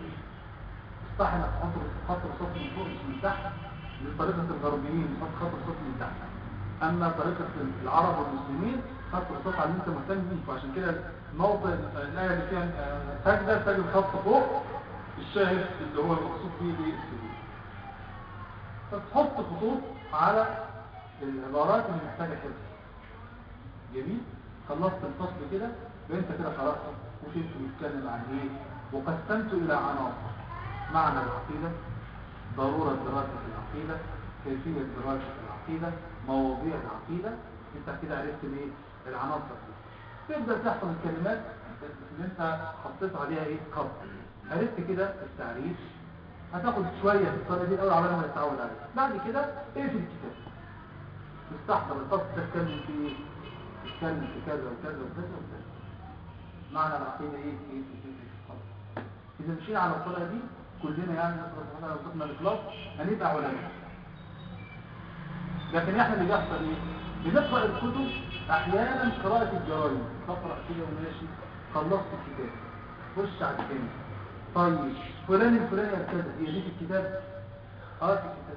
صح انك تحط خط الصاد من فوق مش من تحت. لطريقه الغربيين تحط خط الصاد من تحت، اما طريقه العرب والمسلمين خط الصاد على اللي انت مهتم بيه. فعشان كده موضع الايه اللي فيها سجده تجد خط فوق الشاهد اللي هو المقصود فيه دي السجود. فتحط خطوط على العبارات اللي محتاجه حفظ. جميل. خلصت الفصل كده وانت كده قراته وشفت بيتكلم عن ايه وقسمته الى عناصر: معنى العقيده، ضروره دراسه العقيده، كيفيه دراسه العقيده، مواضيع العقيده. انت كده عرفت ايه العناصر دي. تبدا تحفظ الكلمات اللي انت حطيت عليها ايه خط. عرفت كده التعريف. هتاخد شويه في الطريقه دي الاول على ما تتعود عليها. بعد كده اقفل الكتاب تستحضر الفصل تتكلم في ايه، تتكلم في كذا وكذا وكذا وكذا. معنى العقيده ايه في ايه في ايه. اذا مشينا على الطريقه دي كلنا يعني نقرا سبحان الله وصفنا الاخلاص هنبقى علماء. لكن احنا اللي بيحصل ايه؟ بنقرا الكتب احيانا قراءه الجرايد، تقرا كده وماشي خلصت الكتاب خش على الثاني. طيب فلان الفلاني كذا هي دي في الكتاب؟ اه في الكتاب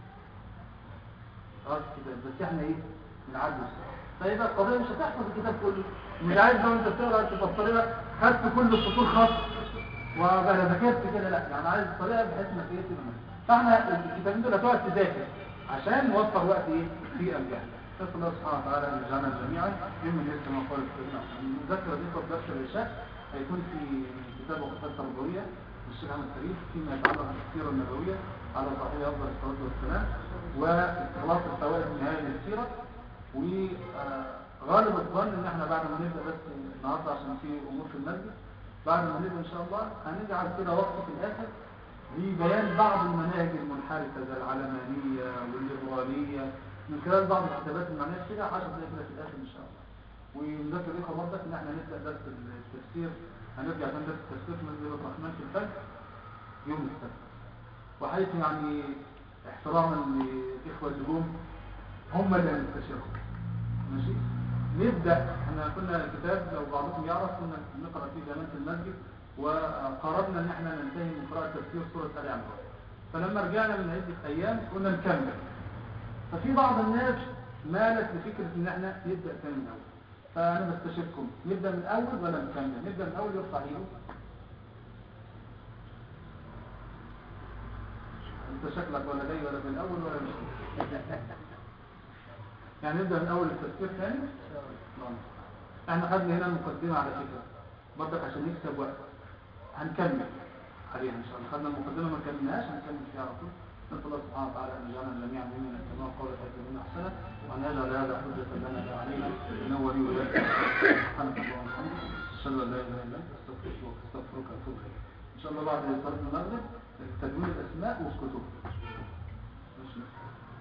اه في الكتاب بس احنا ايه بنعدي الصراحه. فيبقى القضيه مش هتحفظ الكتاب كله. مش عايز لو انت بتقرا تبقى الطريقه خدت كل السطور خط وبقى ذاكرت كده، لا يعني عايز الطريقه بحيث انك ايه تبقى. فاحنا الكتابين دول هتقعد تذاكر عشان نوفر وقت ايه في الجهل. نسال الله سبحانه وتعالى ان يجعلنا جميعا ممن يسمع قول السيدنا. المذاكره دي قبل درس العشاء هيكون في كتاب وقفات تربويه للشيخ احمد فريد فيما يتعلق بالسيره النبويه على صحيح افضل الصلاه والسلام واستخلاص الفوائد النهائيه من السيره. وغالب الظن ان احنا بعد ما نبدا بس النهارده عشان في امور في المسجد بعد ما نبدأ إن شاء الله هنجعل كده وقت في الآخر لبيان بعض المناهج المنحرفة زي العلمانية والليبرالية من خلال بعض الكتابات المعنية كده عشر دقايق كده في الآخر إن شاء الله. ونذكر لكم برضك إن إحنا نبدأ درس التفسير، هنرجع عشان درس التفسير في مسجد الرحمن في الفجر يوم السبت. وحيث يعني احتراما للإخوة النجوم هم اللي هنستشيرهم. ماشي؟ نبدأ، احنا كنا كتاب لو بعضكم يعرف كنا نقرأ فيه زمان في المسجد، وقررنا ان احنا ننتهي من قراءة تفسير سورة آل عمران. فلما رجعنا من عدة ايام قلنا نكمل. ففي بعض الناس مالت لفكرة ان احنا نبدأ تاني من اول. فانا بستشيركم نبدأ من اول ولا نكمل؟ نبدأ من اول يرفع ايده. انت شكلك ولا جاي ولا من اول ولا مش يعني نبدأ من اول التفسير ثاني. احنا خدنا هنا المقدمة على فكرة برضك عشان نكسب وقت، هنكمل عليها ان شاء الله. خدنا المقدمة ما كملناش، هنكمل فيها على طول. نسأل الله سبحانه وتعالى ان يجعلنا جميعا ممن يتبعون قوله فيتبعون احسنه، وان يجعل هذا حجة لنا لا علينا انه ولي ذلك. سبحانك اللهم وبحمدك اشهد ان لا اله الا انت استغفرك واستغفرك واتوب اليك. ان شاء الله بعد صلاة المغرب تدوين الاسماء والكتب. ماشي.